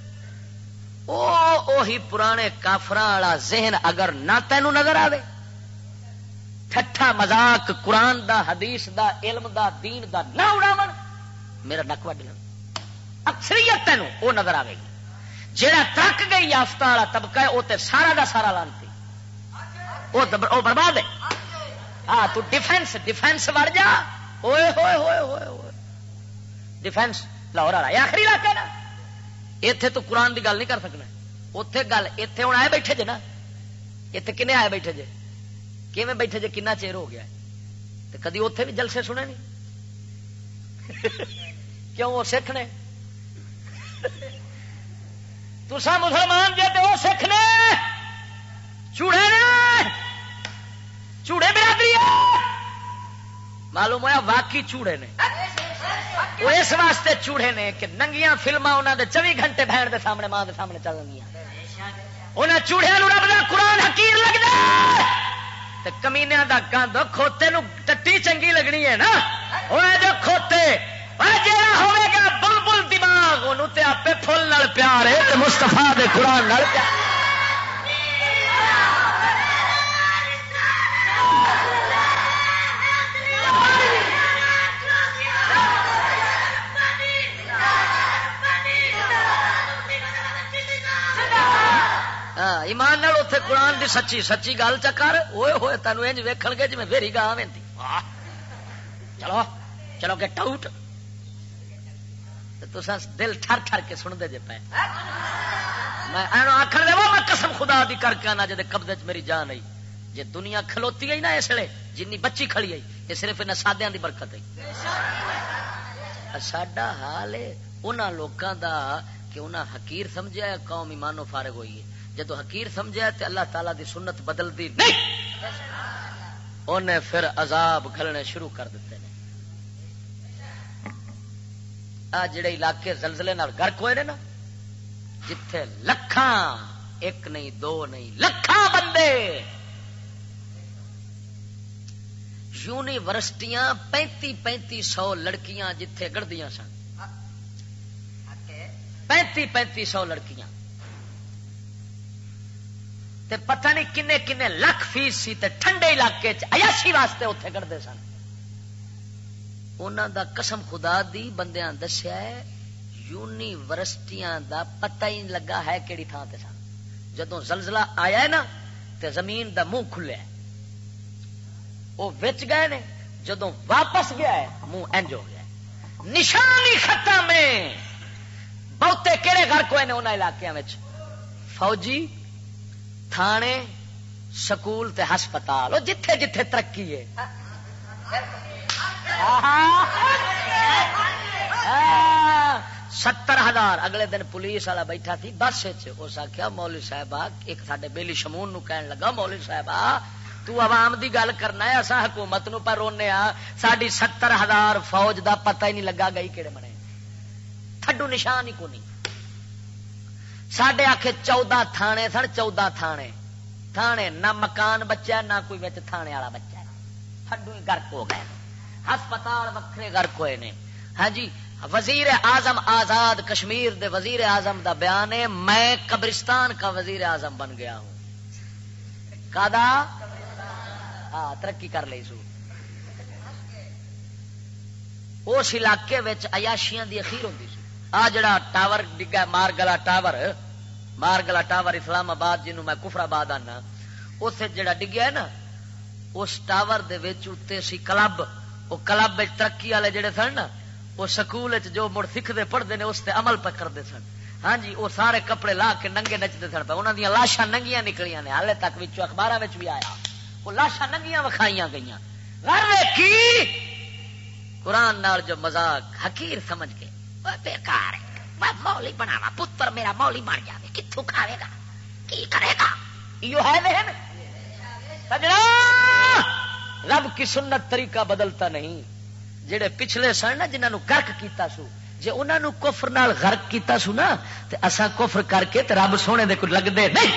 اوہی پرانے کافراں والا ذہن اگر نہ تینوں نظر آوے ٹھٹھا مذاق قرآن دا حدیث دا علم دا دین دا نہ اڑاون میرا نک وڈ لین اکثریت تینوں وہ نظر آئے گی جہاں ترک گئی یافتہ والا طبقہ ہے وہ تے سارا دا سارا لانتی وہ برباد ہے ہاں تو ڈیفینس وڑ جا ہوئے ہوئے ہوئے ہوئے ہوئے ڈیفینس لاہور والا یہ آخری علاقہ نا اتے تو قرآن دی گل نہیں کر سکنا اتے گل اتے ہوں آئے بیٹھے جے نا اتے کنے آئے بیٹھے جے کیویں بیٹھے جے کنا چیر ہو گیا تو کدی اتے بھی جلسے سنے نہیں کیوں وہ سکھ نے تسا مسلمان جے تو وہ سکھ نے چوڑے نے چوڑے برادری معلوم ہوا واقعی چوڑے نے وہ اس واسطے چوڑے نے کہ ننگیاں فلما انہوں نے 24 گھنٹے بہن دے سامنے ماں دے سامنے چل رہی انہیں چوڑیا رب دا قرآن حکیم لگتا کمینیا دا گند کھوتے نو ٹٹی چنگی لگنی ہے نا وہ جو کھوتے جہاں ہوئے گا بلبل دماغ انہوں تے آپ فل نال پیار ہے مستفا دے قرآن نال پیار ایمان نال اتنے قرآن دی سچی گل چکر ہوئے ہوئے تینوں انج ویکھن گے جی میں پھر گاہ وینتی چلو چلو گیٹ آؤٹ تو دل ٹھر ٹھر کے سنتے جے پے میں آخر دے میں قسم خدا دی کر کے آنا جے قبضے چ میری جان آئی جے دنیا کھلوتی گئی نا اس لیے جنی بچی کھڑی آئی یہ صرف انہیں سادیاں دی برکت ہے ساڈا حال ہے انہاں لوکاں دا کہ انہاں حقیر سمجھا ہے قوم ایمانوں فارغ ہوئی ہے جدو حقیر سمجھا تے اللہ تعالی دی سنت بدلدی نہیں انہیں پھر عذاب گھلنے شروع کر دیتے ہیں جڑے علاقے زلزلے نال غرق ہوئے نے نا جتھے لکھاں ایک نہیں دو نہیں لکھاں بندے یونیورسٹیاں 3500 لڑکیاں جتھے گڑدیاں سن 3500 لڑکیاں تے پتہ نہیں کنے کنے لاکھ فیس سی تے ٹھنڈے علاقے چ عیاشی واسطے اتنے گڑدے سن. انہاں دا قسم خدا دی بندیاں دسیا ہے یونیورسٹیاں دا پتہ ہی نہیں لگا ہے کیڑی تھان تے سن. جدوں زلزلہ آیا ہے نا تے زمین دا منہ کھلیا وہ وچ گئے نے جدوں واپس گیا ہے منہ انج ہو گیا. نشانی ختم ہے. بہتے کہڑے گھر کوئی نے انہاں علاقیاں وچ فوجی تھانے سکول تے ہسپتال جتھے جتھے ترقی ہے 70,000. اگلے دن پولیس والا بیٹھا تھی بس اس آخیا مولوی صاحب ایک ساڈے بیلی شمون نو کہن لگا مولوی صاحب تو عوام دی گل کرنا ہے اسا حکومت نو پر رونے آ ساڈی 70,000 فوج دا پتہ ہی نہیں لگا گئی کہڑے بنے تھڈو نشان ہی کونی. ساڈے آکھے 14 تھانے سن 14 تھانے نہ مکان بچہ نہ کوئی وچ تھانے والا بچہ تھڈو ہی گرک ہو گئے. ہسپتال وکھرے گرک ہوئے نے. ہاں جی وزیر اعظم آزاد کشمیر دے وزیر اعظم دا بیان ہے میں قبرستان کا وزیر اعظم بن گیا ہوں. کادا ہاں ترقی کر لی سو. اس علاقے وچ عیاشیاں دی اخیر ہوندی سی. آ جڑا ٹاور ڈگا مارگلا ٹاور اسلام آباد جنوں میں کفر آباد آنا اس جڑا ڈگیا ہے نا اس ٹاور دے وچ اتے سی کلب. وہ کلب ترقی والے جڑے سن نا وہ سکول جو مڑ سکھتے پڑھتے ہیں اس تے عمل پہ کرتے سن. ہاں جی وہ سارے کپڑے لا کے ننگے نچتے سن پہ. انہوں دیا لاشاں ننگیاں نکلیاں نے ہالے تک اخبار بھی آیا وہ لاشاں ننگیاں وکھائیاں گئی. کی قرآن نال جو مذاق حقیر سمجھ کے بیکار ہے مولی بناوا پتر میرا مولی بن جائے کتوں کھاوے گا کی کرے گا. یہ ہے سجنا رب کی سنت طریقہ بدلتا نہیں. جڑے پچھلے سن نا جنہوں گرک کیتا سو جے انہوں نے کفر نال غرق کیتا سو نا تے اساں کفر کر کے تے رب سونے دے کوئی لگدے نہیں.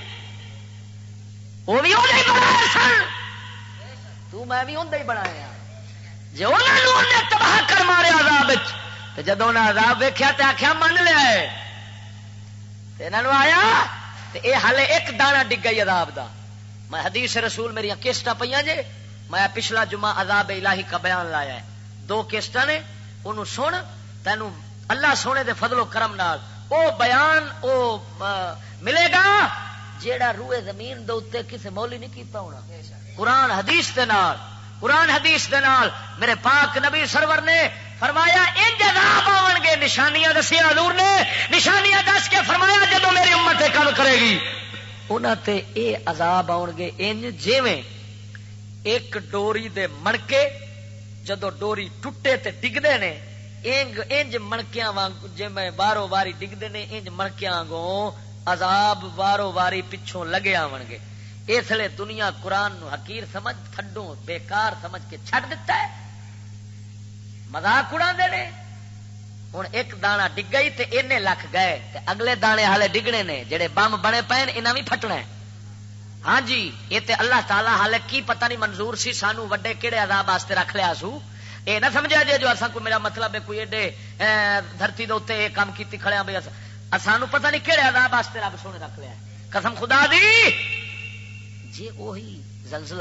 وہ بھی انہاں ہی بنایا سن تو میں بھی انہاں ہی بنایا. جے انہاں نے تباہ کر مارے عذاب وچ تے جدوں انہاں عذاب ویکھیا تے آکھیا من لیا ہے تے انہاں نوں آیا تے اے ہالے ایک دانہ ڈگ گئی عذاب دا. میں حدیث رسول میری کیسٹاں پیاں جے میں پچھلا جمعہ عذاب الہی کا بیان لایا ہے 2 کیسٹاں نے انہوں سن تینوں اللہ سونے دے فضل و کرم نال او بیان او ملے گا جیڑا روئے زمین دے اوتے کسے مولی نہیں کیتا ہونا. قرآن حدیث دے نال میرے پاک نبی سرور نے فرمایا انج عذاب آون گے. نشانیاں دسی حضور نے نشانیاں دس کے فرمایا جدوں میری امت تے کم کرے گی انہاں تے اے عذاب آون گے انج جویں ایک ڈوری دے مڑکے جدو ڈوری ٹوٹے تے ڈگدے نے انج مڑکیاں وانگ جویں بارو واری ڈگدے نے انج مڑکیاں وانگوں عذاب بارو واری پچھوں لگے آون گے. اس لیے دنیا قرآن نو حقیر سمجھ تھڈوں بیکار سمجھ کے چھڈ دیتا ہے مذاق اڑاندے نے. ہن ایک دانہ ڈگ گئی تے اینے لکھ گئے تے اگلے دانے ہالے ڈگنے نے جڑے بم بنے پے انہاں وی پھٹنا ہے. ہاں جی یہ تے اللہ تعالی حالے کی پتہ نہیں منظور سی سانو وڈے کیڑے عذاب واسطے رکھ لیا سو. اے نہ سمجھا جے جو اساں کو میرا مطلب ہے کوئی ایڈے دھرتی دے اوتے اے کام کیتی کھڑے بھئی اسانو پتہ نہیں کیڑے عذاب واسطے رب سونے رکھ لیا. قسم خدا دی جی وہی زلزلہ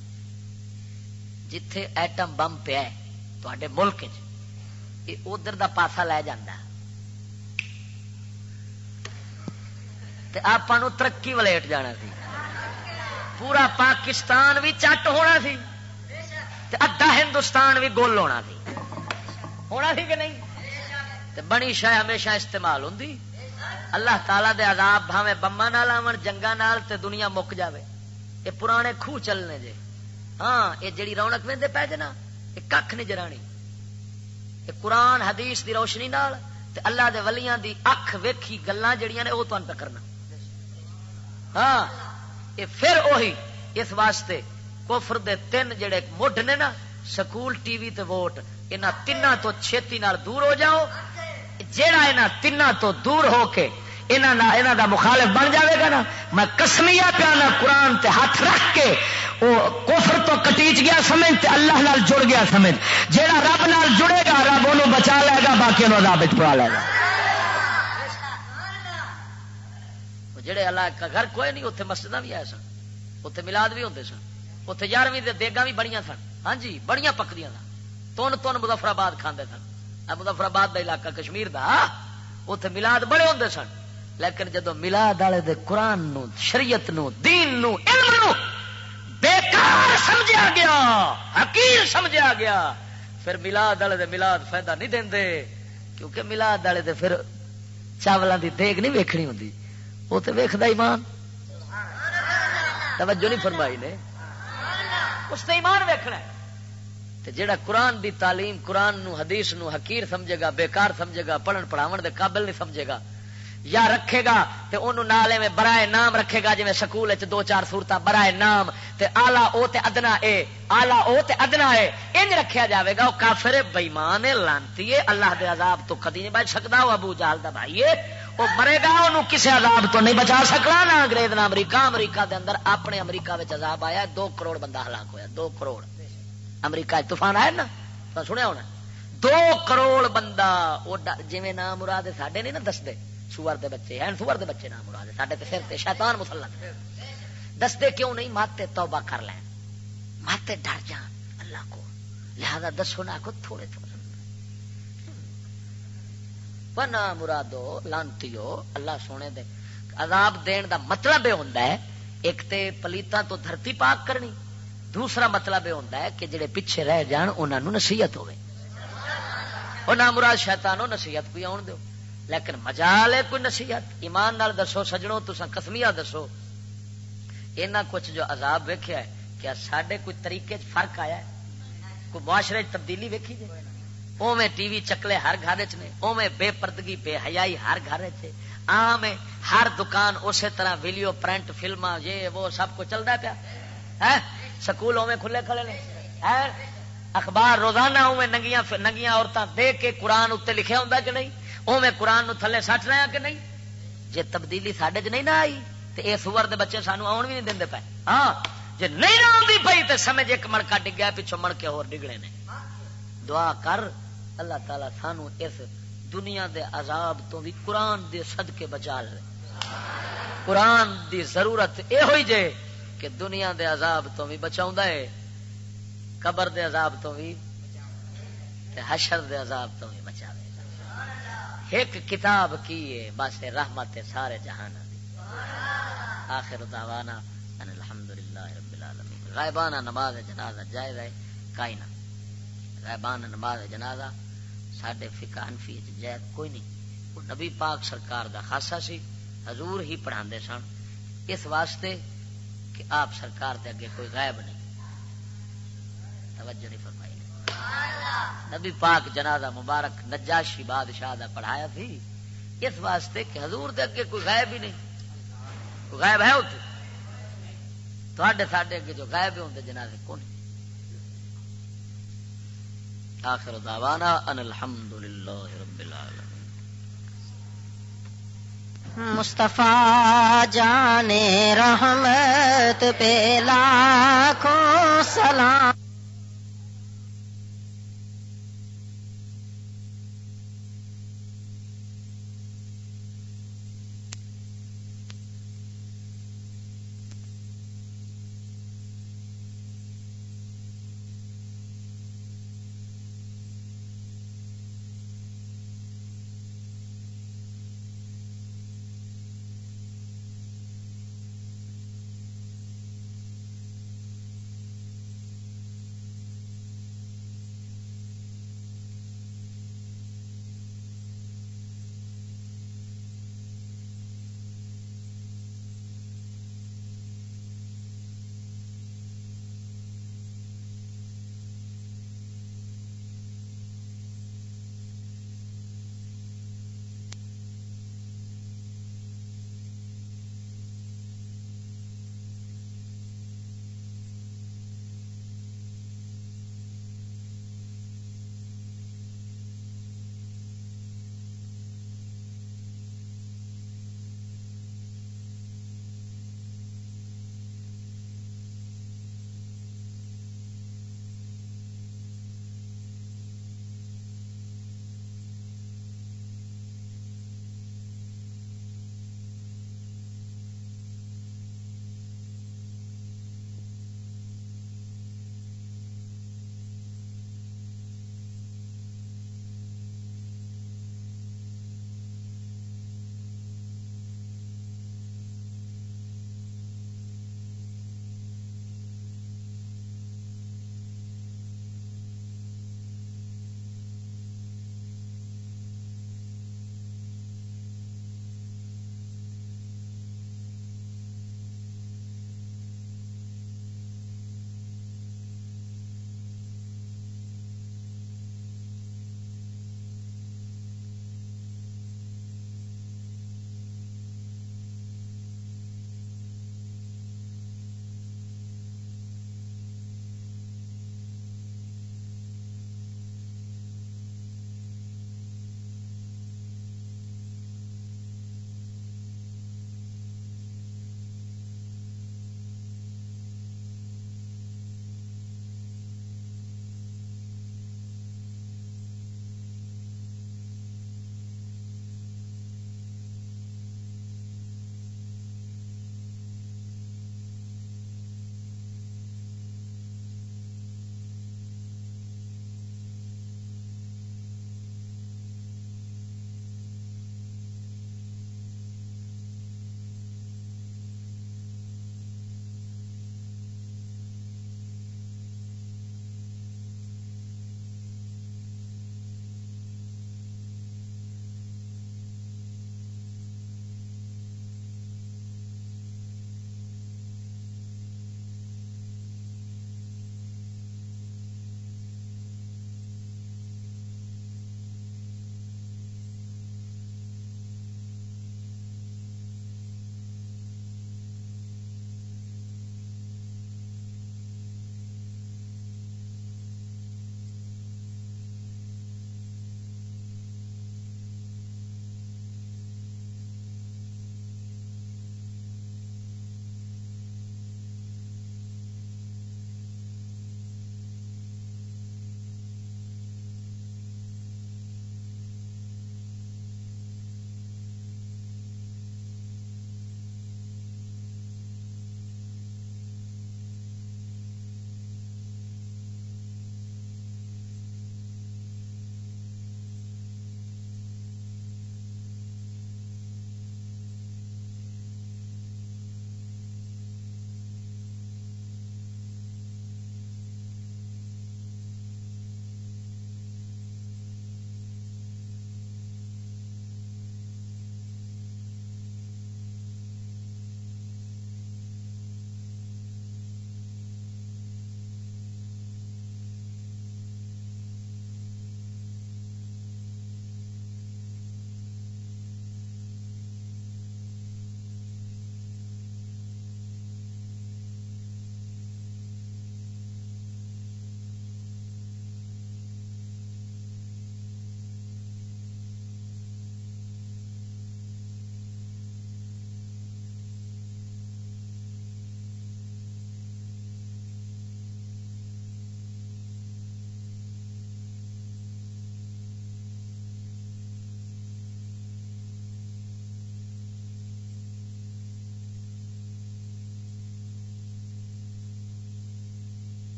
جتھے ایٹم بم پیا ہے تواڈے ملک وچ اے ادھر دا پاسا لے جاندا تے آپاں نوں ترقی ولیٹ جانا سی. پورا پاکستان بھی چٹ ہونا سی تے ادھا ہندوستان بھی گول ہونا سی کہ نہیں. تے بنی شے ہمیشہ استعمال ہوندی. اللہ تعالی دے عذاب بھاویں بماں نال آون جنگاں نال تے دنیا مک جاوے. یہ پرانے خوہ چلنے جے. ہاں یہ جڑی رونق ویندے پے جے نا یہ ککھ نہیں جرانی. یہ قرآن حدیث دی روشنی نال تے اللہ دے ولیاں دی اکھ ویکھی گلاں جڑیاں نے او تانوں پہ کرنا. ہاں یہ پھر وہی اس واسطے کفر دے 3 جڑے مڈ نے نا سکول ٹی وی تے ووٹ انہاں تیناں تو چھیتی نال دور ہو جاؤ. جیڑا انہاں تیناں تو دور ہو کے انہاں دا مخالف بن جاوے گا نا، میں قسمیہ پیانا قرآن تے ہاتھ رکھ کے وہ کفر تو کٹیچ گیا سمجھ تے اللہ نال جڑ گیا سمجھ. جیڑا رب نال جڑے گا رب انہوں بچا لے گا، باقی انہوں عذاب وچ پا لے گا. جڑے اللہ کا گھر کوئی نہیں اتنے مسجداں بھی آئے سن، اتنے ملاد بھی ہوتے سن، اتنے 11ویں دے دیگاں بھی بڑیاں سن. ہاں جی بڑیاں پکدیاں سن، تون مظفر آباد کھاندے سن. مظفر آباد دا علاقہ کشمیر دا، اتنے ملاد بڑے ہوندے سن. لیکن جدو ملاد والے دے قرآن نو، شریعت نو، دین نو، علم نو بیکار سمجھا گیا، حقیر سمجھا گیا، پھر ملاد والے دے ملاد فائدہ نہیں دیندے. کیونکہ ملاد والے دے پھر چاولاں دی دیگ نہیں ویکھنی ہوندی، وہ تو ویکھدا ایمان. توجہ نہیں فرمائی نے، اس تے ایمان ویکھنا. تے جیڑا قرآن دی تعلیم، قرآن نو، حدیث نو حقیر سمجھے گا، بیکار سمجھے گا، پڑھن پڑھاون دے قابل نہیں سمجھے گا، یا رکھے گا تے انہوں نالے میں برائے نام رکھے گا، جویں سکول وچ 2-4 صورتاں برائے نام تے اعلی او تے ادنا اے، اعلی او تے ادنا اے، انج رکھیا جاوے گا. او کافر بےمان ہے، لعنتی ہے، اللہ دے عذاب تو کدی نہیں بچ سکدا. او ابو جہل دا بھائی ہے، وہ مرے گا، انہوں کسی عذاب تو نہیں بچا سکنا. نہ انگریز نہ امریکہ. امریکہ دے اندر اپنے امریکہ وچ عذاب آیا، 2 کروڑ بندہ ہلاک ہویا. 2 کروڑ امریکہ طوفان آیا نا، تو سنیا ہونا. 2 کروڑ بندہ جویں نام مراد ساڈے نہیں نا دسدے، سور دے بچے ہیں، سور دے بچے نام مراد ساڈے تے سر تے شیطان مسلط دسدے کیوں نہیں؟ ماتے توبہ کر لیں، ماتے ڈر جان اللہ کو، لہذا دسو نہ کو تھوڑے تھوڑے بنا مرادو لانتیو. اللہ سونے دے عذاب دین دا مطلب یہ ہوندا ہے ایک تے پلیتاں تو دھرتی پاک کرنی، دوسرا مطلب یہ ہوندا ہے کہ جڑے پیچھے رہ جان انہاں نوں نصیحت ہوے. او نہ مراد شیطانوں نصیحت کوئی آن دیو، لیکن مجال ہے کوئی نصیحت. ایمان نال دسو سجنوں، تساں قسمیہ دسو اینا کچھ جو عذاب ویکھیا ہے کیا ساڈے کوئی طریقے فرق آیا ہے؟ کوئی معاشرے تبدیلی ویکھی جے؟ اوویں ٹی وی چکلے ہر گھر وچ نے، اوویں بے پردگی بے حیائی ہر گھر وچ عام ہے. ہر دکان اسی طرح ویڈیو پرنٹ فلماں یہ وہ سب کچھ چلدا پیا ہے. سکول اوویں کھلے کھڑے نے، اخبار روزانہ اوویں ننگیاں عورتاں دے کے قرآن اتنے لکھیا ہوندا کہ نہیں؟ اوویں قرآن نو تھلے سٹ رہے ہیں کہ نہیں؟ جے تبدیلی ساڈے چ نہیں نہ آئی تے اے سور دے بچے سانو آن بھی نہیں دیندے پے. ہاں جے نہیں نہ آندی پئی تے سمجھ ایک مڑکا ڈگیا پیچھوں مڑ کے ہور ڈگنے نے. دعا کر اللہ تعالی سانو اس دنیا دے عذاب تو بھی قرآن دے صدقے بچا لے. قرآن دی ضرورت اے ہوئی جے کہ دنیا دے عذاب تو بھی بچاوندا ہے، قبر دے عذاب تو بھی تے حشر دے عذاب تو بھی بچاوے. ایک کتاب کی ہے بس رحمت سارے جہان دی. آخر دعوانا ان الحمدللہ رب العالمین. غائبانہ نماز جنازہ جائز ہے کائنا. غائبانہ نماز جنازہ ساڈے فقہ حنفی وچ جائز کوئی نہیں. وہ نبی پاک سرکار دا خاصہ سی، حضور ہی پڑھاندے سن اس واسطے کہ آپ سرکار دے اگے کوئی غائب نہیں. توجہ نہیں فرمائی. نبی پاک جنازہ مبارک نجاشی بادشاہ دا پڑھایا تھی اس واسطے کہ حضور دے اگے کوئی غائب ہی نہیں. کوئی غائب ہے اتنے؟ تھوڑے ساڈے اگے جو غائب ہوندے جنازے کون؟ آخر دعوانا ان الحمدللہ رب العالمین. مصطفیٰ جان رحمت پہ لاکھوں سلام.